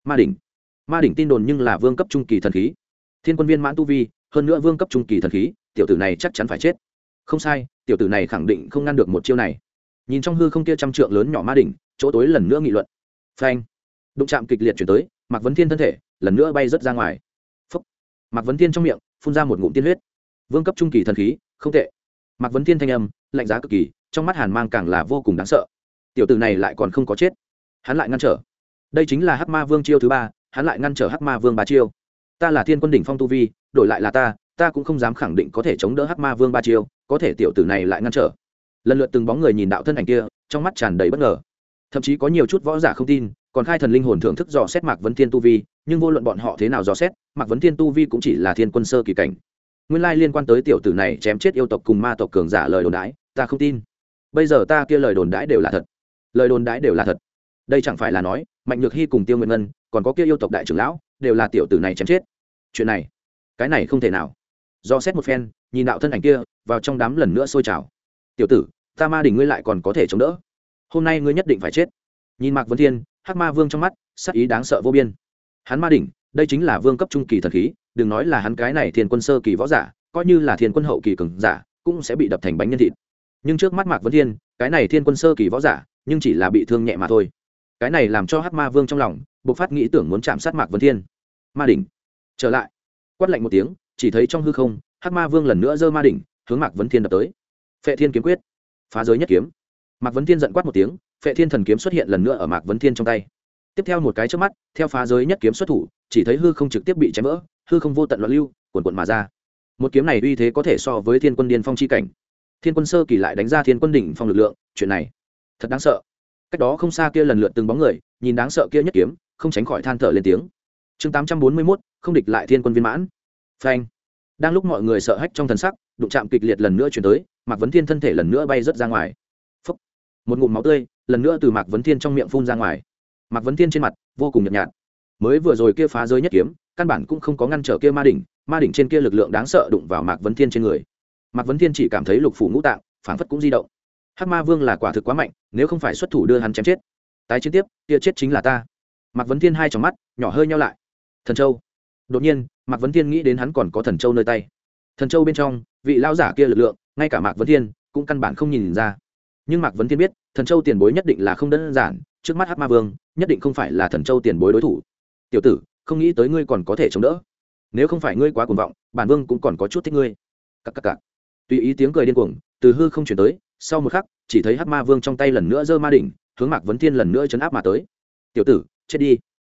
Ma đỉnh tin đồn nhưng là vương cấp trung kỳ thần khí, thiên quân viên mãn tu vi, hơn nữa vương cấp trung kỳ thần khí, tiểu tử này chắc chắn phải chết. Không sai, tiểu tử này khẳng định không ngăn được một chiêu này. Nhìn trong hư không kia trăm trượng lớn nhỏ ma đỉnh, chỗ tối lần nữa nghị luận. Phanh, đụng chạm kịch liệt chuyển tới, Mạc Vấn Thiên thân thể lần nữa bay rớt ra ngoài. Phúc. Mạc Vấn Thiên trong miệng phun ra một ngụm tiên huyết. Vương cấp trung kỳ thần khí, không tệ. Mạc Vấn Thiên thanh âm lạnh giá cực kỳ, trong mắt hàn mang càng là vô cùng đáng sợ. Tiểu tử này lại còn không có chết, hắn lại ngăn trở. Đây chính là Hắc Ma Vương chiêu thứ ba, hắn lại ngăn trở Hắc Ma Vương ba chiêu. Ta là thiên quân đỉnh phong tu vi, đổi lại là ta cũng không dám khẳng định có thể chống đỡ Hắc Ma Vương ba chiêu, có thể tiểu tử này lại ngăn trở. Lần lượt từng bóng người nhìn đạo thân ảnh kia, trong mắt tràn đầy bất ngờ. Thậm chí có nhiều chút võ giả không tin, còn khai thần linh hồn thưởng thức dò xét Mạc Vấn Thiên tu vi, nhưng vô luận bọn họ thế nào dò xét, Mạc Vấn Thiên tu vi cũng chỉ là thiên quân sơ kỳ cảnh. Nguyên lai liên quan tới tiểu tử này chém chết yêu tộc cùng ma tộc cường giả lời đồn đãi, ta không tin. Bây giờ ta kia lời đồn đãi đều là thật. Lời đồn đãi đều là thật. Đây chẳng phải là nói, Mạnh Nhược Hy cùng Tiêu Nguyệt Ngân, còn có kia yêu tộc đại trưởng lão, đều là tiểu tử này chém chết. Chuyện này, cái này không thể nào. Do xét một phen, nhìn đạo thân ảnh kia, vào trong đám lần nữa sôi trào. Tiểu tử, ta ma đỉnh ngươi lại còn có thể chống đỡ. Hôm nay ngươi nhất định phải chết. Nhìn Mạc Vấn Thiên, Hắc Ma Vương trong mắt, sát ý đáng sợ vô biên. Hắn ma đỉnh, đây chính là vương cấp trung kỳ thần khí, đừng nói là hắn cái này thiên quân sơ kỳ võ giả, coi như là thiên quân hậu kỳ cường giả, cũng sẽ bị đập thành bánh nhân thịt. Nhưng trước mắt Mạc Vấn Thiên, cái này thiên quân sơ kỳ võ giả, nhưng chỉ là bị thương nhẹ mà thôi. Cái này làm cho Hắc Ma Vương trong lòng bộc phát nghĩ tưởng muốn chạm sát Mạc Vấn Thiên. Ma đỉnh, trở lại. Quát lạnh một tiếng, chỉ thấy trong hư không, Hắc Ma Vương lần nữa giơ ma đỉnh, hướng Mạc Vấn Thiên đập tới. Phệ Thiên kiếm quyết, phá giới nhất kiếm. Mạc Vấn Thiên giận quát một tiếng, Phệ Thiên thần kiếm xuất hiện lần nữa ở Mạc Vấn Thiên trong tay. Tiếp theo một cái chớp mắt, theo phá giới nhất kiếm xuất thủ, chỉ thấy hư không trực tiếp bị chém vỡ, hư không vô tận loạn lưu, cuồn cuộn mà ra. Một kiếm này uy thế có thể so với thiên quân điên phong chi cảnh. Thiên quân sơ kỳ lại đánh ra thiên quân đỉnh phong lực lượng, chuyện này thật đáng sợ. Cách đó không xa kia lần lượt từng bóng người, nhìn đáng sợ kia nhất kiếm, không tránh khỏi than thở lên tiếng. Chương 841, không địch lại thiên quân viên mãn. Phanh. Đang lúc mọi người sợ hãi trong thần sắc, đụng chạm kịch liệt lần nữa truyền tới, Mạc Vấn Thiên thân thể lần nữa bay rớt ra ngoài. Phốc. Một ngụm máu tươi lần nữa từ Mạc Vấn Thiên trong miệng phun ra ngoài. Mạc Vấn Thiên trên mặt vô cùng nhợt nhạt. Mới vừa rồi kia phá giới nhất kiếm, căn bản cũng không có ngăn trở kia ma đỉnh trên kia lực lượng đáng sợ đụng vào Mạc Vấn Thiên trên người. Mạc Vấn Thiên chỉ cảm thấy lục phủ ngũ tạng phảng phất cũng di động. Hắc Ma Vương là quả thực quá mạnh, nếu không phải xuất thủ đưa hắn chém chết, tái chiến tiếp, kia chết chính là ta. Mạc Vấn Thiên hai tròng mắt nhỏ hơi nheo lại. Thần Châu. Đột nhiên, Mạc Vấn Thiên nghĩ đến hắn còn có Thần Châu nơi tay. Thần Châu bên trong, vị lão giả kia lực lượng, ngay cả Mạc Vấn Thiên cũng căn bản không nhìn ra. Nhưng Mạc Vấn Thiên biết, Thần Châu tiền bối nhất định là không đơn giản, trước mắt Hắc Ma Vương, nhất định không phải là Thần Châu tiền bối đối thủ. Tiểu tử, không nghĩ tới ngươi còn có thể chống đỡ. Nếu không phải ngươi quá cuồng vọng, bản vương cũng còn có chút thích ngươi. Cặc. Tùy ý tiếng cười điên cuồng từ hư không chuyển tới, sau một khắc, chỉ thấy Hắc Ma Vương trong tay lần nữa giơ ma đỉnh, hướng Mạc Vấn Thiên lần nữa chấn áp mà tới. Tiểu tử, chết đi.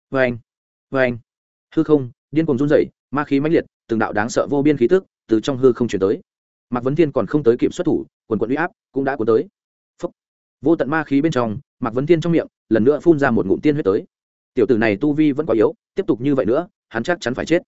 Vâng. Hư không điên cuồng run rẩy, ma khí mãnh liệt, từng đạo đáng sợ vô biên khí tức từ trong hư không chuyển tới. Mạc Vấn Thiên còn không tới kịp xuất thủ, quần quần uy áp cũng đã cuốn tới. Phốc. Vô tận ma khí bên trong, Mạc Vấn Thiên trong miệng lần nữa phun ra một ngụm tiên huyết tới. Tiểu tử này tu vi vẫn quá yếu, tiếp tục như vậy nữa, hắn chắc chắn phải chết.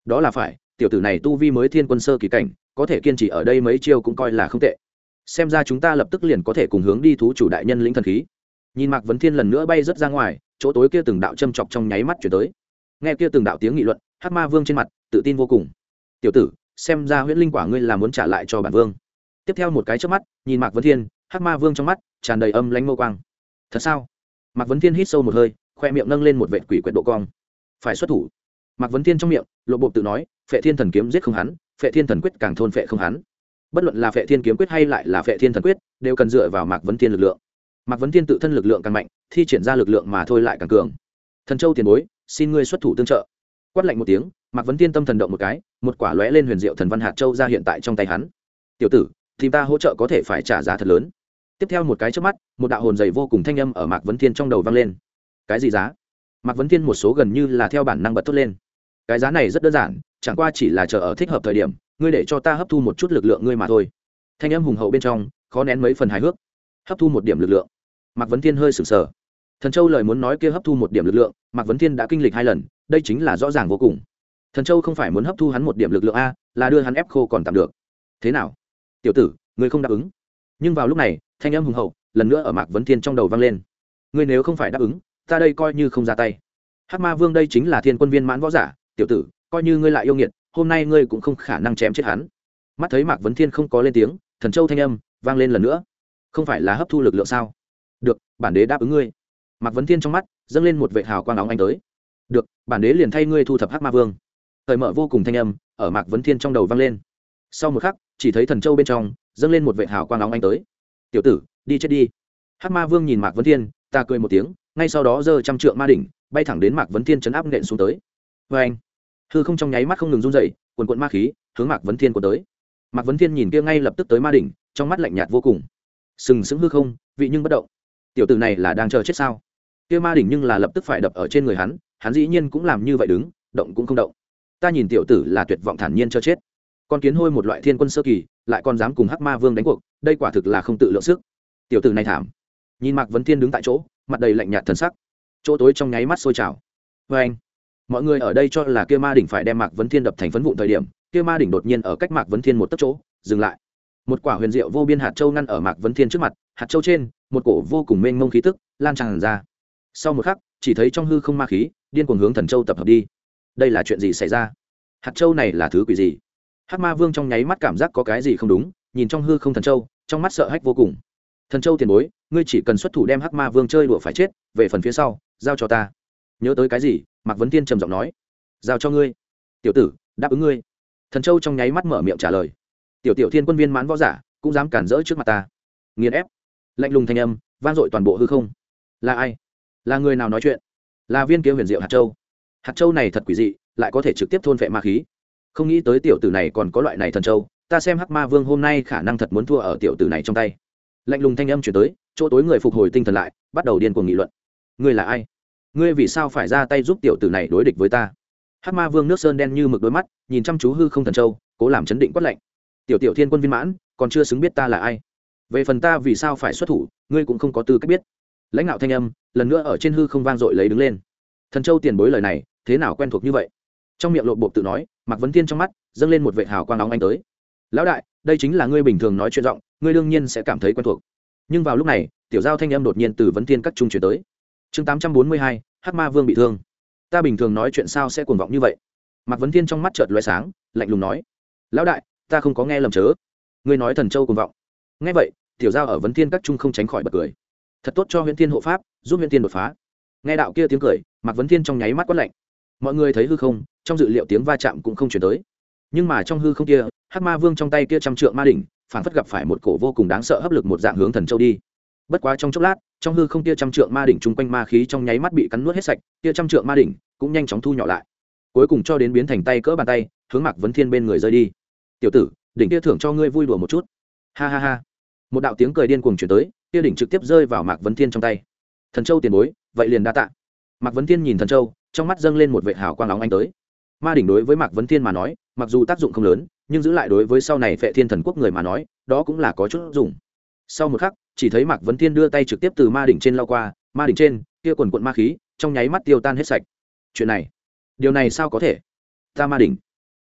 đó là phải, tiểu tử này tu vi mới thiên quân sơ kỳ cảnh, có thể kiên trì ở đây mấy chiêu cũng coi là không tệ. Xem ra chúng ta lập tức liền có thể cùng hướng đi thú chủ đại nhân lĩnh thần khí. Nhìn Mạc Vấn Thiên lần nữa bay rất ra ngoài, chỗ tối kia từng đạo châm chọc trong nháy mắt chuyển tới. Nghe kia từng đạo tiếng nghị luận, Hắc Ma Vương trên mặt tự tin vô cùng. Tiểu tử, xem ra huyễn linh quả ngươi là muốn trả lại cho bản vương. Tiếp theo một cái chớp mắt, nhìn Mạc Vấn Thiên, Hắc Ma Vương trong mắt tràn đầy âm lãnh mâu quang. Thật sao? Mạc Vấn Thiên hít sâu một hơi, khoe miệng nâng lên một vệt quỷ quyệt độ cong. Phải xuất thủ. Mạc Vấn Thiên trong miệng lộ bộ tự nói, Phệ Thiên Thần Kiếm giết không hắn, Phệ Thiên Thần Quyết càng thôn phệ không hắn. Bất luận là Phệ Thiên Kiếm Quyết hay lại là Phệ Thiên Thần Quyết, đều cần dựa vào Mạc Vấn Thiên lực lượng. Mạc Vấn Thiên tự thân lực lượng càng mạnh, thi triển ra lực lượng mà thôi lại càng cường. Thần Châu tiền bối, xin ngươi xuất thủ tương trợ. Quát lạnh một tiếng, Mạc Vấn Thiên tâm thần động một cái, một quả lóe lên huyền diệu thần văn hạt châu ra hiện tại trong tay hắn. Tiểu tử, thì ta hỗ trợ có thể phải trả giá thật lớn. Tiếp theo một cái chớp mắt, một đạo hồn dày vô cùng thanh âm ở Mạc Vấn Thiên trong đầu vang lên. Cái gì giá? Mạc Vấn Thiên một số gần như là theo bản năng bật thốt lên. Cái giá này rất đơn giản, chẳng qua chỉ là chờ ở thích hợp thời điểm, ngươi để cho ta hấp thu một chút lực lượng ngươi mà thôi. Thanh âm hùng hậu bên trong khó nén mấy phần hài hước. Hấp thu một điểm lực lượng. Mạc Vấn Thiên hơi sửng sờ. Thần Châu lời muốn nói kia hấp thu một điểm lực lượng, Mạc Vấn Thiên đã kinh lịch 2 lần, đây chính là rõ ràng vô cùng. Thần Châu không phải muốn hấp thu hắn một điểm lực lượng a, là đưa hắn ép khô còn tạm được. Thế nào? Tiểu tử, ngươi không đáp ứng. Nhưng vào lúc này, thanh âm hùng hậu lần nữa ở Mạc Vấn Thiên trong đầu vang lên. Ngươi nếu không phải đáp ứng, ta đây coi như không ra tay. Hắc Ma Vương đây chính là thiên quân viên mãn võ giả, tiểu tử, coi như ngươi lại yêu nghiệt, hôm nay ngươi cũng không khả năng chém chết hắn. Mắt thấy Mạc Vấn Thiên không có lên tiếng, Thần Châu thanh âm vang lên lần nữa. Không phải là hấp thu lực lượng sao? Được, bản đế đáp ứng ngươi. Mạc Vấn Thiên trong mắt dâng lên một vệt hào quang nóng ánh tới. Được, bản đế liền thay ngươi thu thập Hắc Ma Vương. Thời mở vô cùng thanh âm ở Mạc Vấn Thiên trong đầu vang lên. Sau một khắc, chỉ thấy Thần Châu bên trong dâng lên một vệt hào quang nóng ánh tới. Tiểu tử, đi chết đi. Hắc Ma Vương nhìn Mạc Vấn Thiên, ta cười một tiếng, ngay sau đó giơ trăm trượng ma đỉnh, bay thẳng đến Mạc Vấn Thiên chấn áp nện xuống tới. Và anh, hư không trong nháy mắt không ngừng run rẩy, cuồn cuộn ma khí hướng Mạc Vấn Thiên cuốn tới. Mạc Vấn Thiên nhìn kia ngay lập tức tới ma đỉnh, trong mắt lạnh nhạt vô cùng. Sừng sững hư không, vị nhưng bất động. Tiểu tử này là đang chờ chết sao? Kia ma đỉnh nhưng là lập tức phải đập ở trên người hắn, hắn dĩ nhiên cũng làm như vậy đứng, động cũng không động. Ta nhìn tiểu tử là tuyệt vọng thản nhiên cho chết. Con kiến hôi một loại thiên quân sơ kỳ, lại còn dám cùng Hắc Ma Vương đánh cuộc, đây quả thực là không tự lượng sức. Tiểu tử này thảm. Nhìn Mạc Vấn Thiên đứng tại chỗ, mặt đầy lạnh nhạt thần sắc. Chỗ tối trong nháy mắt sôi trào. Và anh, mọi người ở đây cho là kia ma đỉnh phải đem Mạc Vấn Thiên đập thành phấn vụn thời điểm, kia ma đỉnh đột nhiên ở cách Mạc Vấn Thiên một tấc chỗ dừng lại. Một quả huyền diệu vô biên hạt châu ngăn ở Mạc Vấn Thiên trước mặt, hạt châu trên một cổ vô cùng mênh mông khí tức lan tràn ra. Sau một khắc, chỉ thấy trong hư không ma khí điên cuồng hướng thần châu tập hợp đi. Đây là chuyện gì xảy ra? Hạt châu này là thứ quỷ gì? Hắc Ma Vương trong nháy mắt cảm giác có cái gì không đúng, nhìn trong hư không thần châu, trong mắt sợ hãi vô cùng. Thần châu tiền bối, ngươi chỉ cần xuất thủ đem Hắc Ma Vương chơi đùa phải chết, về phần phía sau giao cho ta. Nhớ tới cái gì? Mạc Vấn Thiên trầm giọng nói. Giao cho ngươi. Tiểu tử, đáp ứng ngươi. Thần châu trong nháy mắt mở miệng trả lời. Tiểu tiểu thiên quân viên mãn võ giả cũng dám cản rỡ trước mặt ta, nghiền ép. Lạnh lùng thanh âm vang dội toàn bộ hư không. Là ai? Là người nào nói chuyện? Là viên kia huyền diệu hạt châu. Hạt châu này thật quỷ dị, lại có thể trực tiếp thôn vệ ma khí. Không nghĩ tới tiểu tử này còn có loại này thần châu, ta xem Hắc Ma Vương hôm nay khả năng thật muốn thua ở tiểu tử này trong tay. Lạnh lùng thanh âm chuyển tới, chỗ tối người phục hồi tinh thần lại, bắt đầu điên cuồng nghị luận. Ngươi là ai? Ngươi vì sao phải ra tay giúp tiểu tử này đối địch với ta? Hắc Ma Vương nước sơn đen như mực đôi mắt, nhìn chăm chú hư không thần châu, cố làm chấn định quát lạnh. Tiểu tiểu thiên quân viên mãn, còn chưa xứng biết ta là ai. Về phần ta vì sao phải xuất thủ, ngươi cũng không có tư cách biết. Lãnh đạo thanh âm lần nữa ở trên hư không vang dội lấy đứng lên. Thần châu tiền bối lời này thế nào quen thuộc như vậy? Trong miệng lộp bộp tự nói, Mạc Vấn Thiên trong mắt dâng lên một vệt hào quang nóng ánh tới. Lão đại, đây chính là ngươi bình thường nói chuyện giọng, ngươi đương nhiên sẽ cảm thấy quen thuộc. Nhưng vào lúc này, tiểu giao thanh âm đột nhiên từ Vấn Thiên các trung truyền tới. Chương 842, Hắc Ma Vương bị thương. Ta bình thường nói chuyện sao sẽ cuồng vọng như vậy? Mạc Vấn Thiên trong mắt chợt lóe sáng, lạnh lùng nói. Lão đại, ta không có nghe lầm chớ. Ngươi nói thần châu cuồng vọng. Nghe vậy, tiểu giao ở Vấn Thiên các trung không tránh khỏi bật cười. Thật tốt cho Huyền Thiên hộ pháp, giúp Huyền Thiên đột phá. Nghe đạo kia tiếng cười, Mạc Vấn Thiên trong nháy mắt quát lạnh. Mọi người thấy hư không, trong dự liệu tiếng va chạm cũng không truyền tới. Nhưng mà trong hư không kia, Hắc Ma Vương trong tay kia trăm trượng ma đỉnh, phản phất gặp phải một cổ vô cùng đáng sợ hấp lực một dạng hướng thần châu đi. Bất quá trong chốc lát, trong hư không kia trăm trượng ma đỉnh chung quanh ma khí trong nháy mắt bị cắn nuốt hết sạch, kia trăm trượng ma đỉnh cũng nhanh chóng thu nhỏ lại. Cuối cùng cho đến biến thành tay cỡ bàn tay, hướng Mạc Vấn Thiên bên người rơi đi. "Tiểu tử, đỉnh kia thưởng cho ngươi vui đùa một chút." Ha ha ha. Một đạo tiếng cười điên cuồng truyền tới, kia đỉnh trực tiếp rơi vào Mạc Vấn Thiên trong tay. "Thần châu tiền bối, vậy liền đa tạ." Mạc Vấn Thiên nhìn thần châu, trong mắt dâng lên một vệt hào quang nóng ánh tới. Ma đỉnh đối với Mạc Vấn Thiên mà nói, mặc dù tác dụng không lớn, nhưng giữ lại đối với sau này Phệ Thiên Thần Quốc người mà nói, đó cũng là có chút dùng. Sau một khắc, chỉ thấy Mạc Vấn Thiên đưa tay trực tiếp từ ma đỉnh trên lao qua, ma đỉnh trên kia quần quần ma khí trong nháy mắt tiêu tan hết sạch. Chuyện này, điều này sao có thể? Ta ma đỉnh,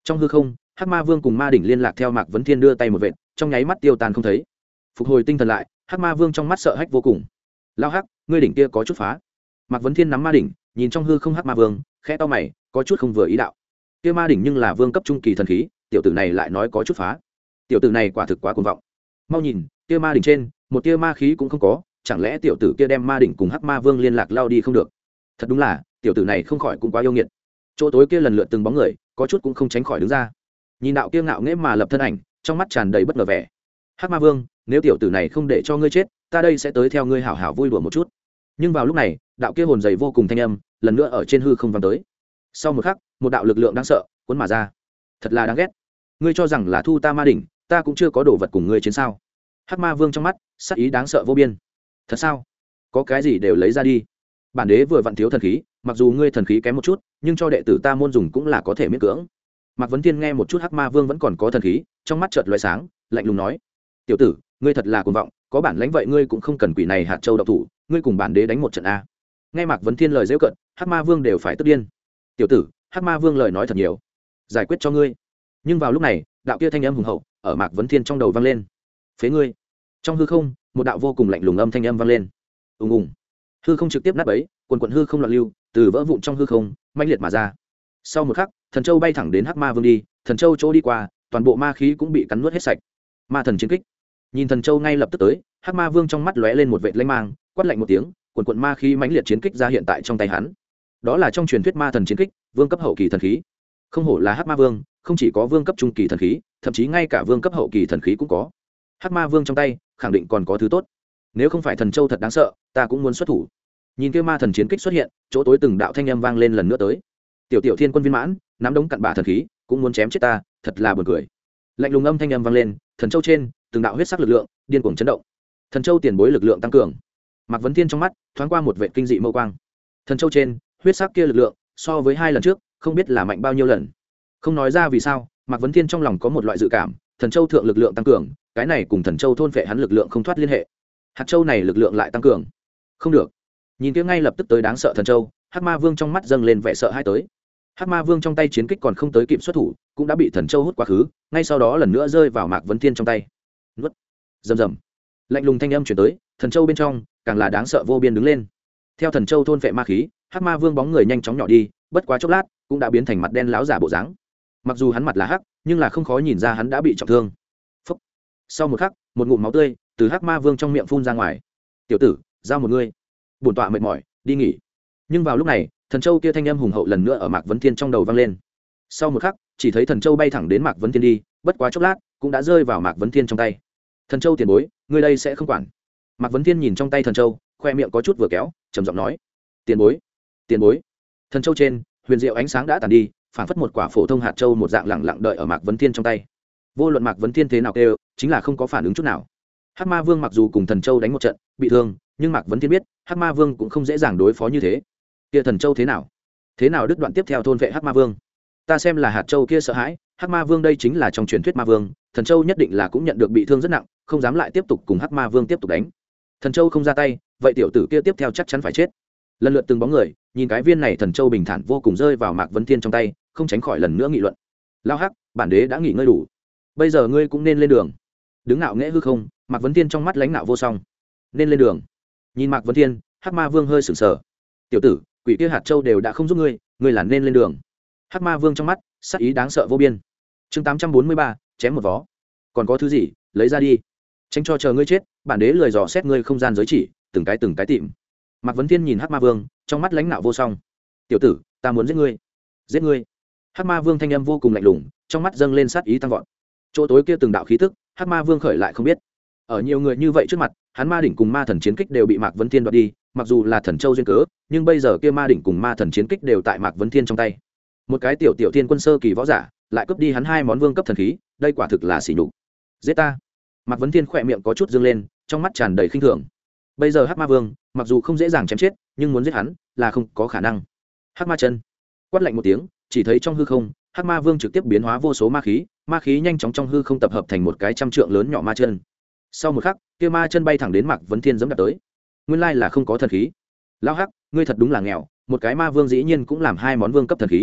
Trong hư không, hắc ma vương cùng ma đỉnh liên lạc theo Mạc Vấn Thiên đưa tay một vệt, trong nháy mắt tiêu tan không thấy. Phục hồi tinh thần lại, hắc ma vương trong mắt sợ hãi vô cùng. Lao hắc, ngươi đỉnh kia có chút phá. Mạc Vấn Thiên nắm ma đỉnh, nhìn trong hư không hắc ma vương, khẽ to mày, có chút không vừa ý đạo. Kia ma đỉnh nhưng là vương cấp trung kỳ thần khí, tiểu tử này lại nói có chút phá. Tiểu tử này quả thực quá cuồng vọng. Mau nhìn, kia ma đỉnh trên, một tia ma khí cũng không có, chẳng lẽ tiểu tử kia đem ma đỉnh cùng hắc ma vương liên lạc lao đi không được? Thật đúng là, tiểu tử này không khỏi cũng quá yêu nghiệt. Chỗ tối kia lần lượt từng bóng người, có chút cũng không tránh khỏi đứng ra. Nhìn đạo kia ngạo nghễ mà lập thân ảnh, trong mắt tràn đầy bất ngờ vẻ. Hắc ma vương, nếu tiểu tử này không để cho ngươi chết, ta đây sẽ tới theo ngươi hảo hảo vui đùa một chút. Nhưng vào lúc này, đạo kia hồn dày vô cùng thanh âm, lần nữa ở trên hư không vang tới. Sau một khắc, một đạo lực lượng đáng sợ cuốn mà ra. Thật là đáng ghét. Ngươi cho rằng là thu ta ma đỉnh, ta cũng chưa có đồ vật cùng ngươi chiến sao? Hắc ma vương trong mắt sát ý đáng sợ vô biên. Thật sao? Có cái gì đều lấy ra đi. Bản đế vừa vặn thiếu thần khí, mặc dù ngươi thần khí kém một chút, nhưng cho đệ tử ta môn dùng cũng là có thể miễn cưỡng. Mạc Vấn Thiên nghe một chút hắc ma vương vẫn còn có thần khí, trong mắt chợt lóe sáng, lạnh lùng nói: tiểu tử, ngươi thật là cuồng vọng, có bản lãnh vậy ngươi cũng không cần quỷ này hạt châu độc thủ, ngươi cùng bản đế đánh một trận a. Nghe Mạc Vấn Thiên lời giễu cợt, hắc ma vương đều phải tức điên. Tiểu tử, hắc ma vương lời nói thật nhiều, giải quyết cho ngươi. Nhưng vào lúc này, đạo kia thanh âm hùng hậu ở Mạc Vấn Thiên trong đầu vang lên: phế ngươi. Trong hư không, một đạo vô cùng lạnh lùng âm thanh âm vang lên. Ùng ùng. Hư không trực tiếp nát bấy, quần quần hư không loạn lưu, từ vỡ vụn trong hư không mãnh liệt mà ra. Sau một khắc, thần châu bay thẳng đến hắc ma vương đi, thần châu chỗ đi qua, toàn bộ ma khí cũng bị cắn nuốt hết sạch. Ma thần chiến kích. Nhìn thần châu ngay lập tức tới, hắc ma vương trong mắt lóe lên một vệt lanh mang, quát lạnh một tiếng, quần quần ma khí mãnh liệt chiến kích ra hiện tại trong tay hắn. Đó là trong truyền thuyết ma thần chiến kích, vương cấp hậu kỳ thần khí. Không hổ là hắc ma vương, không chỉ có vương cấp trung kỳ thần khí, thậm chí ngay cả vương cấp hậu kỳ thần khí cũng có. Hắc ma vương trong tay khẳng định còn có thứ tốt. Nếu không phải thần châu thật đáng sợ, ta cũng muốn xuất thủ. Nhìn kia ma thần chiến kích xuất hiện, chỗ tối từng đạo thanh âm vang lên lần nữa tới. Tiểu tiểu thiên quân viên mãn, nắm đống cặn bã thần khí, cũng muốn chém chết ta, thật là buồn cười. Lạnh lùng âm thanh âm vang lên, thần châu trên, từng đạo huyết sắc lực lượng điên cuồng chấn động. Thần châu tiền bối lực lượng tăng cường. Mạc Vấn Thiên trong mắt thoáng qua một vẻ kinh dị mâu quang. Thần châu trên, huyết sắc kia lực lượng, so với hai lần trước, không biết là mạnh bao nhiêu lần. Không nói ra vì sao, Mạc Vấn Thiên trong lòng có một loại dự cảm, thần châu thượng lực lượng tăng cường, cái này cùng thần châu thôn phệ hắn lực lượng không thoát liên hệ. Hạt châu này lực lượng lại tăng cường. Không được. Nhìn kia ngay lập tức tới đáng sợ thần châu, hắc ma vương trong mắt dâng lên vẻ sợ hãi tới. Hắc ma vương trong tay chiến kích còn không tới kịp xuất thủ, cũng đã bị thần châu hút quá khứ, ngay sau đó lần nữa rơi vào Mạc Vấn Thiên trong tay. Nuốt. Rầm rầm. Lạnh lùng thanh âm truyền tới, thần châu bên trong càng là đáng sợ vô biên đứng lên. Theo thần châu thôn phệ ma khí, hắc ma vương bóng người nhanh chóng nhỏ đi, bất quá chốc lát cũng đã biến thành mặt đen lão giả bộ dáng. Mặc dù hắn mặt là hắc, nhưng là không khó nhìn ra hắn đã bị trọng thương. Phốc. Sau một khắc, một ngụm máu tươi từ hắc ma vương trong miệng phun ra ngoài. Tiểu tử, giao một ngươi. Bổn tọa mệt mỏi, đi nghỉ. Nhưng vào lúc này, thần châu kia thanh âm hùng hậu lần nữa ở Mạc Vấn Thiên trong đầu vang lên. Sau một khắc, chỉ thấy thần châu bay thẳng đến Mạc Vấn Thiên đi, bất quá chốc lát cũng đã rơi vào Mạc Vấn Thiên trong tay. Thần châu tiền bối, ngươi đây sẽ không quản. Mạc Vấn Thiên nhìn trong tay thần châu, khoe miệng có chút vừa kéo, trầm giọng nói: tiền bối, tiền bối. Thần châu trên, huyền diệu ánh sáng đã tàn đi, phảng phất một quả phổ thông hạt châu một dạng lẳng lặng đợi ở Mạc Vấn Thiên trong tay. Vô luận Mạc Vấn Thiên thế nào kêu, chính là không có phản ứng chút nào. Hắc Ma Vương mặc dù cùng thần châu đánh một trận, bị thương, nhưng Mạc Vấn Thiên biết, Hắc Ma Vương cũng không dễ dàng đối phó như thế. Kia thần châu thế nào? Thế nào đứt đoạn tiếp theo thôn vệ Hắc Ma Vương? Ta xem là hạt châu kia sợ hãi, Hắc Ma Vương đây chính là trong truyền thuyết Ma Vương, thần châu nhất định là cũng nhận được bị thương rất nặng, không dám lại tiếp tục cùng Hắc Ma Vương tiếp tục đánh. Thần châu không ra tay, vậy tiểu tử kia tiếp theo chắc chắn phải chết. Lần lượt từng bóng người, nhìn cái viên này thần châu bình thản vô cùng rơi vào Mạc Vấn Thiên trong tay, không tránh khỏi lần nữa nghị luận. Lao Hắc, bản đế đã nghỉ ngơi đủ, bây giờ ngươi cũng nên lên đường. Đứng ngạo nghễ hư không, Mạc Vấn Thiên trong mắt lãnh nạo vô song. Nên lên đường. Nhìn Mạc Vấn Thiên, Hắc Ma Vương hơi sửng sờ. Tiểu tử, quỷ kia hạt châu đều đã không giúp ngươi, ngươi là nên lên đường. Hắc Ma Vương trong mắt sắc ý đáng sợ vô biên. Chương 843, chém một vó. Còn có thứ gì, lấy ra đi. Tránh cho chờ ngươi chết, bản đế lười dò xét ngươi không gian giới chỉ, từng cái tìm. Mạc Vấn Thiên nhìn Hắc Ma Vương, trong mắt lãnh nạo vô song. Tiểu tử, ta muốn giết ngươi. Giết ngươi. Hắc Ma Vương thanh âm vô cùng lạnh lùng, trong mắt dâng lên sát ý tăng vọt. Chỗ tối kia từng đạo khí tức, Hắc Ma Vương khởi lại không biết. Ở nhiều người như vậy trước mặt, hắn ma đỉnh cùng ma thần chiến kích đều bị Mạc Vấn Thiên đoạt đi, mặc dù là thần châu duyên cớ, nhưng bây giờ kia ma đỉnh cùng ma thần chiến kích đều tại Mạc Vấn Thiên trong tay. Một cái tiểu tiểu thiên quân sơ kỳ võ giả, lại cướp đi hắn hai món vương cấp thần khí, đây quả thực là sỉ nhục. Giết ta. Mạc Vấn Thiên khỏe miệng có chút dương lên, trong mắt tràn đầy khinh thường. Bây giờ Hắc Ma Vương, mặc dù không dễ dàng chém chết, nhưng muốn giết hắn là không có khả năng. Hắc Ma chân. Quát lạnh một tiếng, chỉ thấy trong hư không, Hắc Ma Vương trực tiếp biến hóa vô số ma khí nhanh chóng trong hư không tập hợp thành một cái trăm trượng lớn nhỏ ma chân. Sau một khắc, kia ma chân bay thẳng đến Mạc Vấn Thiên giẫm đạp tới. Nguyên lai là không có thần khí. Lão Hắc, ngươi thật đúng là nghèo, một cái ma vương dĩ nhiên cũng làm hai món vương cấp thần khí.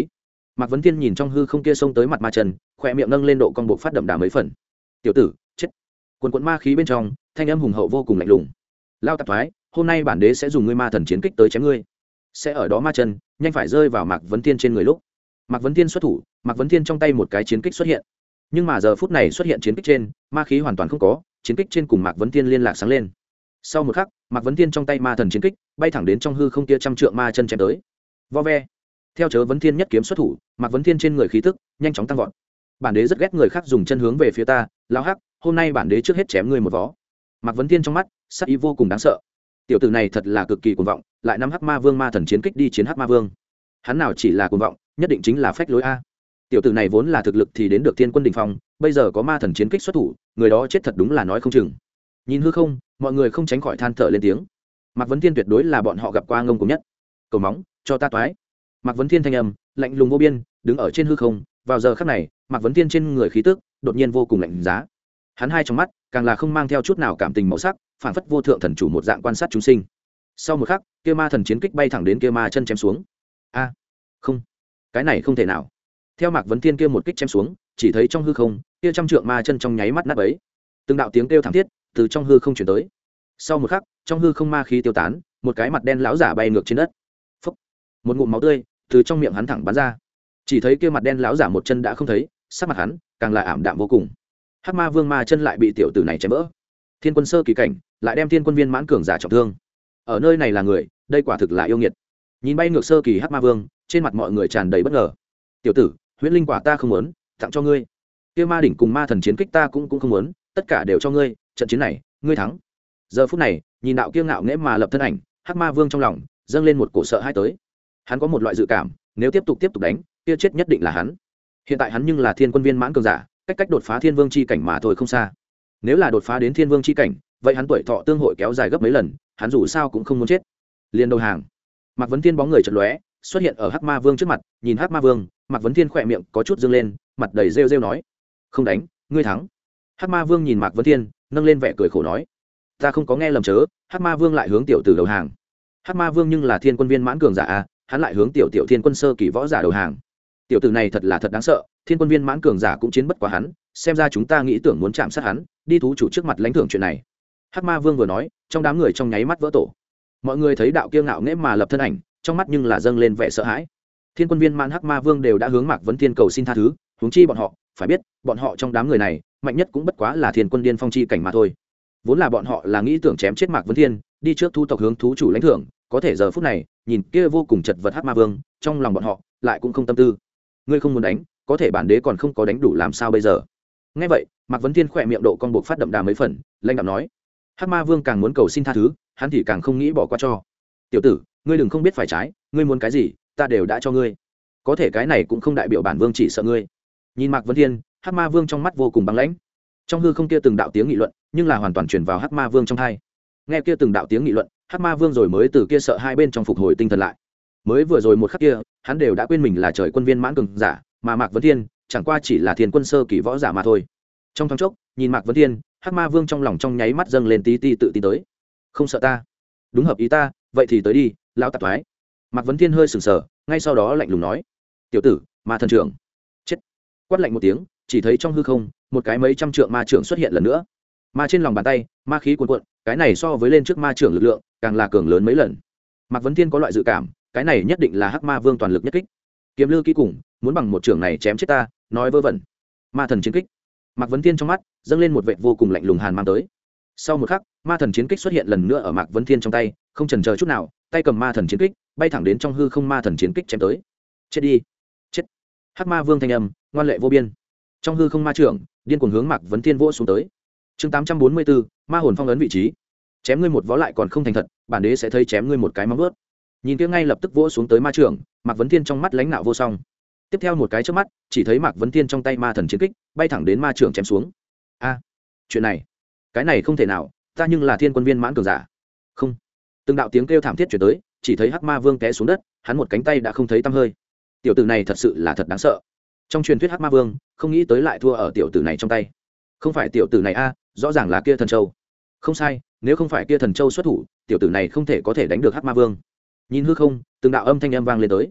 Mạc Vấn Thiên nhìn trong hư không kia xông tới mặt ma chân, khỏe miệng nâng lên độ cong bộ phát đậm đà mấy phần. Tiểu tử, chết. Quần quần ma khí bên trong, thanh âm hùng hậu vô cùng lạnh lùng. Lao tạp thoái, hôm nay bản đế sẽ dùng ngươi ma thần chiến kích tới chém ngươi. Sẽ ở đó ma chân, nhanh phải rơi vào Mạc Vấn Thiên trên người lúc. Mạc Vấn Thiên xuất thủ, Mạc Vấn Thiên trong tay một cái chiến kích xuất hiện. Nhưng mà giờ phút này xuất hiện chiến kích trên, ma khí hoàn toàn không có, chiến kích trên cùng Mạc Vấn Thiên liên lạc sáng lên. Sau một khắc, Mạc Vấn Thiên trong tay ma thần chiến kích bay thẳng đến trong hư không kia trăm trượng ma chân chém tới. Vo ve. Theo chớ Vấn Thiên nhất kiếm xuất thủ, Mạc Vấn Thiên trên người khí tức nhanh chóng tăng vọt. Bản đế rất ghét người khác dùng chân hướng về phía ta, lão hắc, hôm nay bản đế trước hết chém ngươi một vó. Mạc Vấn Thiên trong mắt sắc ý vô cùng đáng sợ. Tiểu tử này thật là cực kỳ cuồng vọng, lại nắm hắc ma vương ma thần chiến kích đi chiến hắc ma vương. Hắn nào chỉ là cuồng vọng, nhất định chính là phách lối a. Tiểu tử này vốn là thực lực thì đến được thiên quân đỉnh phong, bây giờ có ma thần chiến kích xuất thủ, người đó chết thật đúng là nói không chừng. Nhìn hư không, mọi người không tránh khỏi than thở lên tiếng. Mạc Vấn Thiên tuyệt đối là bọn họ gặp qua ngông cuồng nhất. Cầu móng, cho ta toái. Mạc Vấn Thiên thanh âm lạnh lùng vô biên, đứng ở trên hư không. Vào giờ khắc này, Mạc Vấn Thiên trên người khí tức đột nhiên vô cùng lạnh giá. Hắn hai trong mắt càng là không mang theo chút nào cảm tình màu sắc, phảng phất vô thượng thần chủ một dạng quan sát chúng sinh. Sau một khắc, kia ma thần chiến kích bay thẳng đến kia ma chân chém xuống. A, không, cái này không thể nào. Theo Mạc Vấn Thiên kia một kích chém xuống, chỉ thấy trong hư không, kia trăm trượng ma chân trong nháy mắt nát bấy. Từng đạo tiếng kêu thảm thiết từ trong hư không truyền tới. Sau một khắc, trong hư không ma khí tiêu tán, một cái mặt đen lão giả bay ngược trên đất. Phốc. Một ngụm máu tươi từ trong miệng hắn thẳng bắn ra. Chỉ thấy kia mặt đen lão giả một chân đã không thấy, sắc mặt hắn càng là ảm đạm vô cùng. Hắc ma vương ma chân lại bị tiểu tử này chém vỡ. Thiên quân sơ kỳ cảnh, lại đem thiên quân viên mãn cường giả trọng thương. Ở nơi này là người, đây quả thực là yêu nghiệt. Nhìn bay ngược sơ kỳ hắc ma vương, trên mặt mọi người tràn đầy bất ngờ. Tiểu tử, huyễn linh quả ta không muốn, tặng cho ngươi. Kia ma đỉnh cùng ma thần chiến kích ta cũng không muốn, tất cả đều cho ngươi, trận chiến này, ngươi thắng. Giờ phút này, nhìn đạo kiêu ngạo nghễ mà lập thân ảnh, hắc ma vương trong lòng dâng lên một cổ sợ hãi tới. Hắn có một loại dự cảm, nếu tiếp tục đánh, kia chết nhất định là hắn. Hiện tại hắn nhưng là thiên quân viên mãn cường giả, cách đột phá thiên vương chi cảnh mà thôi không xa. Nếu là đột phá đến thiên vương chi cảnh, vậy hắn tuổi thọ tương hội kéo dài gấp mấy lần, hắn dù sao cũng không muốn chết. Liên đầu hàng. Mạc Vấn Thiên bóng người chợt lóe, xuất hiện ở hắc ma vương trước mặt, nhìn hắc ma vương, Mạc Vấn Thiên khỏe miệng có chút dương lên, mặt đầy rêu rêu nói: "Không đánh, ngươi thắng." Hắc ma vương nhìn Mạc Vấn Thiên, nâng lên vẻ cười khổ nói: "Ta không có nghe lầm chớ." Hắc ma vương lại hướng tiểu tử đầu hàng. Hắc ma vương nhưng là thiên quân viên mãn cường giả a, hắn lại hướng tiểu thiên quân sơ kỳ võ giả đầu hàng. Tiểu tử này thật là thật đáng sợ, thiên quân viên mãn cường giả cũng chiến bất quá hắn, xem ra chúng ta nghĩ tưởng muốn chạm sát hắn, đi thú chủ trước mặt lãnh thưởng chuyện này. Hắc ma vương vừa nói, trong đám người trong nháy mắt vỡ tổ. Mọi người thấy đạo kiêu ngạo nghễ mà lập thân ảnh, trong mắt nhưng là dâng lên vẻ sợ hãi. Thiên quân viên mãn hắc ma vương đều đã hướng Mạc Vấn Thiên cầu xin tha thứ, huống chi bọn họ, phải biết, bọn họ trong đám người này, mạnh nhất cũng bất quá là thiên quân điên phong chi cảnh mà thôi. Vốn là bọn họ là nghĩ tưởng chém chết Mạc Vấn Thiên, đi trước thu tộc hướng thú chủ lãnh thưởng, có thể giờ phút này, nhìn kia vô cùng chật vật hắc ma vương, trong lòng bọn họ lại cũng không tâm tư. Ngươi không muốn đánh, có thể bản đế còn không có đánh đủ làm sao bây giờ? Nghe vậy, Mạc Vấn Thiên khỏe miệng độ con buộc phát đậm đà mấy phần, lanh đạm nói: hắc ma vương càng muốn cầu xin tha thứ, hắn thì càng không nghĩ bỏ qua cho. Tiểu tử, ngươi đừng không biết phải trái, ngươi muốn cái gì, ta đều đã cho ngươi. Có thể cái này cũng không đại biểu bản vương chỉ sợ ngươi. Nhìn Mạc Vấn Thiên, hắc ma vương trong mắt vô cùng băng lãnh. Trong hư không kia từng đạo tiếng nghị luận, nhưng là hoàn toàn truyền vào hắc ma vương trong tai. Nghe kia từng đạo tiếng nghị luận, hắc ma vương rồi mới từ kia sợ hai bên trong phục hồi tinh thần lại. Mới vừa rồi một khắc kia, hắn đều đã quên mình là trời quân viên mãn cường giả, mà Mạc Vấn Thiên chẳng qua chỉ là thiên quân sơ kỳ võ giả mà thôi. Trong thoáng chốc, nhìn Mạc Vấn Thiên, hắc ma vương trong lòng trong nháy mắt dâng lên tí ti tự tin tới. Không sợ ta? Đúng hợp ý ta, vậy thì tới đi, lão tạp thoái. Mạc Vấn Thiên hơi sừng sờ, ngay sau đó lạnh lùng nói: tiểu tử, ma thần trưởng. Chết. Quát lạnh một tiếng, chỉ thấy trong hư không, một cái mấy trăm trượng ma trưởng xuất hiện lần nữa. Ma trên lòng bàn tay, ma khí cuồn cuộn, cái này so với lên trước ma trưởng lực lượng, càng là cường lớn mấy lần. Mạc Vấn Thiên có loại dự cảm, cái này nhất định là hắc ma vương toàn lực nhất kích. Kiếm lư kỹ cùng, muốn bằng một trưởng này chém chết ta, nói vớ vẩn. Ma thần chiến kích. Mạc Vấn Thiên trong mắt dâng lên một vệt vô cùng lạnh lùng hàn mang tới. Sau một khắc, ma thần chiến kích xuất hiện lần nữa ở Mạc Vấn Thiên trong tay, không chần chờ chút nào, tay cầm ma thần chiến kích, bay thẳng đến trong hư không ma thần chiến kích chém tới. Chết đi, chết. Hắc ma vương thanh âm ngoan lệ vô biên. Trong hư không ma trưởng, điên cuồng hướng Mạc Vấn Thiên vỗ xuống tới. Chương 844, ma hồn phong ấn vị trí. Chém ngươi một vó lại còn không thành thật, bản đế sẽ thấy chém ngươi một cái móng vuốt. Nhìn kia ngay lập tức vỗ xuống tới ma trưởng, Mạc Vấn Thiên trong mắt lãnh nạo vô song. Tiếp theo một cái chớp mắt, chỉ thấy Mạc Vấn Thiên trong tay ma thần chiến kích, bay thẳng đến ma trưởng chém xuống. A, chuyện này, cái này không thể nào, ta nhưng là thiên quân viên mãn cường giả. Không. Từng đạo tiếng kêu thảm thiết truyền tới, chỉ thấy hắc ma vương té xuống đất, hắn một cánh tay đã không thấy tăm hơi. Tiểu tử này thật sự là thật đáng sợ. Trong truyền thuyết hắc ma vương, không nghĩ tới lại thua ở tiểu tử này trong tay. Không phải tiểu tử này a, rõ ràng là kia thần châu. Không sai, nếu không phải kia thần châu xuất thủ, tiểu tử này không thể có thể đánh được hắc ma vương. Nhìn hư không, từng đạo âm thanh âm vang lên tới.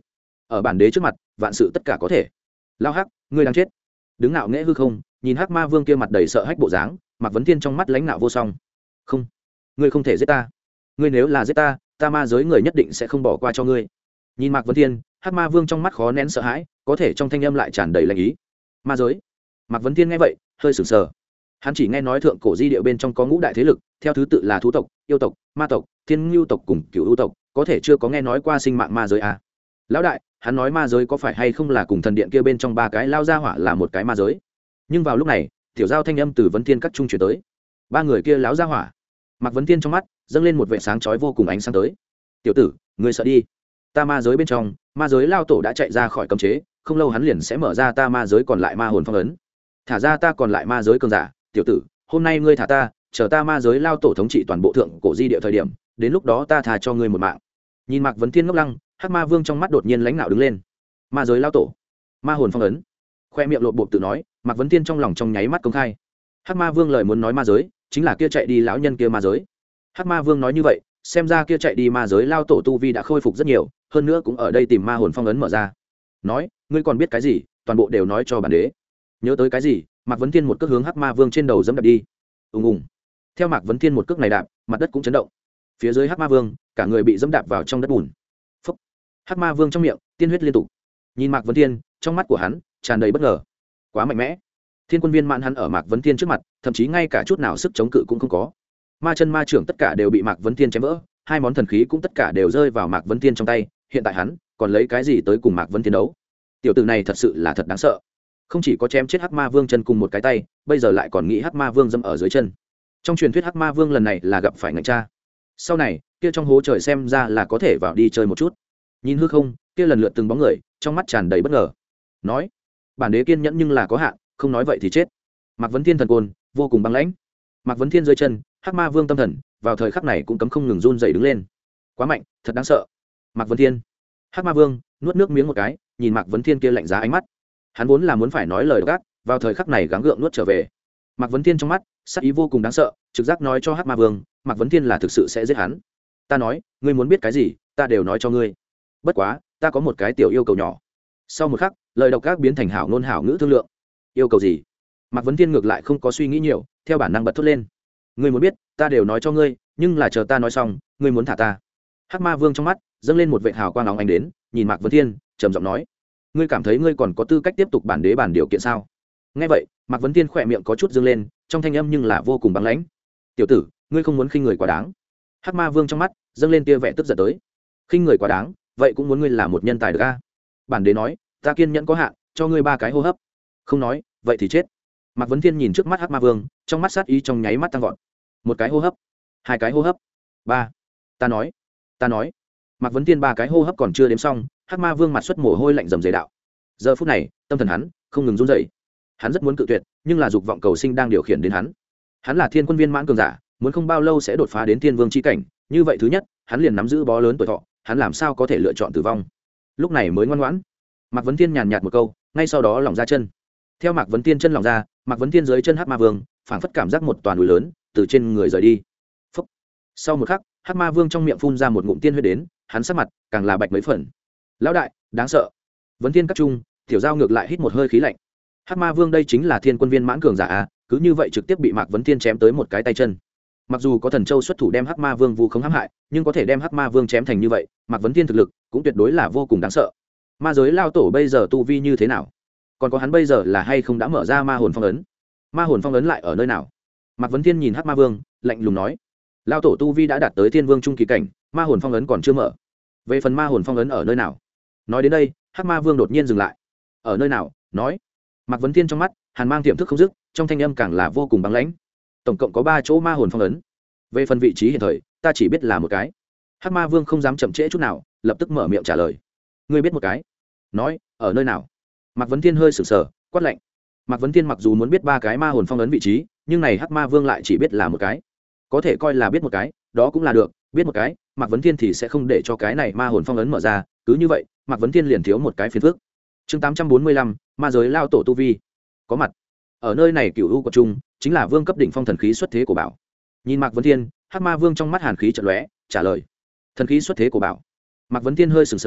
ở bản đế trước mặt vạn sự tất cả có thể. Lao hắc, ngươi đang chết. Đứng ngạo nghễ hư không, nhìn hắc ma vương kia mặt đầy sợ hãi bộ dáng, Mạc Vấn Thiên trong mắt lãnh nạo vô song. Không, ngươi không thể giết ta. Ngươi nếu là giết ta, ta ma giới người nhất định sẽ không bỏ qua cho ngươi. Nhìn Mạc Vấn Thiên, hắc ma vương trong mắt khó nén sợ hãi, có thể trong thanh âm lại tràn đầy lạnh ý. Ma giới. Mạc Vấn Thiên nghe vậy hơi sửng sờ. Hắn chỉ nghe nói thượng cổ di địa bên trong có ngũ đại thế lực, theo thứ tự là thú tộc, yêu tộc, ma tộc, thiên ngưu tộc cùng cửu u tộc, có thể chưa có nghe nói qua sinh mạng ma giới à. Lão đại, hắn nói ma giới có phải hay không là cùng thần điện kia bên trong ba cái lao ra hỏa là một cái ma giới. Nhưng vào lúc này tiểu giao thanh âm từ Vấn Thiên các trung chuyển tới. Ba người kia láo ra hỏa. Mạc Vấn Thiên trong mắt dâng lên một vệ sáng chói vô cùng ánh sáng tới. Tiểu tử, ngươi sợ đi. Ta ma giới bên trong, ma giới lao tổ đã chạy ra khỏi cấm chế, không lâu hắn liền sẽ mở ra ta ma giới còn lại ma hồn phong ấn, thả ra ta còn lại ma giới cường giả. Tiểu tử, hôm nay ngươi thả ta, chờ ta ma giới lao tổ thống trị toàn bộ thượng cổ di địa thời điểm, đến lúc đó ta thả cho ngươi một mạng. Nhìn Mạc Vấn Thiên ngốc lăng, hắc ma vương trong mắt đột nhiên lãnh nạo đứng lên. Ma giới lao tổ, ma hồn phong ấn. Khoe miệng lộn bộp tự nói, Mạc Vấn Thiên trong lòng trong nháy mắt công khai. Hắc ma vương lời muốn nói ma giới chính là kia chạy đi lão nhân kia ma giới. Hắc ma vương nói như vậy, xem ra kia chạy đi ma giới lao tổ tu vi đã khôi phục rất nhiều, hơn nữa cũng ở đây tìm ma hồn phong ấn mở ra. Nói, ngươi còn biết cái gì, toàn bộ đều nói cho bản đế. Nhớ tới cái gì, Mạc Vấn Thiên một cước hướng hắc ma vương trên đầu dẫm đạp đi. Ùng ùng. Theo Mạc Vấn Thiên một cước này đạp, mặt đất cũng chấn động. Phía dưới hắc ma vương, cả người bị dẫm đạp vào trong đất bùn. Phốc. Hắc ma vương trong miệng tiên huyết liên tục. Nhìn Mạc Vấn Thiên, trong mắt của hắn tràn đầy bất ngờ. Quá mạnh mẽ. Thiên quân viên mãn hắn ở Mạc Vấn Thiên trước mặt, thậm chí ngay cả chút nào sức chống cự cũng không có. Ma chân ma trưởng tất cả đều bị Mạc Vấn Thiên chém vỡ, hai món thần khí cũng tất cả đều rơi vào Mạc Vấn Thiên trong tay, hiện tại hắn còn lấy cái gì tới cùng Mạc Vấn Thiên đấu? Tiểu tử này thật sự là thật đáng sợ. Không chỉ có chém chết hắc ma vương chân cùng một cái tay, bây giờ lại còn nghĩ hắc ma vương dẫm ở dưới chân. Trong truyền thuyết hắc ma vương lần này là gặp phải ngạnh cha. Sau này, kia trong hố trời xem ra là có thể vào đi chơi một chút. Nhìn hư không, kia lần lượt từng bóng người, trong mắt tràn đầy bất ngờ. Nói, bản đế kiên nhẫn nhưng là có hạn, không nói vậy thì chết. Mạc Vấn Thiên thần côn vô cùng băng lãnh. Mạc Vấn Thiên dưới chân, hắc ma vương tâm thần vào thời khắc này cũng cấm không ngừng run dậy đứng lên. Quá mạnh, thật đáng sợ. Mạc Vấn Thiên. Hắc ma vương nuốt nước miếng một cái, nhìn Mạc Vấn Thiên kia lạnh giá ánh mắt. Hắn vốn là muốn phải nói lời gác, vào thời khắc này gắng gượng nuốt trở về. Mạc Vấn Thiên trong mắt sắc ý vô cùng đáng sợ, trực giác nói cho hắc ma vương, Mạc Vấn Thiên là thực sự sẽ giết hắn. Ta nói, ngươi muốn biết cái gì, ta đều nói cho ngươi. Bất quá, ta có một cái tiểu yêu cầu nhỏ. Sau một khắc, lời độc ác biến thành hảo ngôn hảo ngữ thương lượng. Yêu cầu gì? Mạc Vấn Thiên ngược lại không có suy nghĩ nhiều, theo bản năng bật thốt lên. Ngươi muốn biết, ta đều nói cho ngươi, nhưng là chờ ta nói xong, ngươi muốn thả ta. Hắc ma vương trong mắt dâng lên một vệt hào quang óng ánh đến, nhìn Mạc Vấn Thiên, trầm giọng nói: ngươi cảm thấy ngươi còn có tư cách tiếp tục bản đế bản điều kiện sao? Nghe vậy, Mạc Vấn Thiên khỏe miệng có chút dương lên, trong thanh âm nhưng là vô cùng băng lãnh. Tiểu tử, ngươi không muốn khinh người quá đáng. Hắc ma vương trong mắt dâng lên tia vẻ tức giận tới. Khinh người quá đáng, vậy cũng muốn ngươi là một nhân tài được a? Bản đế nói, ta kiên nhẫn có hạn, cho ngươi 3 cái hô hấp. Không nói, vậy thì chết. Mạc Vấn Thiên nhìn trước mắt hắc ma vương, trong mắt sát ý trong nháy mắt tăng vọt. 1 cái hô hấp, 2 cái hô hấp, 3. Ta nói. Mạc Vấn Thiên 3 cái hô hấp còn chưa đếm xong, hắc ma vương mặt xuất mồ hôi lạnh rầm rề đạo. Giờ phút này, tâm thần hắn không ngừng run rẩy. Hắn rất muốn cự tuyệt, nhưng là dục vọng cầu sinh đang điều khiển đến hắn. Hắn là thiên quân viên mãn cường giả, muốn không bao lâu sẽ đột phá đến thiên vương chi cảnh, như vậy thứ nhất, hắn liền nắm giữ bó lớn tuổi thọ, hắn làm sao có thể lựa chọn tử vong. Lúc này mới ngoan ngoãn. Mạc Vấn Thiên nhàn nhạt một câu, ngay sau đó lỏng ra chân. Theo Mạc Vấn Thiên chân lỏng ra, Mạc Vấn Thiên dưới chân hắc ma vương phảng phất cảm giác một toàn núi lớn từ trên người rời đi. Phốc. Sau một khắc, hắc ma vương trong miệng phun ra một ngụm tiên huyết đến, hắn sắc mặt càng là bạch mấy phần. Lão đại, đáng sợ. Vấn Thiên các trung, tiểu giao ngược lại hít một hơi khí lạnh. Hắc ma vương đây chính là thiên quân viên mãn cường giả à, cứ như vậy trực tiếp bị Mạc Vấn Thiên chém tới một cái tay chân. Mặc dù có thần châu xuất thủ đem hắc ma vương vu khống hãm hại, nhưng có thể đem hắc ma vương chém thành như vậy, Mạc Vấn Thiên thực lực cũng tuyệt đối là vô cùng đáng sợ. Ma giới lao tổ bây giờ tu vi như thế nào? Còn có hắn bây giờ là hay không đã mở ra ma hồn phong ấn? Ma hồn phong ấn lại ở nơi nào? Mạc Vấn Thiên nhìn hắc ma vương, lạnh lùng nói: lao tổ tu vi đã đạt tới thiên vương trung kỳ cảnh, ma hồn phong ấn còn chưa mở. Về phần ma hồn phong ấn ở nơi nào? Nói đến đây, hắc ma vương đột nhiên dừng lại. Ở nơi nào? Nói. Mạc Vấn Thiên trong mắt hàn mang tiềm thức không dứt, trong thanh âm càng là vô cùng băng lãnh. Tổng cộng có 3 chỗ ma hồn phong ấn. Về phần vị trí hiện thời, ta chỉ biết là một cái. Hắc ma vương không dám chậm trễ chút nào, lập tức mở miệng trả lời. Ngươi biết một cái? Nói, ở nơi nào? Mạc Vấn Thiên hơi sửng sờ, quát lạnh. Mạc Vấn Thiên mặc dù muốn biết 3 cái ma hồn phong ấn vị trí, nhưng này hắc ma vương lại chỉ biết là một cái. Có thể coi là biết một cái, đó cũng là được, biết một cái, Mạc Vấn Thiên thì sẽ không để cho cái này ma hồn phong ấn mở ra, cứ như vậy, Mạc Vấn Thiên liền thiếu một cái phiền phức. Chương 845, ma giới lao tổ tu vi. Có mặt. Ở nơi này Cửu U của trung, chính là vương cấp đỉnh phong thần khí xuất thế của bảo. Nhìn Mạc Vấn Thiên, hắc ma vương trong mắt hàn khí chợt lóe, trả lời: thần khí xuất thế của bảo. Mạc Vấn Thiên hơi sừng sờ,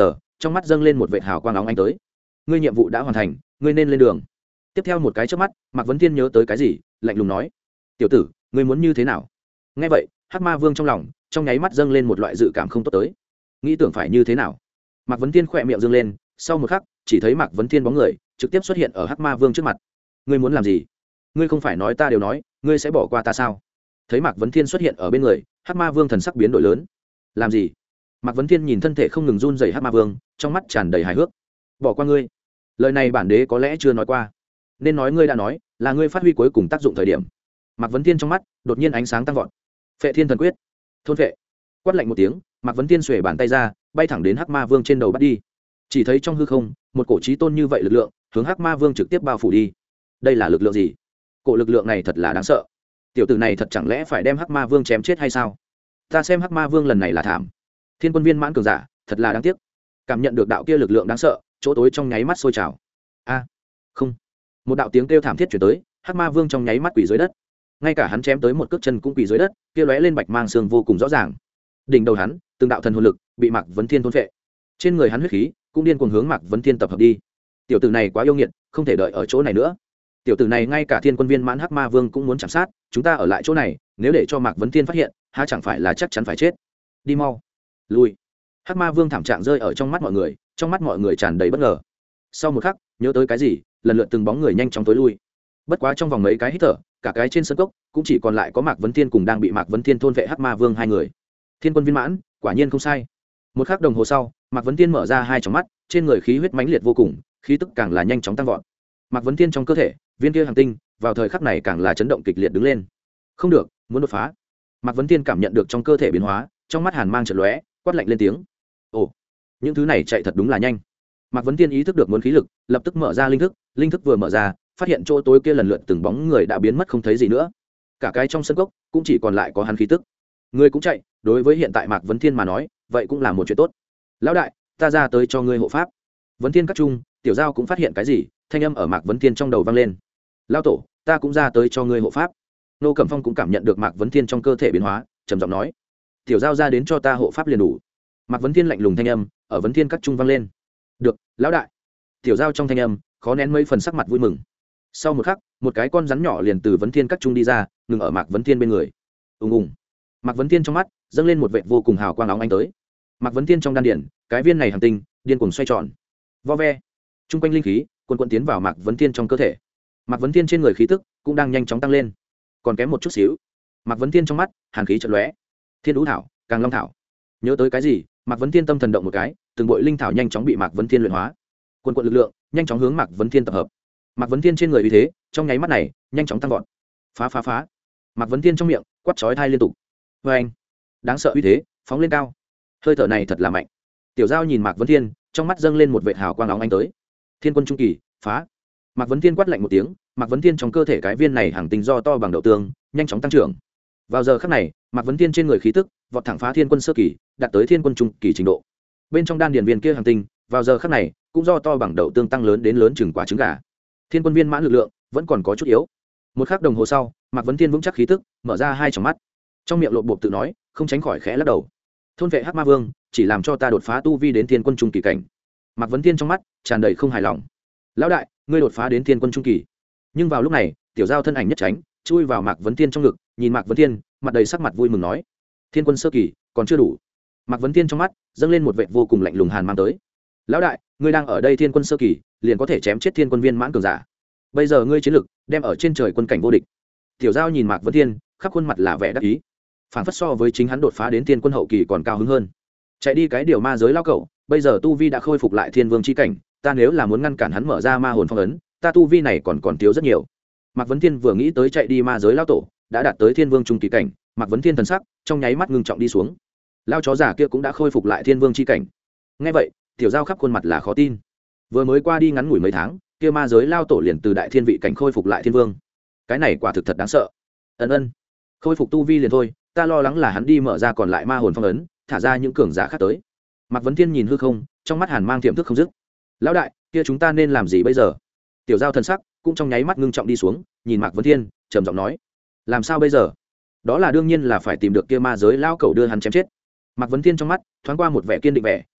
trong mắt dâng lên một vệt hào quang óng ánh tới. Ngươi nhiệm vụ đã hoàn thành, ngươi nên lên đường. Tiếp theo một cái chớp mắt, Mạc Vấn Thiên nhớ tới cái gì, lạnh lùng nói: tiểu tử, ngươi muốn như thế nào? Nghe vậy, Hắc Ma Vương trong lòng trong nháy mắt dâng lên một loại dự cảm không tốt tới. Nghĩ tưởng phải như thế nào? Mạc Vấn Thiên khỏe miệng dương lên, sau một khắc chỉ thấy Mạc Vấn Thiên bóng người trực tiếp xuất hiện ở Hắc Ma Vương trước mặt. Ngươi muốn làm gì? Ngươi không phải nói ta đều nói ngươi sẽ bỏ qua ta sao? Thấy Mạc Vấn Thiên xuất hiện ở bên người, Hắc Ma Vương thần sắc biến đổi lớn. Làm gì? Mạc Vấn Thiên nhìn thân thể không ngừng run rẩy Hắc Ma Vương, trong mắt tràn đầy hài hước. Bỏ qua ngươi? Lời này bản đế có lẽ chưa nói qua, nên nói ngươi đã nói, là ngươi phát huy cuối cùng tác dụng thời điểm. Mạc Vấn Thiên trong mắt đột nhiên ánh sáng tăng vọt. Phệ Thiên Thần Quyết, thôn phệ. Quát lạnh một tiếng, Mạc Vấn Thiên xuề bàn tay ra, bay thẳng đến Hắc Ma Vương trên đầu bắt đi. Chỉ thấy trong hư không, một cổ chí tôn như vậy lực lượng hướng Hắc Ma Vương trực tiếp bao phủ đi. Đây là lực lượng gì? Cổ lực lượng này thật là đáng sợ. Tiểu tử này thật chẳng lẽ phải đem Hắc Ma Vương chém chết hay sao? Ta xem Hắc Ma Vương lần này là thảm. Thiên Quân Viên mãn cường giả, thật là đáng tiếc. Cảm nhận được đạo kia lực lượng đáng sợ, chỗ tối trong nháy mắt sôi trào. A, không. Một đạo tiếng kêu thảm thiết truyền tới, Hắc Ma Vương trong nháy mắt quỳ dưới đất. Ngay cả hắn chém tới một cước chân cũng quỳ dưới đất, kia lóe lên bạch mang xương vô cùng rõ ràng. Đỉnh đầu hắn, từng đạo thần hồn lực bị Mạc Vấn Thiên thôn phệ. Trên người hắn huyết khí cũng điên cuồng hướng Mạc Vấn Thiên tập hợp đi. Tiểu tử này quá yêu nghiệt, không thể đợi ở chỗ này nữa. Tiểu tử này ngay cả Thiên Quân Viên mãn Hắc Ma Vương cũng muốn chạm sát, chúng ta ở lại chỗ này, nếu để cho Mạc Vấn Thiên phát hiện, há chẳng phải là chắc chắn phải chết. Đi mau, lui. Hắc Ma Vương thảm trạng rơi ở trong mắt mọi người, trong mắt mọi người tràn đầy bất ngờ. Sau một khắc, nhớ tới cái gì, lần lượt từng bóng người nhanh chóng tối lui. Bất quá trong vòng mấy cái hít thở, cả cái trên sân cốc cũng chỉ còn lại có Mạc Vấn Thiên cùng đang bị Mạc Vấn Thiên thôn vệ Hắc Ma Vương hai người. Thiên Quân Viên mãn, quả nhiên không sai. Một khắc đồng hồ sau, Mạc Vấn Thiên mở ra hai tròng mắt, trên người khí huyết mãnh liệt vô cùng, khí tức càng là nhanh chóng tăng vọt. Mạc Vấn Thiên trong cơ thể, viên kia hành tinh, vào thời khắc này càng là chấn động kịch liệt đứng lên. Không được, muốn đột phá. Mạc Vấn Thiên cảm nhận được trong cơ thể biến hóa, trong mắt hàn mang chợt lóe, quát lạnh lên tiếng. Ồ, những thứ này chạy thật đúng là nhanh. Mạc Vấn Thiên ý thức được muốn khí lực, lập tức mở ra linh thức vừa mở ra, phát hiện chỗ tối kia lần lượt từng bóng người đã biến mất không thấy gì nữa. Cả cái trong sân cốc cũng chỉ còn lại có hắn khí tức. Người cũng chạy, đối với hiện tại Mạc Vấn Thiên mà nói, vậy cũng là một chuyện tốt. Lão đại, ta ra tới cho ngươi hộ pháp. Vấn Thiên các trung, Tiểu Giao cũng phát hiện cái gì, thanh âm ở Mạc Vấn Thiên trong đầu vang lên. Lão tổ, ta cũng ra tới cho ngươi hộ pháp. Nô Cẩm Phong cũng cảm nhận được Mạc Vấn Thiên trong cơ thể biến hóa, trầm giọng nói: Tiểu Giao ra đến cho ta hộ pháp liền đủ. Mạc Vấn Thiên lạnh lùng thanh âm ở Vấn Thiên các trung vang lên. Được, lão đại. Tiểu Giao trong thanh âm khó nén mấy phần sắc mặt vui mừng. Sau một khắc, một cái con rắn nhỏ liền từ Vấn Thiên các trung đi ra, ngừng ở Mạc Vấn Thiên bên người. Ùng ùng. Mạc Vấn Thiên trong mắt dâng lên một vệt vô cùng hào quang óng ánh tới. Mạc Vấn Thiên trong đan điển, cái viên này hành tinh điên cuồng xoay tròn. Vo ve. Trung quanh linh khí cuồn cuộn tiến vào Mạc Vấn Thiên trong cơ thể. Mạc Vấn Thiên trên người khí tức cũng đang nhanh chóng tăng lên. Còn kém một chút xíu. Mạc Vấn Thiên trong mắt hàn khí chợt lóe. Thiên Đũ thảo, Càng Long thảo. Nhớ tới cái gì, Mạc Vấn Thiên tâm thần động một cái, từng bội linh thảo nhanh chóng bị Mạc Vấn Thiên luyện hóa. Cuồn cuộn lực lượng nhanh chóng hướng Mạc Vấn Thiên tập hợp. Mạc Vấn Thiên trên người uy thế trong nháy mắt này nhanh chóng tăng vọt. Phá phá phá. Mạc Vấn Thiên trong miệng quát chói tai liên tục. Vê anh, đáng sợ uy thế phóng lên cao, hơi thở này thật là mạnh. Tiểu Giao nhìn Mạc Vấn Thiên, trong mắt dâng lên một vệt hào quang óng ánh tới. Thiên Quân trung kỳ, phá. Mạc Vấn Thiên quát lạnh một tiếng, Mạc Vấn Thiên trong cơ thể cái viên này hàng tinh do to bằng đậu tương nhanh chóng tăng trưởng. Vào giờ khắc này, Mạc Vấn Thiên trên người khí tức vọt thẳng phá Thiên Quân sơ kỳ, đạt tới Thiên Quân trung kỳ trình độ. Bên trong đan điền viên kia hàng tinh, vào giờ khắc này cũng do to bằng đậu tương tăng lớn đến lớn chừng quả trứng gà. Thiên Quân viên mãn lực lượng vẫn còn có chút yếu. Một khắc đồng hồ sau, Mạc Vấn Thiên vững chắc khí tức, mở ra hai tròng mắt, trong miệng lộp bộp tự nói, không tránh khỏi khẽ lắc đầu. Thôn vệ Hắc Ma Vương chỉ làm cho ta đột phá tu vi đến Thiên Quân trung kỳ cảnh. Mạc Vấn Thiên trong mắt tràn đầy không hài lòng. Lão đại, ngươi đột phá đến Thiên Quân trung kỳ. Nhưng vào lúc này, Tiểu Giao thân ảnh nhất tránh, chui vào Mạc Vấn Thiên trong ngực, nhìn Mạc Vấn Thiên, mặt đầy sắc mặt vui mừng nói: Thiên Quân sơ kỳ còn chưa đủ. Mạc Vấn Thiên trong mắt dâng lên một vệt vô cùng lạnh lùng hàn mang tới. Lão đại, ngươi đang ở đây Thiên Quân sơ kỳ, liền có thể chém chết Thiên Quân viên mãn cường giả. Bây giờ ngươi chiến lực đem ở trên trời quân cảnh vô địch. Tiểu Giao nhìn Mạc Vấn Thiên, khắp khuôn mặt là vẻ đắc ý, phản phất so với chính hắn đột phá đến Thiên Quân hậu kỳ còn cao hứng hơn. Chạy đi cái điều ma giới lao cẩu, bây giờ tu vi đã khôi phục lại Thiên Vương chi cảnh, ta nếu là muốn ngăn cản hắn mở ra ma hồn phong ấn, ta tu vi này còn thiếu rất nhiều. Mạc Vấn Thiên vừa nghĩ tới chạy đi ma giới lao tổ đã đạt tới Thiên Vương trung kỳ cảnh, Mạc Vấn Thiên thần sắc trong nháy mắt ngưng trọng đi xuống. Lao chó giả kia cũng đã khôi phục lại Thiên Vương chi cảnh. Nghe vậy, Tiểu Giao khắp khuôn mặt là khó tin. Vừa mới qua đi ngắn ngủi mấy tháng, kia ma giới lao tổ liền từ đại thiên vị cảnh khôi phục lại Thiên Vương. Cái này quả thực thật đáng sợ. Ân, khôi phục tu vi liền thôi, ta lo lắng là hắn đi mở ra còn lại ma hồn phong ấn, thả ra những cường giả khác tới. Mạc Vấn Thiên nhìn hư không, trong mắt hàn mang tiềm thức không dứt. Lão đại, kia chúng ta nên làm gì bây giờ? Tiểu Giao thần sắc cũng trong nháy mắt ngưng trọng đi xuống, nhìn Mạc Vấn Thiên, trầm giọng nói: làm sao bây giờ? Đó là đương nhiên là phải tìm được kia ma giới lao cẩu đưa hắn chém chết. Mạc Vấn Thiên trong mắt thoáng qua một vẻ kiên định vẻ,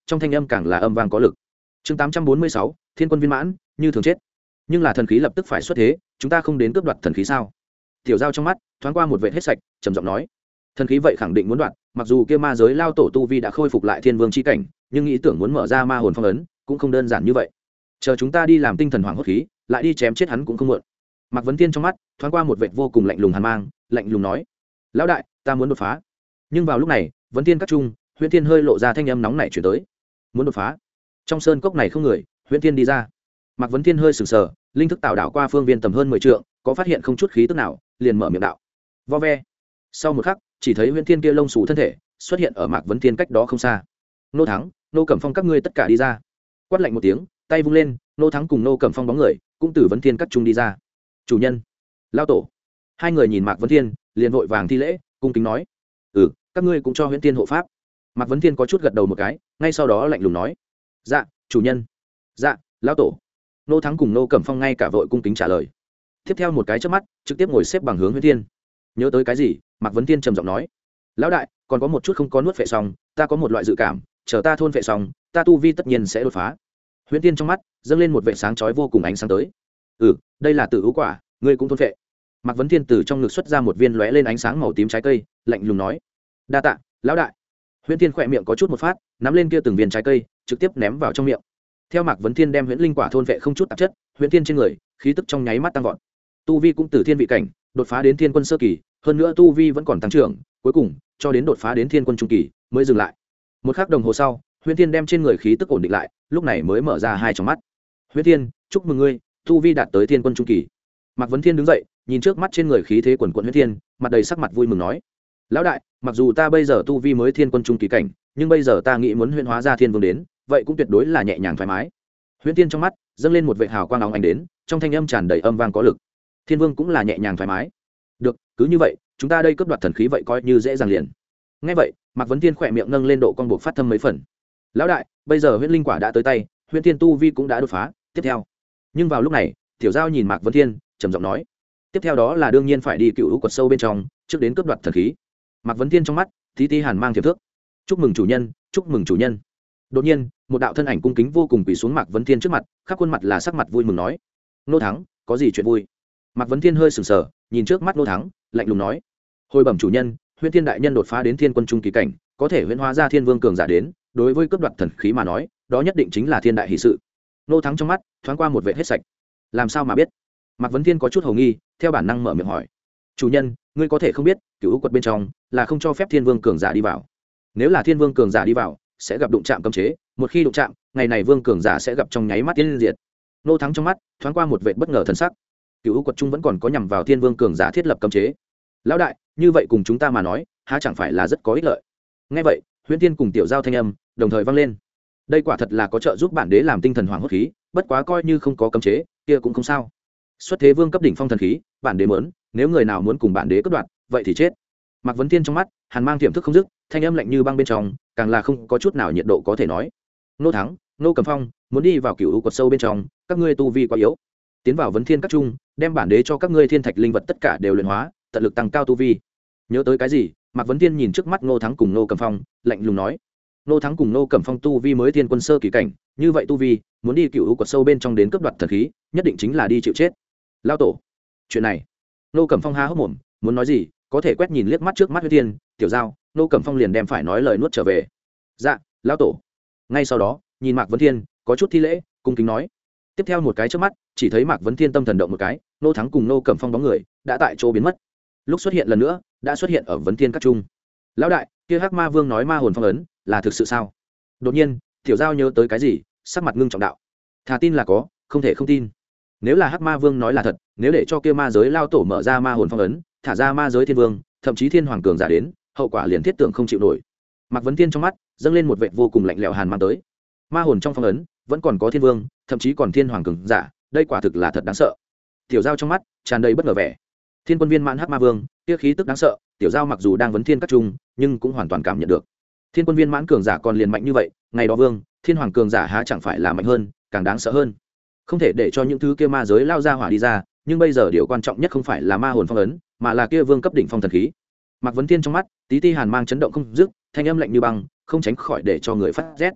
trong thanh âm càng là âm vang có lực. Chương 846, Thiên Quân viên mãn, như thường chết. Nhưng là thần khí lập tức phải xuất thế, chúng ta không đến cướp đoạt thần khí sao? Tiểu Giao trong mắt thoáng qua một vệt hết sạch, trầm giọng nói: thần khí vậy khẳng định muốn đoạt, mặc dù kia ma giới lao tổ tu vi đã khôi phục lại thiên vương chi cảnh, nhưng nghĩ tưởng muốn mở ra ma hồn phong ấn cũng không đơn giản như vậy. Chờ chúng ta đi làm tinh thần hoàng hốt khí, lại đi chém chết hắn cũng không muộn. Mạc Vấn Tiên trong mắt thoáng qua một vệt vô cùng lạnh lùng hàn mang, lạnh lùng nói: lão đại, ta muốn đột phá. Nhưng vào lúc này, Vấn Tiên các trung, Huyễn Tiên hơi lộ ra thanh âm nóng nảy chuyển tới: muốn đột phá? Trong sơn cốc này không người, Huyễn Tiên đi ra. Mạc Vấn Tiên hơi sừng sờ, linh thức tạo đảo qua phương viên tầm hơn 10 trượng, có phát hiện không chút khí tức nào, liền mở miệng đạo: vo ve. Sau một khắc, chỉ thấy Huyễn Tiên kia lông xù thân thể xuất hiện ở Mạc Vấn Tiên cách đó không xa. Nô Thắng, Nô Cẩm Phong các ngươi tất cả đi ra. Quát lạnh một tiếng, tay vung lên, Nô Thắng cùng Nô Cẩm Phong bóng người cũng từ Vấn Tiên các trung đi ra. Chủ nhân, lao tổ. Hai người nhìn Mạc Vấn Tiên, liền vội vàng thi lễ, cung kính nói: các ngươi cũng cho Huyễn Tiên hộ pháp. Mạc Vấn Tiên có chút gật đầu một cái, ngay sau đó lạnh lùng nói: dạ, chủ nhân. Dạ, lão tổ. Nô Thắng cùng Nô Cẩm Phong ngay cả vội cung kính trả lời. Tiếp theo một cái chớp mắt, trực tiếp ngồi xếp bằng hướng Huyễn Tiên. Nhớ tới cái gì, Mạc Vấn Tiên trầm giọng nói: lão đại, còn có một chút không có nuốt phệ xong, ta có một loại dự cảm, chờ ta thôn phệ xong, ta tu vi tất nhiên sẽ đột phá. Huyễn Tiên trong mắt dâng lên một vệt sáng chói vô cùng ánh sáng tới. Đây là tự ưu quả, ngươi cũng thôn phệ. Mạc Vấn Tiên từ trong ngực xuất ra một viên lóe lên ánh sáng màu tím trái cây, lạnh lùng nói: đa tạ, lão đại. Huyễn Tiên khỏe miệng có chút một phát, nắm lên kia từng viên trái cây, trực tiếp ném vào trong miệng. Theo Mạc Vấn Tiên đem huyễn linh quả thôn phệ không chút tạp chất, Huyễn Tiên trên người khí tức trong nháy mắt tăng vọt, tu vi cũng từ thiên vị cảnh đột phá đến thiên quân sơ kỳ, hơn nữa tu vi vẫn còn tăng trưởng, cuối cùng cho đến đột phá đến thiên quân trung kỳ mới dừng lại. Một khắc đồng hồ sau, Huyễn Tiên đem trên người khí tức ổn định lại, lúc này mới mở ra hai tròng mắt. Huyễn Tiên, chúc mừng ngươi, tu vi đạt tới thiên quân trung kỳ. Mạc Vấn Thiên đứng dậy, nhìn trước mắt trên người khí thế quần quận Huyễn Tiên, mặt đầy sắc mặt vui mừng nói: lão đại, mặc dù ta bây giờ tu vi mới thiên quân trung kỳ cảnh, nhưng bây giờ ta nghĩ muốn huyễn hóa ra thiên vương đến, vậy cũng tuyệt đối là nhẹ nhàng thoải mái. Huyễn Tiên trong mắt dâng lên một vệt hào quang óng ánh đến, trong thanh âm tràn đầy âm vang có lực. Thiên vương cũng là nhẹ nhàng thoải mái. Được, cứ như vậy, chúng ta đây cướp đoạt thần khí vậy coi như dễ dàng liền. Nghe vậy, Mạc Vấn Tiên khỏe miệng nâng lên độ cong buộc phát thâm mấy phần. Lão đại, bây giờ huyễn linh quả đã tới tay, Huyễn Tiên tu vi cũng đã đột phá, tiếp theo. Nhưng vào lúc này, Tiểu Giao nhìn Mạc Vấn Thiên, trầm giọng nói: tiếp theo đó là đương nhiên phải đi cựu quật sâu bên trong, trước đến cướp đoạt thần khí. Mạc Vấn Thiên trong mắt tí tí hàn mang thiệp thước: chúc mừng chủ nhân, chúc mừng chủ nhân. Đột nhiên, một đạo thân ảnh cung kính vô cùng quỳ xuống Mạc Vấn Thiên trước mặt, khắp khuôn mặt là sắc mặt vui mừng nói: Nô Thắng, có gì chuyện vui? Mạc Vấn Thiên hơi sừng sờ, nhìn trước mắt Nô Thắng, lạnh lùng nói: hồi bẩm chủ nhân, Huyễn Thiên đại nhân đột phá đến thiên quân trung kỳ cảnh, có thể huyễn hóa ra thiên vương cường giả đến, đối với cướp đoạt thần khí mà nói, đó nhất định chính là thiên đại hỷ sự. Nô Thắng trong mắt thoáng qua một vệt hết sạch. Làm sao mà biết? Mạc Vấn Thiên có chút hầu nghi, theo bản năng mở miệng hỏi: chủ nhân, ngươi có thể không biết, cựu quật bên trong là không cho phép thiên vương cường giả đi vào. Nếu là thiên vương cường giả đi vào, sẽ gặp đụng chạm cấm chế, một khi đụng chạm, ngày này vương cường giả sẽ gặp trong nháy mắt tiên diệt. Nô Thắng trong mắt thoáng qua một vệt bất ngờ thần sắc. Cựu quật trung vẫn còn có nhằm vào thiên vương cường giả thiết lập cấm chế. Lão đại, như vậy cùng chúng ta mà nói, há chẳng phải là rất có ích lợi? Nghe vậy, Huyễn Tiên cùng Tiểu Giao thanh âm đồng thời vang lên. Đây quả thật là có trợ giúp bản đế làm tinh thần hoàng hốt khí, bất quá coi như không có cấm chế, kia cũng không sao. Xuất thế vương cấp đỉnh phong thần khí, bản đế muốn, nếu người nào muốn cùng bản đế cướp đoạt, vậy thì chết. Mạc Vấn Thiên trong mắt hàn mang tiềm thức không dứt, thanh âm lạnh như băng bên trong, càng là không có chút nào nhiệt độ có thể nói. Nô Thắng, Nô Cẩm Phong, muốn đi vào cựu quật sâu bên trong, các ngươi tu vi quá yếu, tiến vào Vấn Thiên các trung, đem bản đế cho các ngươi thiên thạch linh vật tất cả đều luyện hóa, tận lực tăng cao tu vi. Nhớ tới cái gì, Mạc Vấn Thiên nhìn trước mắt Nô Thắng cùng Nô Cẩm Phong, lạnh lùng nói: Nô Thắng cùng Nô Cẩm Phong tu vi mới thiên quân sơ kỳ cảnh, như vậy tu vi, muốn đi cựu quật sâu bên trong đến cướp đoạt thần khí, nhất định chính là đi chịu chết. Lao tổ, chuyện này. Nô Cẩm Phong há hốc mồm, muốn nói gì, có thể quét nhìn liếc mắt trước mắt Huyễn Tiên, Tiểu Giao, Nô Cẩm Phong liền đem phải nói lời nuốt trở về. Dạ, lão tổ. Ngay sau đó, nhìn Mạc Vấn Thiên, có chút thi lễ, cung kính nói. Tiếp theo một cái trước mắt, chỉ thấy Mạc Vấn Thiên tâm thần động một cái, Nô Thắng cùng Nô Cẩm Phong bóng người đã tại chỗ biến mất. Lúc xuất hiện lần nữa, đã xuất hiện ở Vấn Thiên các trung. Lão đại, kia Hắc Ma Vương nói ma hồn phong ấn là thực sự sao? Đột nhiên, Tiểu Giao nhớ tới cái gì, sắc mặt ngưng trọng đạo: thà tin là có, không thể không tin. Nếu là Hắc Ma Vương nói là thật, nếu để cho kia ma giới lao tổ mở ra ma hồn phong ấn, thả ra ma giới thiên vương, thậm chí thiên hoàng cường giả đến, hậu quả liền thiết tưởng không chịu nổi. Mạc Vấn Thiên trong mắt dâng lên một vệt vô cùng lạnh lẽo hàn mang tới. Ma hồn trong phong ấn vẫn còn có thiên vương, thậm chí còn thiên hoàng cường giả, đây quả thực là thật đáng sợ. Tiểu Giao trong mắt tràn đầy bất ngờ vẻ. Thiên quân viên mãn Hắc Ma Vương, kia khí tức đáng sợ, Tiểu Giao mặc dù đang vấn thiên các trung, nhưng cũng hoàn toàn cảm nhận được. Thiên quân viên mãn cường giả còn liền mạnh như vậy, ngày đó vương, thiên hoàng cường giả há chẳng phải là mạnh hơn, càng đáng sợ hơn. Không thể để cho những thứ kia ma giới lao ra hỏa đi ra, nhưng bây giờ điều quan trọng nhất không phải là ma hồn phong ấn, mà là kia vương cấp đỉnh phong thần khí. Mạc Vấn Thiên trong mắt tí ti hàn mang chấn động không dứt, thanh âm lạnh như băng, không tránh khỏi để cho người phát rét.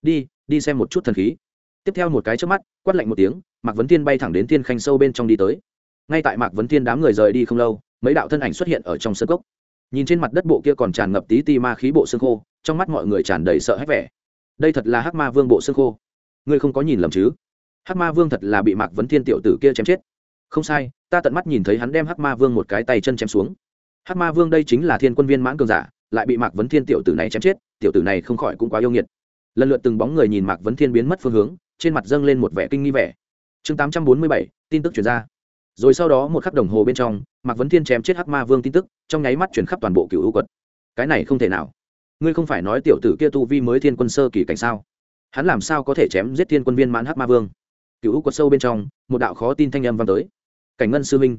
đi đi xem một chút thần khí. Tiếp theo một cái chớp mắt, quát lạnh một tiếng, Mạc Vấn Thiên bay thẳng đến Thiên Khanh sâu bên trong đi tới. Ngay tại Mạc Vấn Thiên đám người rời đi không lâu, mấy đạo thân ảnh xuất hiện ở trong sơn cốc. Nhìn trên mặt đất bộ kia còn tràn ngập tí ti ma khí bộ xương khô, trong mắt mọi người tràn đầy sợ hãi vẻ. Đây thật là Hắc Ma Vương bộ xương khô. Ngươi không có nhìn lầm chứ? Hắc Ma Vương thật là bị Mạc Vấn Thiên tiểu tử kia chém chết. Không sai, ta tận mắt nhìn thấy hắn đem Hắc Ma Vương một cái tay chân chém xuống. Hắc Ma Vương đây chính là Thiên Quân Viên mãn cường giả, lại bị Mạc Vấn Thiên tiểu tử này chém chết, tiểu tử này không khỏi cũng quá yêu nghiệt. Lần lượt từng bóng người nhìn Mạc Vấn Thiên biến mất phương hướng, trên mặt dâng lên một vẻ kinh nghi vẻ. Chương 847, tin tức truyền ra. Rồi sau đó một khắc đồng hồ bên trong, Mạc Vấn Thiên chém chết Hắc Ma Vương tin tức, trong nháy mắt truyền khắp toàn bộ Cửu U quật. Cái này không thể nào. Ngươi không phải nói tiểu tử kia tu vi mới Thiên Quân sơ kỳ cảnh sao? Hắn làm sao có thể chém giết Thiên Quân Viên mãn Hắc Ma Vương? Cửu U quật sâu bên trong, một đạo khó tin thanh âm vang tới. Cảnh Ngân sư huynh,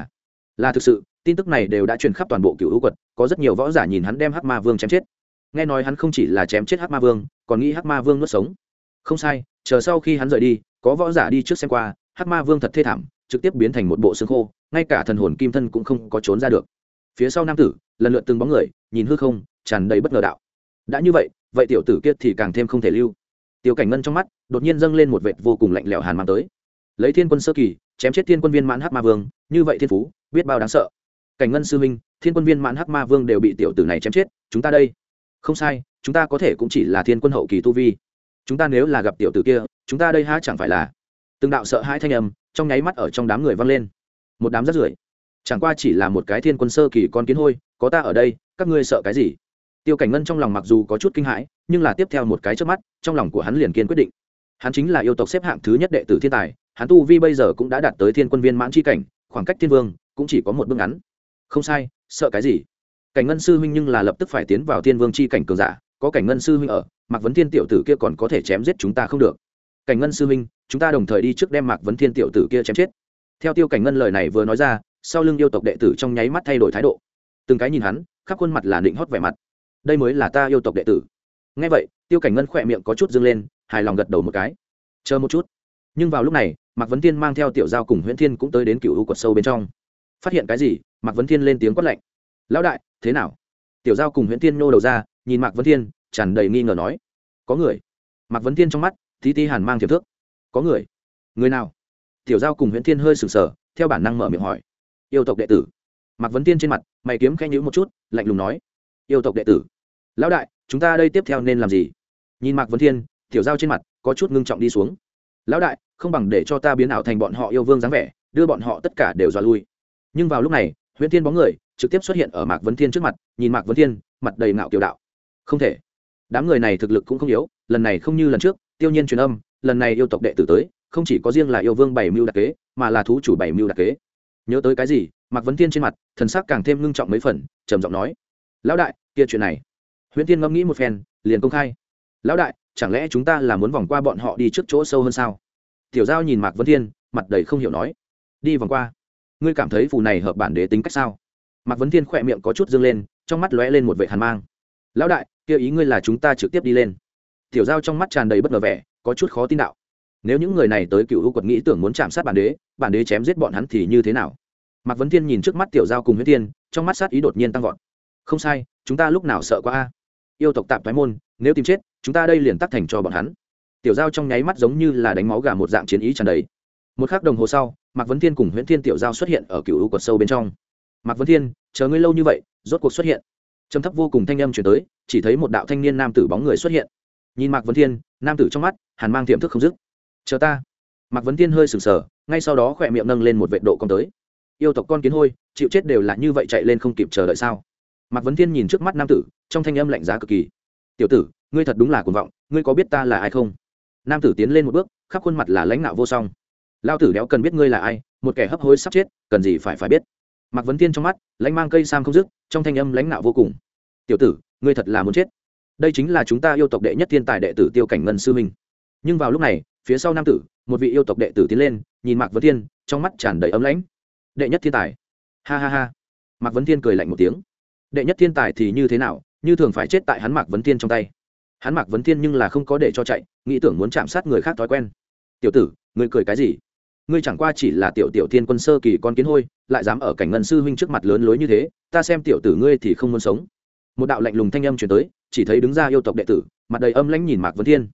là thực sự, tin tức này đều đã truyền khắp toàn bộ Cửu U quật, có rất nhiều võ giả nhìn hắn đem Hắc Ma Vương chém chết. Nghe nói hắn không chỉ là chém chết Hắc Ma Vương, còn nghĩ Hắc Ma Vương nuốt sống. Không sai, chờ sau khi hắn rời đi, có võ giả đi trước xem qua, Hắc Ma Vương thật thê thảm, trực tiếp biến thành một bộ xương khô, ngay cả thần hồn kim thân cũng không có trốn ra được. Phía sau nam tử, lần lượt từng bóng người, nhìn hư không, tràn đầy bất ngờ đạo. Đã như vậy, vậy tiểu tử kia thì càng thêm không thể lưu. Tiêu Cảnh Ngân trong mắt, đột nhiên dâng lên một vệt vô cùng lạnh lẽo hàn mang tới. Lấy Thiên Quân sơ kỳ, chém chết Thiên Quân viên mãn Hắc Ma Vương, như vậy thiên phú, biết bao đáng sợ. Cảnh Ngân sư huynh, Thiên Quân viên mãn Hắc Ma Vương đều bị tiểu tử này chém chết, chúng ta đây. Không sai, chúng ta có thể cũng chỉ là Thiên Quân hậu kỳ tu vi. Chúng ta nếu là gặp tiểu tử kia, chúng ta đây há chẳng phải là. Từng đạo sợ hãi thanh âm trong nháy mắt ở trong đám người vang lên. Một đám rác rưởi, chẳng qua chỉ là một cái Thiên Quân sơ kỳ con kiến hôi, có ta ở đây, các ngươi sợ cái gì? Tiêu Cảnh Ngân trong lòng mặc dù có chút kinh hãi, nhưng là tiếp theo một cái chớp mắt, trong lòng của hắn liền kiên quyết định. Hắn chính là yêu tộc xếp hạng thứ nhất đệ tử thiên tài, hắn tu vi bây giờ cũng đã đạt tới Thiên Quân viên mãn chi cảnh, khoảng cách Thiên Vương cũng chỉ có một bước ngắn. Không sai, sợ cái gì? Cảnh Ngân sư huynh nhưng là lập tức phải tiến vào Thiên Vương chi cảnh cường giả, có Cảnh Ngân sư huynh ở, Mạc Vấn Thiên tiểu tử kia còn có thể chém giết chúng ta không được. Cảnh Ngân sư huynh, chúng ta đồng thời đi trước đem Mạc Vấn Thiên tiểu tử kia chém chết. Theo Tiêu Cảnh Ngân lời này vừa nói ra, sau lưng yêu tộc đệ tử trong nháy mắt thay đổi thái độ, từng cái nhìn hắn, khắp khuôn mặt là định hót vẻ mặt. Đây mới là ta yêu tộc đệ tử. Nghe vậy, Tiêu Cảnh Ngân khỏe miệng có chút dương lên, hài lòng gật đầu một cái. Chờ một chút. Nhưng vào lúc này, Mạc Vấn Thiên mang theo Tiểu Giao cùng Huyễn Thiên cũng tới đến Cửu U quật sâu bên trong. Phát hiện cái gì? Mạc Vấn Thiên lên tiếng quát lạnh. Lão đại, thế nào? Tiểu Giao cùng Huyễn Thiên nhô đầu ra, nhìn Mạc Vấn Thiên, tràn đầy nghi ngờ nói. Có người. Mạc Vấn Thiên trong mắt tí tí hàn mang tiềm thước. Có người? Người nào? Tiểu Giao cùng Huyễn Thiên hơi sửng sở, theo bản năng mở miệng hỏi. Yêu tộc đệ tử. Mạc Vấn Thiên trên mặt mày kiếm khẽ nhíu một chút, lạnh lùng nói. Yêu tộc đệ tử. Lão đại, chúng ta đây tiếp theo nên làm gì? Nhìn Mạc Vấn Thiên, Tiểu Giao trên mặt có chút ngưng trọng đi xuống. Lão đại, không bằng để cho ta biến ảo thành bọn họ yêu vương dáng vẻ, đưa bọn họ tất cả đều dọa lui. Nhưng vào lúc này, Huyễn Thiên bóng người trực tiếp xuất hiện ở Mạc Vấn Thiên trước mặt, nhìn Mạc Vấn Thiên, mặt đầy ngạo kiều đạo. Không thể. Đám người này thực lực cũng không yếu, lần này không như lần trước, Tiêu Nhiên truyền âm, lần này yêu tộc đệ tử tới, không chỉ có riêng là yêu vương bảy mưu đặc kế, mà là thú chủ bảy mưu đặc kế. Nhớ tới cái gì, Mạc Vấn Thiên trên mặt thần sắc càng thêm ngưng trọng mấy phần, trầm giọng nói: "Lão đại, kia chuyện này." Huyễn Thiên ngẫm nghĩ một phen, liền công khai: "Lão đại, chẳng lẽ chúng ta là muốn vòng qua bọn họ đi trước chỗ sâu hơn sao?" Tiểu Giao nhìn Mạc Vấn Thiên, mặt đầy không hiểu nói: "Đi vòng qua? Ngươi cảm thấy phù này hợp bản đế tính cách sao?" Mạc Vấn Thiên khỏe miệng có chút dương lên, trong mắt lóe lên một vẻ hàn mang. "Lão đại, kia ý ngươi là chúng ta trực tiếp đi lên?" Tiểu Giao trong mắt tràn đầy bất ngờ vẻ, có chút khó tin đạo: "Nếu những người này tới Cửu U quật nghĩ tưởng muốn chạm sát bản đế chém giết bọn hắn thì như thế nào?" Mạc Vấn Thiên nhìn trước mắt Tiểu Giao cùng Huyễn Thiên, trong mắt sát ý đột nhiên tăng vọt. "Không sai, chúng ta lúc nào sợ quá a? Yêu tộc tạp thoái môn, nếu tìm chết, chúng ta đây liền tắc thành cho bọn hắn." Tiểu Giao trong nháy mắt giống như là đánh máu gà một dạng chiến ý tràn đầy. Một khắc đồng hồ sau, Mạc Vấn Thiên cùng Huyễn Thiên Tiểu Giao xuất hiện ở Cửu U quật sâu bên trong. "Mạc Vấn Thiên, chờ ngươi lâu như vậy, rốt cuộc xuất hiện." Trầm thấp vô cùng thanh âm truyền tới, chỉ thấy một đạo thanh niên nam tử bóng người xuất hiện. Nhìn Mạc Vấn Thiên, nam tử trong mắt hàn mang tiềm thức không dứt. "Chờ ta." Mạc Vấn Thiên hơi sửng sở, ngay sau đó khỏe miệng nâng lên một vệt độ cong tới. Yêu tộc con kiến hôi, chịu chết đều là như vậy chạy lên không kịp chờ đợi sao? Mạc Vấn Thiên nhìn trước mắt nam tử, trong thanh âm lạnh giá cực kỳ. "Tiểu tử, ngươi thật đúng là cuồng vọng, ngươi có biết ta là ai không?" Nam tử tiến lên một bước, khắp khuôn mặt là lãnh nạo vô song. "Lao tử đéo cần biết ngươi là ai, một kẻ hấp hối sắp chết, cần gì phải biết." Mạc Vấn Thiên trong mắt lãnh mang cây sam không dứt, trong thanh âm lãnh nạo vô cùng. "Tiểu tử, ngươi thật là muốn chết. Đây chính là chúng ta yêu tộc đệ nhất thiên tài đệ tử Tiêu Cảnh Ngân sư huynh." Nhưng vào lúc này, phía sau nam tử, một vị yêu tộc đệ tử tiến lên, nhìn Mạc Vấn Thiên, trong mắt tràn đầy ấm lãnh. "Đệ nhất thiên tài?" Ha ha ha. Mạc Vấn Thiên cười lạnh một tiếng. Đệ nhất thiên tài thì như thế nào, như thường phải chết tại hắn Mạc Vấn Thiên trong tay. Hắn Mạc Vấn Thiên nhưng là không có để cho chạy, nghĩ tưởng muốn chạm sát người khác thói quen. "Tiểu tử, ngươi cười cái gì? Ngươi chẳng qua chỉ là tiểu Thiên Quân sơ kỳ con kiến hôi, lại dám ở Cảnh Ngân sư huynh trước mặt lớn lối như thế, ta xem tiểu tử ngươi thì không muốn sống." Một đạo lạnh lùng thanh âm truyền tới, chỉ thấy đứng ra yêu tộc đệ tử, mặt đầy âm lãnh nhìn Mạc Vấn Thiên.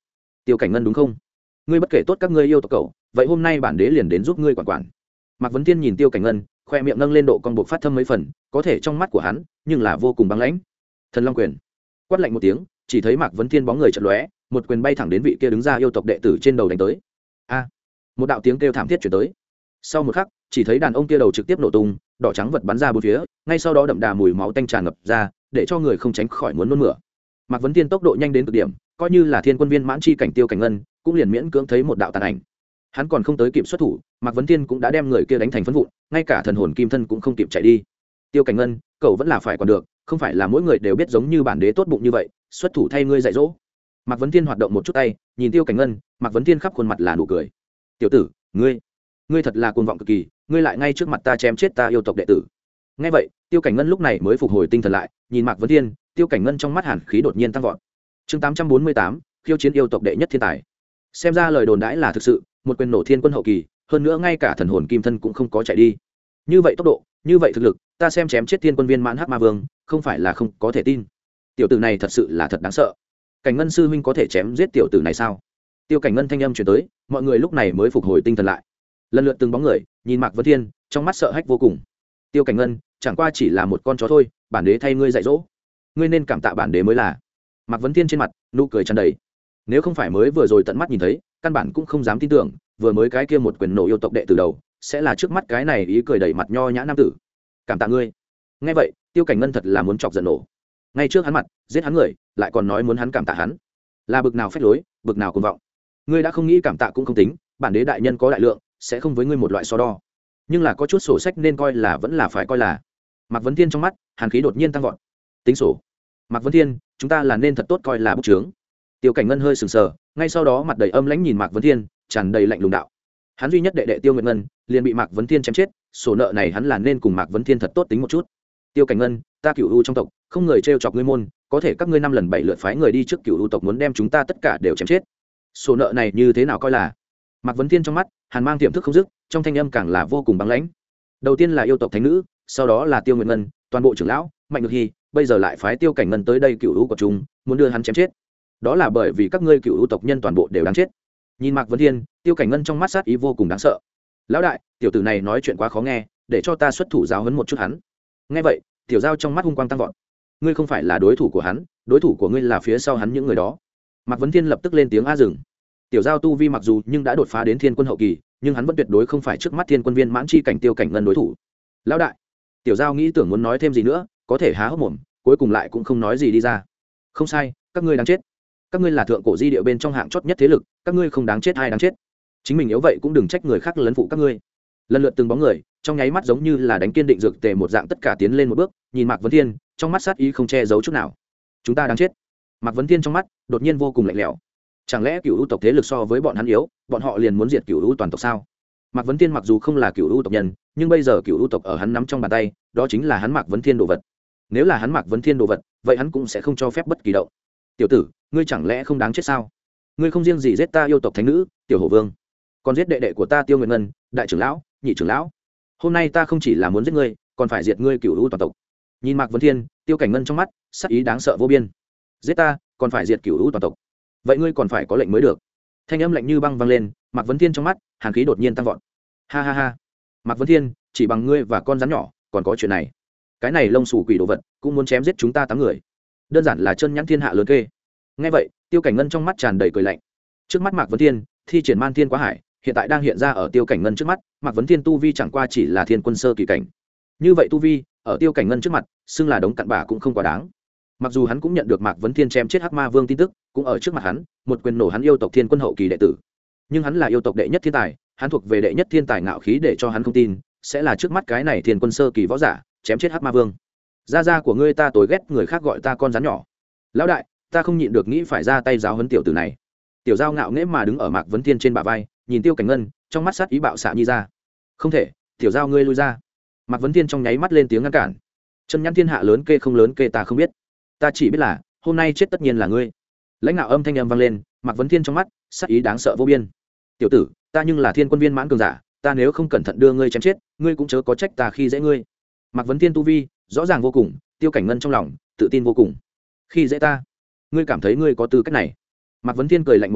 Tiêu Cảnh Ngân đúng không? Ngươi bất kể tốt các ngươi yêu tộc cậu, vậy hôm nay bản đế liền đến giúp ngươi quản quản. Mạc Vấn Thiên nhìn Tiêu Cảnh Ngân, khoe miệng nâng lên độ cong buộc phát thâm mấy phần, có thể trong mắt của hắn nhưng là vô cùng băng lãnh. Thần Long quyền. Quát lạnh một tiếng, chỉ thấy Mạc Vấn Thiên bóng người chợt lóe, một quyền bay thẳng đến vị kia đứng ra yêu tộc đệ tử trên đầu đánh tới. A! Một đạo tiếng kêu thảm thiết truyền tới. Sau một khắc, chỉ thấy đàn ông kia đầu trực tiếp nổ tung, đỏ trắng vật bắn ra bốn phía, ngay sau đó đậm đà mùi máu tanh tràn ngập ra, để cho người không tránh khỏi muốn nôn mửa. Mạc Vấn Thiên tốc độ nhanh đến cực điểm, coi như là thiên quân viên mãn chi cảnh Tiêu Cảnh Ngân, cũng liền miễn cưỡng thấy một đạo tàn ảnh. Hắn còn không tới kịp xuất thủ, Mạc Vấn Thiên cũng đã đem người kia đánh thành phấn vụn, ngay cả thần hồn kim thân cũng không kịp chạy đi. Tiêu Cảnh Ngân, cậu vẫn là phải còn được, không phải là mỗi người đều biết giống như bản đế tốt bụng như vậy, xuất thủ thay ngươi dạy dỗ. Mạc Vấn Thiên hoạt động một chút tay, nhìn Tiêu Cảnh Ngân, Mạc Vấn Thiên khắp khuôn mặt là nụ cười. Tiểu tử, ngươi thật là cuồng vọng cực kỳ, ngươi lại ngay trước mặt ta chém chết ta yêu tộc đệ tử. Nghe vậy, Tiêu Cảnh Ngân lúc này mới phục hồi tinh thần lại, nhìn Mạc Vấn Thiên, Tiêu Cảnh Ngân trong mắt hàn khí đột nhiên tăng vọt. Chương 848, khiêu chiến yêu tộc đệ nhất thiên tài. Xem ra lời đồn đãi là thực sự, một quyền nổ thiên quân hậu kỳ, hơn nữa ngay cả thần hồn kim thân cũng không có chạy đi. Như vậy tốc độ, như vậy thực lực, ta xem chém chết thiên quân viên mãn hắc ma vương, không phải là không có thể tin. Tiểu tử này thật sự là thật đáng sợ. Cảnh Ngân sư huynh có thể chém giết tiểu tử này sao? Tiêu Cảnh Ngân thanh âm truyền tới, mọi người lúc này mới phục hồi tinh thần lại. Lần lượt từng bóng người nhìn Mạc Vấn Thiên, trong mắt sợ hãi vô cùng. Tiêu Cảnh Ngân, chẳng qua chỉ là một con chó thôi, bản đế thay ngươi dạy dỗ, ngươi nên cảm tạ bản đế mới là. Mạc Vấn Thiên trên mặt nụ cười tràn đầy. Nếu không phải mới vừa rồi tận mắt nhìn thấy, căn bản cũng không dám tin tưởng, vừa mới cái kia một quyền nổ yêu tộc đệ từ đầu, sẽ là trước mắt cái này ý cười đầy mặt nho nhã nam tử. Cảm tạ ngươi. Nghe vậy, Tiêu Cảnh Ngân thật là muốn chọc giận nổ. Ngay trước hắn mặt, giết hắn người, lại còn nói muốn hắn cảm tạ hắn. Là bực nào phách lối, bực nào cuồng vọng. Ngươi đã không nghĩ cảm tạ cũng không tính, bản đế đại nhân có đại lượng, sẽ không với ngươi một loại so đo. Nhưng là có chút sổ sách nên coi là vẫn là phải coi là. Mạc Vấn Thiên trong mắt, hàn khí đột nhiên tăng vọt. Tính sổ. Mạc Vấn Thiên, chúng ta là nên thật tốt coi là bút chướng. Tiêu Cảnh Ngân hơi sừng sờ, ngay sau đó mặt đầy âm lãnh nhìn Mạc Vấn Thiên, tràn đầy lạnh lùng đạo. Hắn duy nhất đệ đệ Tiêu Nguyệt Ngân, liền bị Mạc Vấn Thiên chém chết, sổ nợ này hắn là nên cùng Mạc Vấn Thiên thật tốt tính một chút. Tiêu Cảnh Ngân, ta Cửu U trong tộc, không người trêu chọc ngươi môn, có thể các ngươi năm lần bảy lượt phái người đi trước Cửu U tộc muốn đem chúng ta tất cả đều chém chết. Sổ nợ này như thế nào coi là? Mạc Vấn Thiên trong mắt, hàn mang tiềm thức không dứt, trong thanh âm càng là vô cùng băng lãnh. Đầu tiên là yêu tộc thánh nữ, sau đó là Tiêu Nguyệt Ngân, toàn bộ trưởng lão, Mạnh Nhược Hi, bây giờ lại phái Tiêu Cảnh Ngân tới đây Cửu U của chúng, muốn đưa hắn chém chết. Đó là bởi vì các ngươi Cửu U tộc nhân toàn bộ đều đáng chết. Nhìn Mạc Vấn Thiên, Tiêu Cảnh Ngân trong mắt sát ý vô cùng đáng sợ. Lão đại, tiểu tử này nói chuyện quá khó nghe, để cho ta xuất thủ giáo huấn một chút hắn. Nghe vậy, tiểu giao trong mắt hung quang tăng vọt. Ngươi không phải là đối thủ của hắn, đối thủ của ngươi là phía sau hắn những người đó. Mạc Vấn Thiên lập tức lên tiếng a dừng. Tiểu giao tu vi mặc dù nhưng đã đột phá đến thiên quân hậu kỳ, nhưng hắn vẫn tuyệt đối không phải trước mắt thiên quân viên mãn chi cảnh Tiêu Cảnh Ngân đối thủ. Lão đại, tiểu giao nghĩ tưởng muốn nói thêm gì nữa, có thể há hốc mồm, cuối cùng lại cũng không nói gì đi ra. Không sai, các ngươi đáng chết. Các ngươi là thượng cổ di địa bên trong hạng chót nhất thế lực, các ngươi không đáng chết ai đáng chết. Chính mình yếu vậy cũng đừng trách người khác lấn phụ các ngươi. Lần lượt từng bóng người, trong nháy mắt giống như là đánh kiên định dược tề một dạng tất cả tiến lên một bước, nhìn Mạc Vấn Thiên, trong mắt sát ý không che giấu chút nào. Chúng ta đáng chết. Mạc Vấn Thiên trong mắt đột nhiên vô cùng lạnh lẽo. Chẳng lẽ Cửu U tộc thế lực so với bọn hắn yếu, bọn họ liền muốn diệt Cửu U toàn tộc sao? Mạc Vấn Thiên mặc dù không là Cửu U tộc nhân, nhưng bây giờ Cửu U tộc ở hắn nắm trong bàn tay, đó chính là hắn Mạc Vấn Thiên đồ vật. Nếu là hắn Mạc Vấn Thiên đồ vật, vậy hắn cũng sẽ không cho phép bất kỳ động. Tiểu tử, ngươi chẳng lẽ không đáng chết sao? Ngươi không riêng gì giết ta yêu tộc thánh nữ, Tiểu Hổ Vương, còn giết đệ đệ của ta Tiêu Nguyệt Ngân, đại trưởng lão, nhị trưởng lão. Hôm nay ta không chỉ là muốn giết ngươi, còn phải diệt ngươi Cửu U toàn tộc. Nhìn Mạc Vấn Thiên, Tiêu Cảnh Ngân trong mắt sát ý đáng sợ vô biên. Giết ta, còn phải diệt Cửu U toàn tộc. Vậy ngươi còn phải có lệnh mới được. Thanh âm lạnh như băng vang lên, Mạc Vấn Thiên trong mắt hàn khí đột nhiên tăng vọt. Ha ha ha. Mạc Vấn Thiên, chỉ bằng ngươi và con rắn nhỏ, còn có chuyện này. Cái này lông xù quỷ đồ vật, cũng muốn chém giết chúng ta 8 người. Đơn giản là chân nhãn thiên hạ lớn kê. Nghe vậy, Tiêu Cảnh Ngân trong mắt tràn đầy cười lạnh. Trước mắt Mạc Vấn Thiên, thi triển Man Thiên Quá Hải, hiện tại đang hiện ra ở Tiêu Cảnh Ngân trước mắt, Mạc Vấn Thiên tu vi chẳng qua chỉ là thiên quân sơ kỳ cảnh. Như vậy tu vi, ở Tiêu Cảnh Ngân trước mặt, xưng là đống cặn bã cũng không quá đáng. Mặc dù hắn cũng nhận được Mạc Vấn Thiên chém chết Hắc Ma Vương tin tức, cũng ở trước mặt hắn, một quyền nổ hắn yêu tộc thiên quân hậu kỳ đệ tử. Nhưng hắn là yêu tộc đệ nhất thiên tài, hắn thuộc về đệ nhất thiên tài ngạo khí để cho hắn không tin, sẽ là trước mắt cái này thiên quân sơ kỳ võ giả, chém chết Hắc Ma Vương. Gia gia của ngươi ta tối ghét người khác gọi ta con rắn nhỏ. Lão đại, ta không nhịn được nghĩ phải ra tay giáo huấn tiểu tử này. Tiểu Giao ngạo nghễ mà đứng ở Mạc Vấn Thiên trên bả vai, nhìn Tiêu Cảnh Ngân, trong mắt sát ý bạo xạ nhi ra. Không thể, Tiểu Giao ngươi lui ra. Mạc Vấn Thiên trong nháy mắt lên tiếng ngăn cản. Chân nhãn thiên hạ lớn kê không lớn kê ta không biết, ta chỉ biết là hôm nay chết tất nhiên là ngươi. Lãnh đạo âm thanh âm vang lên, Mạc Vấn Thiên trong mắt sát ý đáng sợ vô biên. Tiểu tử, ta nhưng là thiên quân viên mãn cường giả, ta nếu không cẩn thận đưa ngươi chém chết, ngươi cũng chớ có trách ta khi dễ ngươi. Mạc Vấn Thiên tu vi rõ ràng vô cùng, Tiêu Cảnh Ngân trong lòng tự tin vô cùng. Khi dễ ta, ngươi cảm thấy ngươi có tư cách này? Mạc Vấn Thiên cười lạnh một tiếng,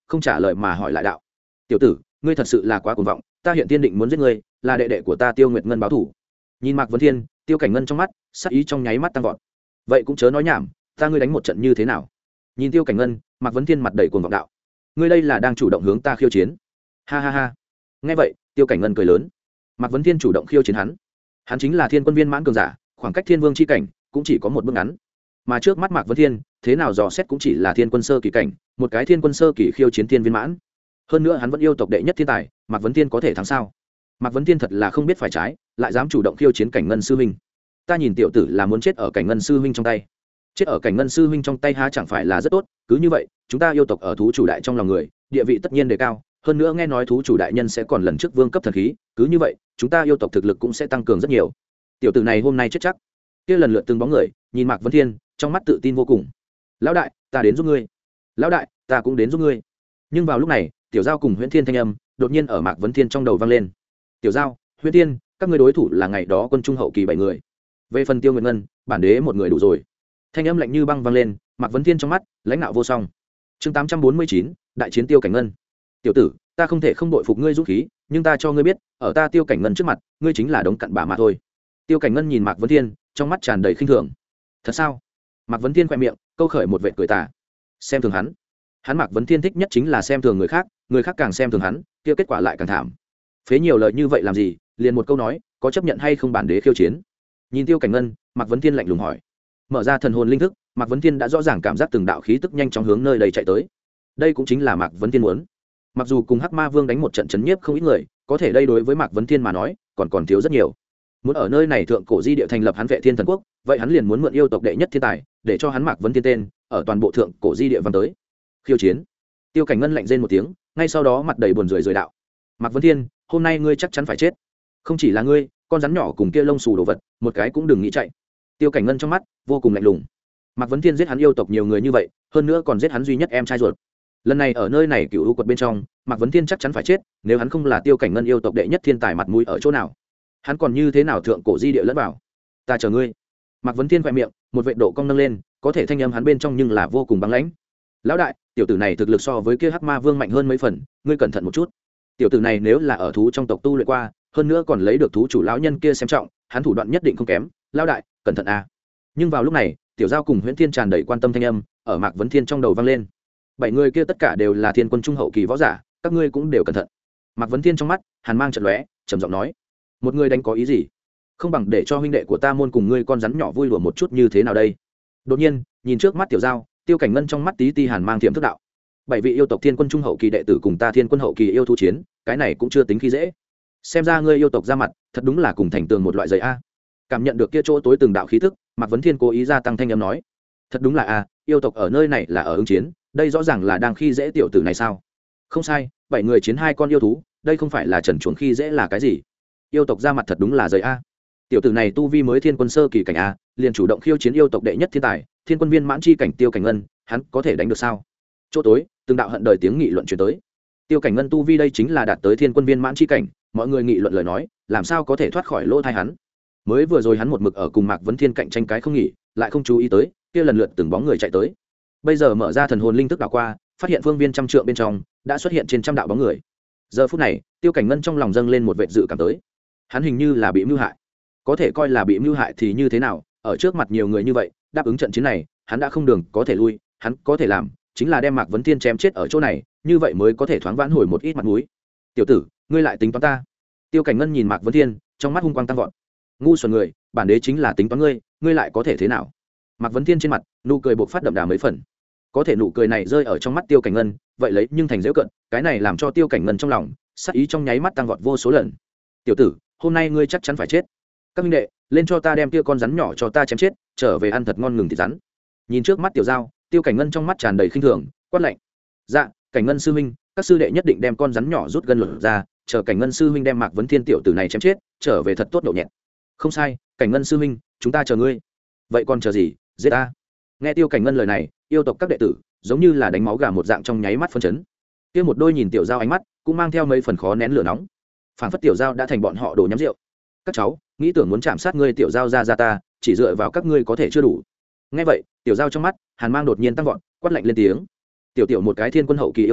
không trả lời mà hỏi lại đạo: tiểu tử, ngươi thật sự là quá cuồng vọng, ta hiện tiên định muốn giết ngươi, là đệ đệ của ta Tiêu Nguyệt Ngân báo thủ. Nhìn Mạc Vấn Thiên, Tiêu Cảnh Ngân trong mắt sắc ý trong nháy mắt tăng vọt. Vậy cũng chớ nói nhảm, ta ngươi đánh một trận như thế nào? Nhìn Tiêu Cảnh Ngân, Mạc Vấn Thiên mặt đầy cuồng vọng đạo: ngươi đây là đang chủ động hướng ta khiêu chiến? Ha ha ha. Nghe vậy, Tiêu Cảnh Ngân cười lớn. Mạc Vấn Thiên chủ động khiêu chiến hắn chính là thiên quân viên mãn cường giả, khoảng cách thiên vương chi cảnh cũng chỉ có một bước ngắn. Mà trước mắt Mạc Vấn Thiên, thế nào dò xét cũng chỉ là thiên quân sơ kỳ cảnh, một cái thiên quân sơ kỳ khiêu chiến thiên viên mãn. Hơn nữa hắn vẫn yêu tộc đệ nhất thiên tài, Mạc Vấn Thiên có thể thắng sao? Mạc Vấn Thiên thật là không biết phải trái, lại dám chủ động khiêu chiến Cảnh Ngân sư huynh. Ta nhìn tiểu tử là muốn chết ở Cảnh Ngân sư huynh trong tay. Chết ở Cảnh Ngân sư huynh trong tay há chẳng phải là rất tốt, cứ như vậy, chúng ta yêu tộc ở thú chủ đại trong lòng người, địa vị tất nhiên đề cao, hơn nữa nghe nói thú chủ đại nhân sẽ còn lần trước vương cấp thần khí, cứ như vậy, chúng ta yêu tộc thực lực cũng sẽ tăng cường rất nhiều. Tiểu tử này hôm nay chết chắc. Kia lần lượt từng bóng người, nhìn Mạc Vấn Thiên, trong mắt tự tin vô cùng. Lão đại, ta đến giúp ngươi. Lão đại, ta cũng đến giúp ngươi. Nhưng vào lúc này, Tiểu Giao cùng Huyễn Thiên thanh âm đột nhiên ở Mạc Vấn Thiên trong đầu vang lên. Tiểu Giao, Huyễn Thiên, các ngươi đối thủ là ngày đó quân trung hậu kỳ 7 người. Về phần Tiêu Nguyệt Ngân, bản đế một người đủ rồi. Thanh âm lạnh như băng vang lên, Mạc Vấn Thiên trong mắt lãnh nạo vô song. Chương 849, đại chiến Tiêu Cảnh Ngân. Tiểu tử, ta không thể không đội phục ngươi dũng khí, nhưng ta cho ngươi biết, ở ta Tiêu Cảnh Ngân trước mặt, ngươi chính là đống cặn bã mà thôi. Tiêu Cảnh Ngân nhìn Mạc Vấn Thiên, trong mắt tràn đầy khinh thường. Thật sao? Mạc Vấn Thiên khoe miệng câu khởi một vệt cười tà. Xem thường hắn Mạc Vấn Thiên thích nhất chính là xem thường người khác càng xem thường hắn, kia kết quả lại càng thảm. Phế nhiều lời như vậy làm gì? Liền một câu nói, có chấp nhận hay không bản đế khiêu chiến? Nhìn Tiêu Cảnh Ngân, Mạc Vấn Thiên lạnh lùng hỏi. Mở ra thần hồn linh thức, Mạc Vấn Thiên đã rõ ràng cảm giác từng đạo khí tức nhanh chóng hướng nơi đây chạy tới. Đây cũng chính là Mạc Vấn Thiên muốn. Mặc dù cùng Hắc Ma Vương đánh một trận chấn nhiếp không ít người, có thể đây đối với Mạc Vấn Thiên mà nói, còn thiếu rất nhiều. Muốn ở nơi này thượng cổ di địa thành lập hắn Vệ Thiên Thần Quốc, vậy hắn liền muốn mượn yêu tộc đệ nhất thiên tài, để cho hắn Mạc Vấn Thiên tên ở toàn bộ thượng cổ di địa vang tới. Khiêu chiến. Tiêu Cảnh Ngân lạnh rên một tiếng, ngay sau đó mặt đầy buồn rười đạo: Mạc Vấn Thiên, hôm nay ngươi chắc chắn phải chết. Không chỉ là ngươi, con rắn nhỏ cùng kia lông xù đồ vật, một cái cũng đừng nghĩ chạy. Tiêu Cảnh Ngân trong mắt vô cùng lạnh lùng. Mạc Vấn Thiên giết hắn yêu tộc nhiều người như vậy, hơn nữa còn giết hắn duy nhất em trai ruột. Lần này ở nơi này Cửu U quật bên trong, Mạc Vấn Thiên chắc chắn phải chết, nếu hắn không là Tiêu Cảnh Ngân yêu tộc đệ nhất thiên tài, mặt mũi ở chỗ nào? Hắn còn như thế nào thượng cổ di địa lẫn vào? Ta chờ ngươi. Mạc Vấn Thiên khẽ miệng, một vệt độ cong nâng lên, có thể thanh âm hắn bên trong nhưng là vô cùng băng lãnh. Lão đại, tiểu tử này thực lực so với kia Hắc Ma Vương mạnh hơn mấy phần, ngươi cẩn thận một chút. Tiểu tử này nếu là ở thú trong tộc tu luyện qua, hơn nữa còn lấy được thú chủ lão nhân kia xem trọng, hắn thủ đoạn nhất định không kém. Lão đại, cẩn thận a. Nhưng vào lúc này, Tiểu Giao cùng Huyễn Thiên tràn đầy quan tâm thanh âm ở Mạc Vấn Thiên trong đầu vang lên. 7 người kia tất cả đều là thiên quân trung hậu kỳ võ giả, các ngươi cũng đều cẩn thận. Mạc Vấn Thiên trong mắt hàn mang trận lóe, trầm giọng nói: một người đánh có ý gì? Không bằng để cho huynh đệ của ta môn cùng ngươi con rắn nhỏ vui đùa một chút như thế nào đây? Đột nhiên, nhìn trước mắt Tiểu Giao, Tiêu Cảnh Ngân trong mắt tí ti hàn mang tiềm thức đạo: 7 vị yêu tộc thiên quân trung hậu kỳ đệ tử cùng ta thiên quân hậu kỳ yêu thú chiến, cái này cũng chưa tính khi dễ. Xem ra ngươi yêu tộc ra mặt, thật đúng là cùng thành tường một loại giấy a. Cảm nhận được kia chỗ tối từng đạo khí thức, Mạc Vấn Thiên cố ý gia tăng thanh âm nói: thật đúng là a, yêu tộc ở nơi này là ở ứng chiến, đây rõ ràng là đang khi dễ tiểu tử này sao? Không sai, 7 người chiến 2 con yêu thú, đây không phải là trần chuồng khi dễ là cái gì? Yêu tộc ra mặt thật đúng là giấy a. Tiểu tử này tu vi mới thiên quân sơ kỳ cảnh a, liền chủ động khiêu chiến yêu tộc đệ nhất thiên tài, thiên quân viên mãn chi cảnh Tiêu Cảnh Ngân, hắn có thể đánh được sao? Chỗ tối, từng đạo hận đời tiếng nghị luận truyền tới. Tiêu Cảnh Ngân tu vi đây chính là đạt tới thiên quân viên mãn chi cảnh, mọi người nghị luận lời nói, làm sao có thể thoát khỏi lỗ tai hắn? Mới vừa rồi hắn một mực ở cùng Mạc Vấn Thiên cạnh tranh cái không nghỉ, lại không chú ý tới, kia lần lượt từng bóng người chạy tới. Bây giờ mở ra thần hồn linh thức đảo qua, phát hiện phương viên trăm trượng bên trong đã xuất hiện trên trăm đạo bóng người. Giờ phút này, Tiêu Cảnh Ngân trong lòng dâng lên một vệt dự cảm tới. Hắn hình như là bị mưu hại. Có thể coi là bị mưu hại thì như thế nào, ở trước mặt nhiều người như vậy, đáp ứng trận chiến này, hắn đã không đường có thể lui, hắn có thể làm chính là đem Mạc Vấn Thiên chém chết ở chỗ này, như vậy mới có thể thoáng vãn hồi một ít mặt mũi. Tiểu tử, ngươi lại tính toán ta? Tiêu Cảnh Ngân nhìn Mạc Vấn Thiên, trong mắt hung quang tăng vọt. Ngu xuẩn người, bản đế chính là tính toán ngươi, ngươi lại có thể thế nào? Mạc Vấn Thiên trên mặt nụ cười bộc phát đậm đà mấy phần. Có thể nụ cười này rơi ở trong mắt Tiêu Cảnh Ngân, vậy lấy nhưng thành dễ cận, cái này làm cho Tiêu Cảnh Ngân trong lòng sát ý trong nháy mắt tăng vọt vô số lần. Tiểu tử, hôm nay ngươi chắc chắn phải chết. Các minh đệ, lên cho ta đem kia con rắn nhỏ cho ta chém chết, trở về ăn thật ngon ngừng thịt rắn. Nhìn trước mắt Tiểu Giao, Tiêu Cảnh Ngân trong mắt tràn đầy khinh thường, quát lạnh: dạ, Cảnh Ngân sư huynh, các sư đệ nhất định đem con rắn nhỏ rút gân lột ra, chờ Cảnh Ngân sư huynh đem Mạc Vấn Thiên tiểu tử này chém chết, trở về thật tốt nhậu nhẹt. Không sai, Cảnh Ngân sư huynh, chúng ta chờ ngươi. Vậy còn chờ gì, giết ta. Nghe Tiêu Cảnh Ngân lời này, yêu tộc các đệ tử giống như là đánh máu gà một dạng trong nháy mắt phân chấn. Kia một đôi nhìn Tiểu Giao ánh mắt cũng mang theo mấy phần khó nén lửa nóng, phảng phất Tiểu Giao đã thành bọn họ đồ nhắm rượu. Các cháu nghĩ tưởng muốn chạm sát ngươi Tiểu Giao ra ta, chỉ dựa vào các ngươi có thể chưa đủ. Nghe vậy, Tiểu Giao trong mắt hàn mang đột nhiên tăng vọt, quát lạnh lên tiếng: tiểu tiểu một cái thiên quân hậu kỳ yêu thú,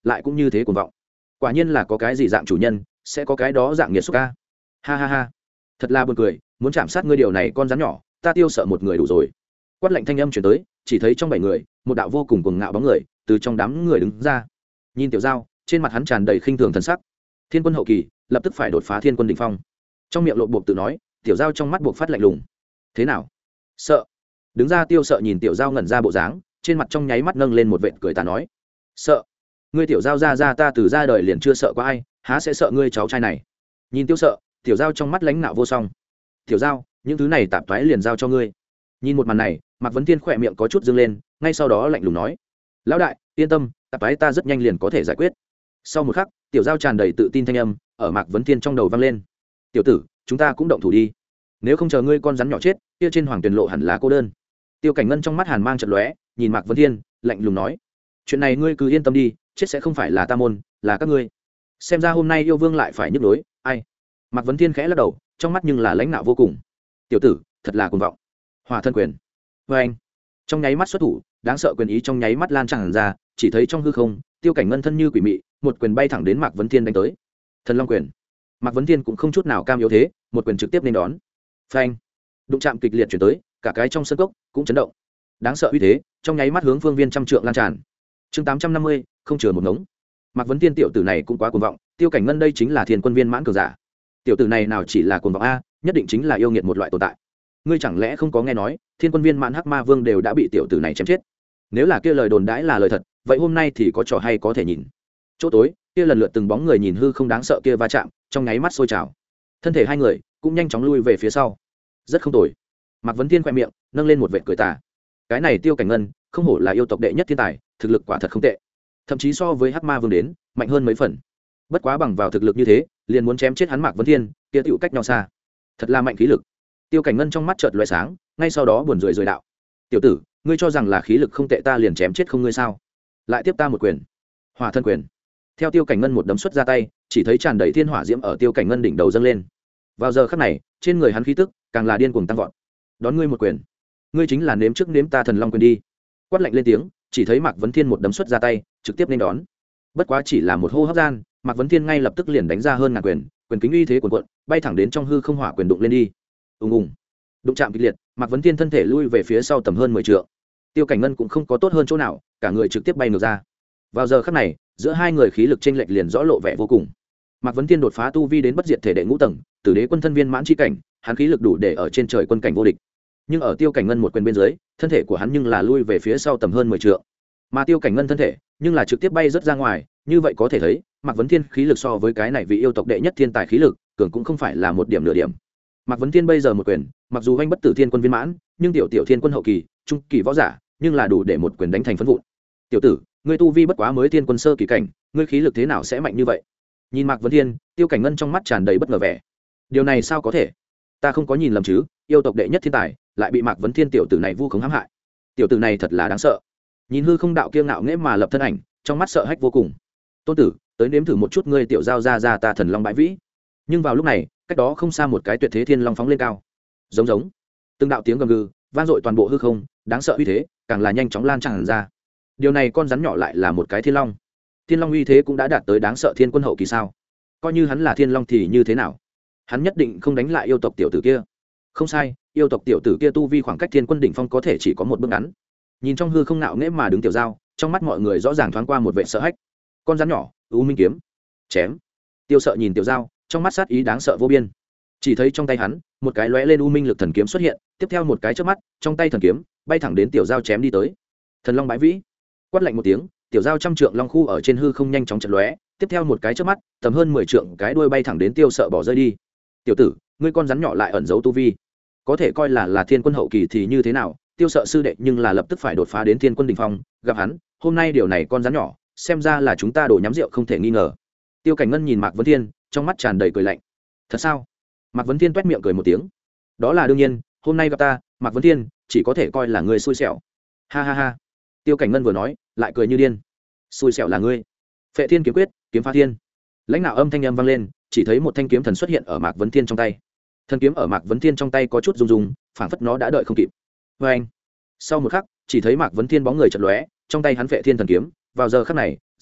lại cũng như thế cuồng vọng. Quả nhiên là có cái gì dạng chủ nhân sẽ có cái đó dạng nghiệt xúc ca. Ha ha ha, thật là buồn cười, muốn chạm sát ngươi điều này con rắn nhỏ, ta tiêu sợ một người đủ rồi. Quát lạnh thanh âm chuyển tới, chỉ thấy trong 7 người một đạo vô cùng cuồng ngạo bóng người từ trong đám người đứng ra. Nhìn Tiểu Giao, trên mặt hắn tràn đầy khinh thường thần sắc. Thiên quân hậu kỳ lập tức phải đột phá thiên quân đỉnh phong. Trong miệng lộ buộc tự nói, Tiểu Giao trong mắt buộc phát lạnh lùng. Thế nào, sợ? Đứng ra Tiêu Sợ nhìn Tiểu Giao ngẩn ra bộ dáng, trên mặt trong nháy mắt nâng lên một vệt cười tà nói, sợ? Ngươi Tiểu Giao ra ta từ ra đời liền chưa sợ qua ai, há sẽ sợ ngươi cháu trai này? Nhìn Tiêu Sợ, Tiểu Giao trong mắt lãnh nạo vô song. Tiểu Giao, những thứ này tạp toái liền giao cho ngươi. Nhìn một màn này, Mạc Vấn Thiên khỏe miệng có chút dương lên, ngay sau đó lạnh lùng nói, lão đại yên tâm, tạp toái ta rất nhanh liền có thể giải quyết. Sau một khắc, Tiểu Giao tràn đầy tự tin thanh âm ở Mạc Vấn Thiên trong đầu vang lên, tiểu tử, chúng ta cũng động thủ đi, nếu không chờ ngươi con rắn nhỏ chết kia trên hoàng tuyền lộ hẳn là cô đơn. Tiêu Cảnh Ngân trong mắt hàn mang chợt lóe, nhìn Mạc Vấn Thiên lạnh lùng nói, chuyện này ngươi cứ yên tâm đi, chết sẽ không phải là ta môn, là các ngươi. Xem ra hôm nay yêu vương lại phải nhức đối, ai? Mạc Vấn Thiên khẽ lắc đầu, trong mắt nhưng là lãnh nạo vô cùng. Tiểu tử, thật là cuồng vọng. Hỏa thân quyền. Và anh, trong nháy mắt xuất thủ, đáng sợ quyền ý trong nháy mắt lan tràn ra, chỉ thấy trong hư không, Tiêu Cảnh Ngân thân như quỷ mị, một quyền bay thẳng đến Mạc Vấn Thiên đánh tới. Thần Long quyền. Mạc Vấn Thiên cũng không chút nào cam yếu thế, một quyền trực tiếp nên đón. Phanh. Đụng chạm kịch liệt chuyển tới, cả cái trong sân cốc cũng chấn động. Đáng sợ uy thế, trong nháy mắt hướng phương viên trăm trượng lan tràn. Chương 850, không chừa một ngống. Mạc Vấn Thiên tiểu tử này cũng quá cuồng vọng, Tiêu Cảnh Ngân đây chính là thiên quân viên mãn cường giả. Tiểu tử này nào chỉ là cuồng vọng a, nhất định chính là yêu nghiệt một loại tồn tại. Ngươi chẳng lẽ không có nghe nói, thiên quân viên mãn hắc ma vương đều đã bị tiểu tử này chém chết? Nếu là kia lời đồn đãi là lời thật, vậy hôm nay thì có trò hay có thể nhìn. Chỗ tối, kia lần lượt từng bóng người nhìn hư không đáng sợ kia va chạm, trong nháy mắt sôi trào. Thân thể hai người cũng nhanh chóng lui về phía sau. Rất không tồi. Mạc Vấn Thiên khoe miệng nâng lên một vệt cười tà. Cái này Tiêu Cảnh Ngân, không hổ là yêu tộc đệ nhất thiên tài, thực lực quả thật không tệ. Thậm chí so với hắc ma vương đến, mạnh hơn mấy phần. Bất quá bằng vào thực lực như thế, liền muốn chém chết hắn Mạc Vấn Thiên, kia tựu cách nhau xa. Thật là mạnh khí lực. Tiêu Cảnh Ngân trong mắt chợt lóe sáng, ngay sau đó buồn rười đạo, tiểu tử, ngươi cho rằng là khí lực không tệ ta liền chém chết không ngươi sao? Lại tiếp ta một quyền. Hỏa thân quyền. Theo Tiêu Cảnh Ngân một đấm xuất ra tay, chỉ thấy tràn đầy thiên hỏa diễm ở Tiêu Cảnh Ngân đỉnh đầu dâng lên. Vào giờ khắc này, trên người hắn khí tức càng là điên cuồng tăng vọt. Đón ngươi một quyền, ngươi chính là nếm trước nếm ta thần long quyền đi. Quát lạnh lên tiếng, chỉ thấy Mạc Vấn Thiên một đấm xuất ra tay, trực tiếp nên đón. Bất quá chỉ là một hô hấp gian, Mạc Vấn Thiên ngay lập tức liền đánh ra hơn ngàn quyền, quyền kính uy thế cuồn cuộn, bay thẳng đến trong hư không hỏa quyền đụng lên đi. Ùng ùng. Đụng chạm kịch liệt, Mạc Vấn Thiên thân thể lui về phía sau tầm hơn 10 trượng. Tiêu Cảnh Ngân cũng không có tốt hơn chỗ nào, cả người trực tiếp bay ngược ra. Vào giờ khắc này, giữa hai người khí lực chênh lệch liền rõ lộ vẻ vô cùng. Mạc Vấn Thiên đột phá tu vi đến bất diệt thể đệ ngũ tầng, Tử Đế quân thân viên mãn chi cảnh, hắn khí lực đủ để ở trên trời quân cảnh vô địch. Nhưng ở Tiêu Cảnh Ngân một quyền bên dưới, thân thể của hắn nhưng là lui về phía sau tầm hơn 10 trượng. Mà Tiêu Cảnh Ngân thân thể, nhưng là trực tiếp bay rất ra ngoài, như vậy có thể thấy, Mạc Vấn Thiên khí lực so với cái này vị yêu tộc đệ nhất thiên tài khí lực, cường cũng không phải là một điểm nửa điểm. Mạc Vấn Thiên bây giờ một quyền, mặc dù anh bất tử thiên quân viên mãn, nhưng tiểu thiên quân hậu kỳ, trung kỳ võ giả, nhưng là đủ để một quyền đánh thành phấn vụn. Tiểu tử, ngươi tu vi bất quá mới thiên quân sơ kỳ cảnh, ngươi khí lực thế nào sẽ mạnh như vậy? Nhìn Mạc Vấn Thiên, Tiêu Cảnh Ngân trong mắt tràn đầy bất ngờ vẻ. Điều này sao có thể? Ta không có nhìn lầm chứ? Yêu tộc đệ nhất thiên tài, lại bị Mạc Vấn Thiên tiểu tử này vu khống hãm hại. Tiểu tử này thật là đáng sợ. Nhìn hư không đạo kiêu ngạo nghễ mà lập thân ảnh, trong mắt sợ hãi vô cùng. Tôn tử, tới nếm thử một chút ngươi tiểu giao ra ta thần long bãi vĩ. Nhưng vào lúc này, cách đó không xa một cái tuyệt thế thiên long phóng lên cao. Giống giống. Từng đạo tiếng gầm gừ vang dội toàn bộ hư không, đáng sợ uy thế, càng là nhanh chóng lan tràn ra. Điều này con rắn nhỏ lại là một cái thiên long. Thiên long uy thế cũng đã đạt tới đáng sợ thiên quân hậu kỳ sao? Coi như hắn là thiên long thì như thế nào? Hắn nhất định không đánh lại yêu tộc tiểu tử kia. Không sai, yêu tộc tiểu tử kia tu vi khoảng cách thiên quân đỉnh phong có thể chỉ có một bước ngắn. Nhìn trong hư không nạo nghễ mà đứng tiểu giao, trong mắt mọi người rõ ràng thoáng qua một vẻ sợ hãi. Con rắn nhỏ, U Minh kiếm, chém. Tiêu Sợ nhìn tiểu giao, trong mắt sát ý đáng sợ vô biên. Chỉ thấy trong tay hắn, một cái lóe lên U Minh lực thần kiếm xuất hiện, tiếp theo một cái chớp mắt, trong tay thần kiếm bay thẳng đến tiểu giao chém đi tới. Thần long bãi vĩ. Quát lạnh một tiếng, tiểu giao trăm trượng long khu ở trên hư không nhanh chóng chật lóe, tiếp theo một cái chớp mắt, tầm hơn 10 trượng cái đuôi bay thẳng đến Tiêu Sợ bỏ rơi đi. Tiểu tử, ngươi con rắn nhỏ lại ẩn giấu tu vi, có thể coi là thiên quân hậu kỳ thì như thế nào? Tiêu Sợ sư đệ nhưng là lập tức phải đột phá đến thiên quân đỉnh phong, gặp hắn, hôm nay điều này con rắn nhỏ, xem ra là chúng ta đổ nhắm rượu không thể nghi ngờ. Tiêu Cảnh Ngân nhìn Mạc Vấn Thiên, trong mắt tràn đầy cười lạnh. Thật sao? Mạc Vấn Thiên toét miệng cười một tiếng. Đó là đương nhiên, hôm nay gặp ta, Mạc Vấn Thiên, chỉ có thể coi là người xui xẻo. Ha ha ha. Tiêu Cảnh Ngân vừa nói, lại cười như điên. Xui xẻo là ngươi. Phệ Thiên kiếm quyết, kiếm phá thiên. Lãnh đạo âm thanh âm vang lên, chỉ thấy một thanh kiếm thần xuất hiện ở Mạc Vấn Thiên trong tay. Thần kiếm ở Mạc Vấn Thiên trong tay có chút rung rung, phảng phất nó đã đợi không kịp. Và anh. Sau một khắc, chỉ thấy Mạc Vấn Thiên bóng người chợt lóe, trong tay hắn Phệ Thiên thần kiếm, vào giờ khắc này,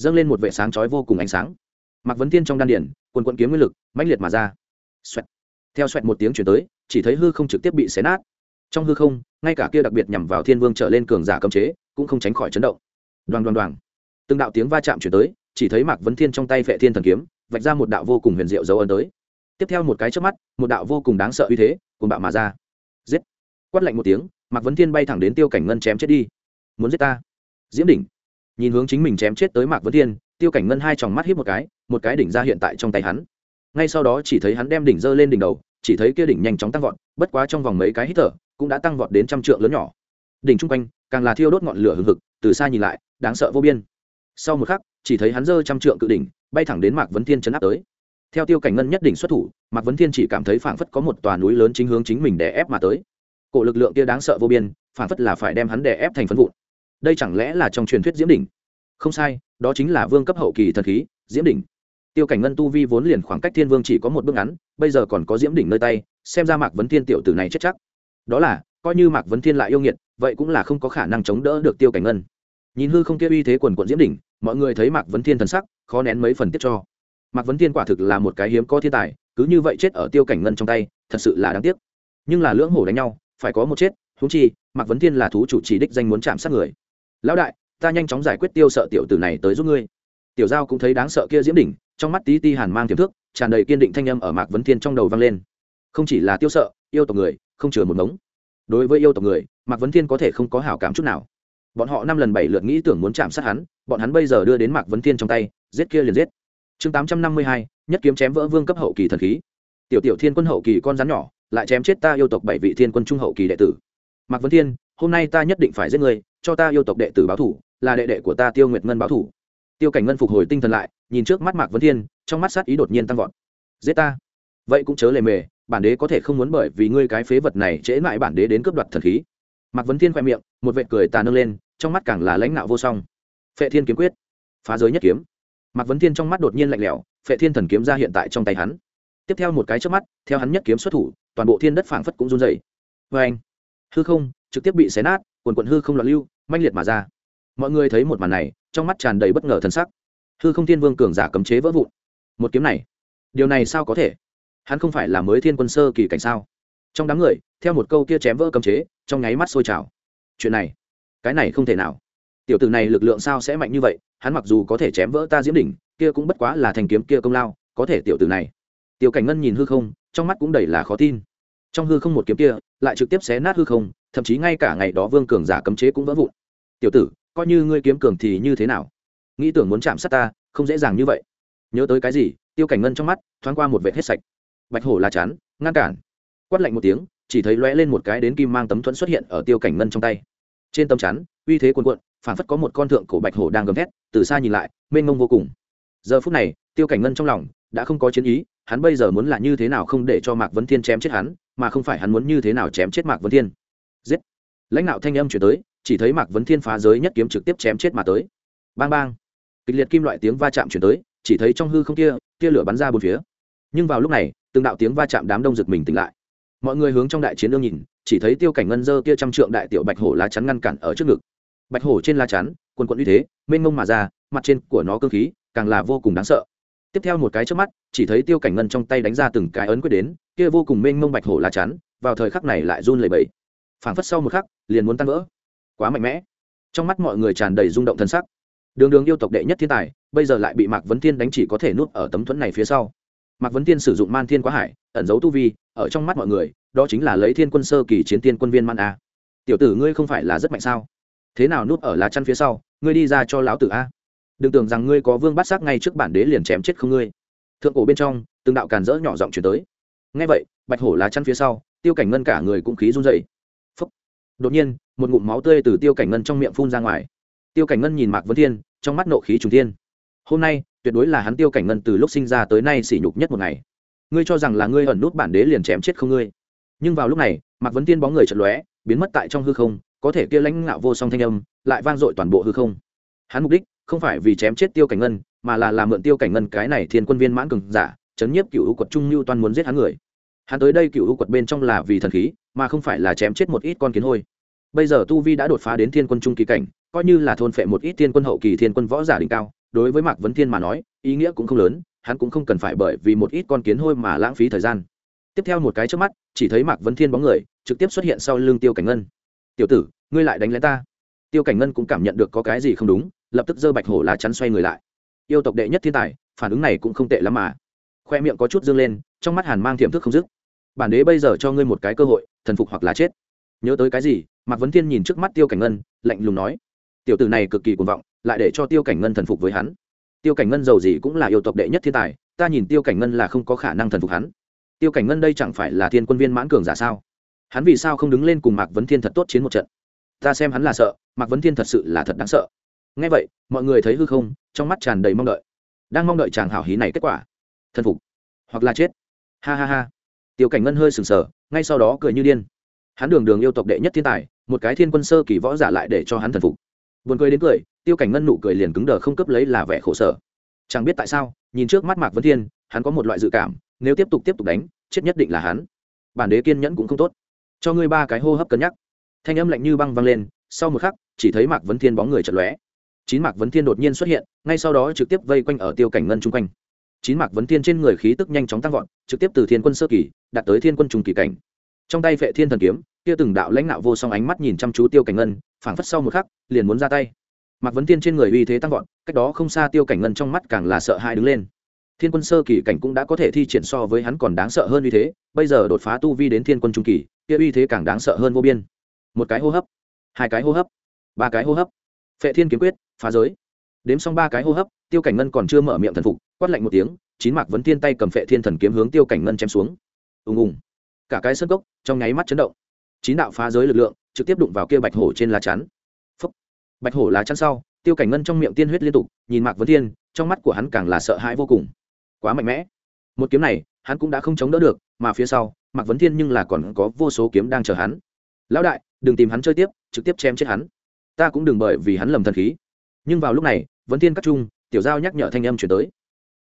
dâng lên một vệ sáng chói vô cùng ánh sáng. Mạc Vấn Thiên trong đan điển quần quận kiếm nguyên lực mãnh liệt mà ra. Xoẹt. Theo xoẹt một tiếng chuyển tới, chỉ thấy hư không trực tiếp bị xé nát. Trong hư không, ngay cả kia đặc biệt nhằm vào Thiên Vương trở lên cường giả cấm chế cũng không tránh khỏi chấn động. Đoàng đoàng đoàng. Từng đạo tiếng va chạm chuyển tới, chỉ thấy Mạc Vấn Thiên trong tay Phệ Thiên thần kiếm vạch ra một đạo vô cùng huyền diệu dấu ấn tới. Tiếp theo một cái chớp mắt, một đạo vô cùng đáng sợ uy thế cuồng bạo mà ra. Giết! Quát lạnh một tiếng, Mạc Vấn Thiên bay thẳng đến Tiêu Cảnh Ngân chém chết đi. Muốn giết ta? Diễm đỉnh. Nhìn hướng chính mình chém chết tới Mạc Vấn Thiên, Tiêu Cảnh Ngân hai tròng mắt híp một cái đỉnh ra hiện tại trong tay hắn. Ngay sau đó chỉ thấy hắn đem đỉnh giơ lên đỉnh đầu, chỉ thấy kia đỉnh nhanh chóng tăng vọt, bất quá trong vòng mấy cái hít thở, cũng đã tăng vọt đến trăm trượng lớn nhỏ. Đỉnh trung quanh càng là thiêu đốt ngọn lửa hừng hực, từ xa nhìn lại, đáng sợ vô biên. Sau một khắc, chỉ thấy hắn giơ trăm trượng cự đỉnh, bay thẳng đến Mạc Vấn Thiên chấn áp tới. Theo Tiêu Cảnh Ngân nhất đỉnh xuất thủ, Mạc Vấn Thiên chỉ cảm thấy phảng phất có một tòa núi lớn chính hướng chính mình đè ép mà tới. Cổ lực lượng kia đáng sợ vô biên, phảng phất là phải đem hắn đè ép thành phấn vụn. Đây chẳng lẽ là trong truyền thuyết Diễm đỉnh? Không sai, đó chính là vương cấp hậu kỳ thần khí, Diễm đỉnh. Tiêu Cảnh Ngân tu vi vốn liền khoảng cách Thiên Vương chỉ có một bước ngắn, bây giờ còn có Diễm đỉnh nơi tay, xem ra Mạc Vấn Thiên tiểu tử này chết chắc. Đó là, coi như Mạc Vấn Thiên lại yêu nghiệt, vậy cũng là không có khả năng chống đỡ được Tiêu Cảnh Ngân. Nhìn hư không kia uy thế quần quần Diễm đỉnh, mọi người thấy Mạc Vấn Thiên thần sắc khó nén mấy phần tiếc cho. Mạc Vấn Thiên quả thực là một cái hiếm có thiên tài, cứ như vậy chết ở Tiêu Cảnh Ngân trong tay, thật sự là đáng tiếc. Nhưng là lưỡng hổ đánh nhau, phải có một chết, huống chi Mạc Vấn Thiên là thú chủ chỉ đích danh muốn chạm sát người. Lão đại, ta nhanh chóng giải quyết Tiêu Sợ tiểu tử này tới giúp ngươi. Tiểu Giao cũng thấy đáng sợ kia Diễm đỉnh, trong mắt tí ti hàn mang tiềm thức, tràn đầy kiên định thanh âm ở Mạc Vấn Thiên trong đầu vang lên. Không chỉ là Tiêu Sợ, yêu tộc người, không chừa một ngống. Đối với yêu tộc người, Mạc Vấn Thiên có thể không có hảo cảm chút nào. Bọn họ năm lần bảy lượt nghĩ tưởng muốn chạm sát hắn, bọn hắn bây giờ đưa đến Mạc Vấn Thiên trong tay, giết kia liền giết. Chương 852, nhất kiếm chém vỡ vương cấp hậu kỳ thần khí. Tiểu Thiên Quân hậu kỳ con rắn nhỏ, lại chém chết ta yêu tộc 7 vị Thiên Quân trung hậu kỳ đệ tử. Mạc Vấn Thiên, hôm nay ta nhất định phải giết ngươi, cho ta yêu tộc đệ tử báo thủ, là đệ đệ của ta Tiêu Nguyệt Ngân báo thủ. Tiêu Cảnh Ngân phục hồi tinh thần lại, nhìn trước mắt Mạc Vấn Thiên, trong mắt sát ý đột nhiên tăng vọt. Giết ta? Vậy cũng chớ lề mề, bản đế có thể không muốn bởi vì ngươi cái phế vật này trễ mãi bản đế đến cướp đoạt thần khí. Mạc Vấn Thiên khẽ miệng, một vệt cười tà nâng lên, trong mắt càng là lãnh nạo vô song. Phệ Thiên kiếm quyết, phá giới nhất kiếm. Mạc Vấn Thiên trong mắt đột nhiên lạnh lẽo, Phệ Thiên thần kiếm ra hiện tại trong tay hắn. Tiếp theo một cái chớp mắt, theo hắn nhất kiếm xuất thủ, toàn bộ thiên đất phảng phất cũng run rẩy. Oeng! Hư không trực tiếp bị xé nát, quần quần hư không loạn lưu, manh liệt mà ra. Mọi người thấy một màn này, trong mắt tràn đầy bất ngờ thần sắc. Hư không Thiên Vương cường giả cấm chế vỡ vụn. Một kiếm này, điều này sao có thể? Hắn không phải là mới Thiên Quân sơ kỳ cảnh sao? Trong đám người, theo một câu kia chém vỡ cấm chế, trong nháy mắt sôi trào. Chuyện này, cái này không thể nào. Tiểu tử này lực lượng sao sẽ mạnh như vậy? Hắn mặc dù có thể chém vỡ ta Diễm đỉnh, kia cũng bất quá là thành kiếm kia công lao, có thể tiểu tử này. Tiêu Cảnh Ngân nhìn hư không, trong mắt cũng đầy là khó tin. Trong hư không một kiếm kia, lại trực tiếp xé nát hư không, thậm chí ngay cả ngày đó vương cường giả cấm chế cũng vỡ vụn. Tiểu tử, coi như ngươi kiếm cường thì như thế nào? Nghĩ tưởng muốn chạm sát ta, không dễ dàng như vậy. Nhớ tới cái gì? Tiêu Cảnh Ngân trong mắt thoáng qua một vệt hết sạch. Bạch hổ la chắn, ngăn cản. Quát lạnh một tiếng, chỉ thấy lóe lên một cái đến kim mang tấm thuẫn xuất hiện ở Tiêu Cảnh Ngân trong tay. Trên tấm chắn, uy thế cuồn cuộn, phảng phất có một con thượng cổ bạch hổ đang gầm thét, từ xa nhìn lại, mênh mông vô cùng. Giờ phút này, Tiêu Cảnh Ngân trong lòng đã không có chiến ý, hắn bây giờ muốn là như thế nào không để cho Mạc Vấn Thiên chém chết hắn, mà không phải hắn muốn như thế nào chém chết Mạc Vấn Thiên. Giết! Lãnh đạo thanh âm truyền tới, chỉ thấy Mạc Vấn Thiên phá giới nhất kiếm trực tiếp chém chết mà tới. Bang bang! Kịch liệt kim loại tiếng va chạm truyền tới, chỉ thấy trong hư không kia, tia lửa bắn ra bốn phía. Nhưng vào lúc này, từng đạo tiếng va chạm đám đông giật mình tỉnh lại. Mọi người hướng trong đại chiến đương nhìn, chỉ thấy Tiêu Cảnh Ngân giơ kia trăm trượng đại tiểu bạch hổ lá chắn ngăn cản ở trước ngực. Bạch hổ trên lá chắn, quần quần uy thế, mênh mông mà ra, mặt trên của nó cương khí càng là vô cùng đáng sợ. Tiếp theo một cái chớp mắt, chỉ thấy Tiêu Cảnh Ngân trong tay đánh ra từng cái ấn quyết đến, kia vô cùng mênh mông bạch hổ lá chắn, vào thời khắc này lại run lẩy bẩy. Phảng phất sau một khắc, liền muốn tan vỡ. Quá mạnh mẽ. Trong mắt mọi người tràn đầy rung động thần sắc. Đường yêu tộc đệ nhất thiên tài, bây giờ lại bị Mạc Vấn Thiên đánh chỉ có thể nuốt ở tấm thuẫn này phía sau. Mạc Vấn Thiên sử dụng Man Thiên Quá Hải, ẩn giấu tu vi, ở trong mắt mọi người, đó chính là lấy Thiên Quân sơ kỳ chiến tiên quân viên man a. Tiểu tử ngươi không phải là rất mạnh sao? Thế nào nuốt ở lá chắn phía sau, ngươi đi ra cho lão tử a. Đừng tưởng rằng ngươi có vương bát sắc ngay trước bản đế liền chém chết không ngươi. Thượng cổ bên trong, từng đạo càn rỡ nhỏ giọng truyền tới. Nghe vậy, bạch hổ lá chắn phía sau, Tiêu Cảnh Ngân cả người cũng khí run rẩy. Phốc. Đột nhiên, một ngụm máu tươi từ Tiêu Cảnh Ngân trong miệng phun ra ngoài. Tiêu Cảnh Ngân nhìn Mạc Vấn Thiên, trong mắt nộ khí trùng thiên. Hôm nay, tuyệt đối là hắn Tiêu Cảnh Ngân từ lúc sinh ra tới nay sỉ nhục nhất một ngày. Ngươi cho rằng là ngươi ẩn nút bản đế liền chém chết không ngươi? Nhưng vào lúc này, Mạc Vấn Thiên bóng người chợt lóe, biến mất tại trong hư không, có thể kia lãnh ngạo vô song thanh âm, lại vang dội toàn bộ hư không. Hắn mục đích không phải vì chém chết Tiêu Cảnh Ngân, mà là làm mượn Tiêu Cảnh Ngân cái này thiên quân viên mãn cường giả, chấn nhiếp Cửu U quật trung lưu toàn muốn giết hắn người. Hắn tới đây Cửu U quật bên trong là vì thần khí, mà không phải là chém chết một ít con kiến hôi. Bây giờ tu vi đã đột phá đến thiên quân trung kỳ cảnh, coi như là thôn phệ một ít thiên quân hậu kỳ thiên quân võ giả đỉnh cao, đối với Mạc Vấn Thiên mà nói ý nghĩa cũng không lớn, hắn cũng không cần phải bởi vì một ít con kiến hôi mà lãng phí thời gian. Tiếp theo một cái trước mắt chỉ thấy Mạc Vấn Thiên bóng người trực tiếp xuất hiện sau lưng Tiêu Cảnh Ngân. Tiểu tử, ngươi lại đánh lén ta. Tiêu Cảnh Ngân cũng cảm nhận được có cái gì không đúng, lập tức giơ bạch hổ lá chắn xoay người lại. Yêu tộc đệ nhất thiên tài, phản ứng này cũng không tệ lắm mà. Khoe miệng có chút dương lên, trong mắt hàn mang thiểm thức không dứt. Bản đế bây giờ cho ngươi một cái cơ hội, thần phục hoặc là chết. Nhớ tới cái gì, Mạc Vấn Thiên nhìn trước mắt Tiêu Cảnh Ngân, lạnh lùng nói: tiểu tử này cực kỳ cuồng vọng, lại để cho Tiêu Cảnh Ngân thần phục với hắn. Tiêu Cảnh Ngân giàu gì cũng là yêu tộc đệ nhất thiên tài, ta nhìn Tiêu Cảnh Ngân là không có khả năng thần phục hắn. Tiêu Cảnh Ngân đây chẳng phải là thiên quân viên mãn cường giả sao? Hắn vì sao không đứng lên cùng Mạc Vấn Thiên thật tốt chiến một trận? Ta xem hắn là sợ, Mạc Vấn Thiên thật sự là thật đáng sợ. Nghe vậy, mọi người thấy hư không, trong mắt tràn đầy mong đợi, đang mong đợi chàng hảo hí này kết quả, thần phục hoặc là chết. Ha ha ha. Tiêu Cảnh Ngân hơi sừng sờ, ngay sau đó cười như điên. Hắn đường yêu tộc đệ nhất thiên tài, một cái thiên quân sơ kỳ võ giả lại để cho hắn thần phục. Buồn cười đến cười, Tiêu Cảnh Ngân nụ cười liền cứng đờ không cấp lấy là vẻ khổ sở. Chẳng biết tại sao, nhìn trước mắt Mạc Vấn Thiên, hắn có một loại dự cảm, nếu tiếp tục đánh, chết nhất định là hắn. Bản đế kiên nhẫn cũng không tốt, cho ngươi 3 cái hô hấp cân nhắc. Thanh âm lạnh như băng vang lên, sau một khắc, chỉ thấy Mạc Vấn Thiên bóng người chợt lóe. 9 Mạc Vấn Thiên đột nhiên xuất hiện, ngay sau đó trực tiếp vây quanh ở Tiêu Cảnh Ngân chung quanh. 9 Mạc Vấn Thiên trên người khí tức nhanh chóng tăng vọt, trực tiếp từ thiên quân sơ kỳ đạt tới thiên quân trung kỳ cảnh. Trong tay Phệ Thiên Thần Kiếm, kia từng đạo lãnh nạo vô song ánh mắt nhìn chăm chú Tiêu Cảnh Ngân, phảng phất sau một khắc, liền muốn ra tay. Mạc Vấn Thiên trên người uy thế tăng vọt, cách đó không xa Tiêu Cảnh Ngân trong mắt càng là sợ hãi đứng lên. Thiên quân sơ kỳ cảnh cũng đã có thể thi triển so với hắn còn đáng sợ hơn uy thế, bây giờ đột phá tu vi đến thiên quân trung kỳ, kia uy thế càng đáng sợ hơn vô biên. Một cái hô hấp, 2 cái hô hấp, 3 cái hô hấp. Phệ Thiên kiếm quyết, phá giới. Đếm xong 3 cái hô hấp, Tiêu Cảnh Ngân còn chưa mở miệng thần phục, quát lạnh một tiếng, 9 Mạc Vấn Thiên tay cầm Phệ Thiên Thần kiếm hướng Tiêu Cảnh Ngân chém xuống. Ùng ùng. Cả cái sân cốc trong nháy mắt chấn động. 9 đạo phá giới lực lượng trực tiếp đụng vào kia bạch hổ trên lá chắn. Phốc. Bạch hổ lá chắn sau, Tiêu Cảnh Ngân trong miệng tiên huyết liên tục, nhìn Mạc Vấn Thiên, trong mắt của hắn càng là sợ hãi vô cùng. Quá mạnh mẽ. Một kiếm này, hắn cũng đã không chống đỡ được, mà phía sau, Mạc Vấn Thiên nhưng là còn có vô số kiếm đang chờ hắn. Lão đại, đừng tìm hắn chơi tiếp, trực tiếp chém chết hắn. Ta cũng đừng bởi vì hắn lầm thần khí. Nhưng vào lúc này, Vấn Thiên cắt trung, tiểu giao nhắc nhở thanh âm truyền tới.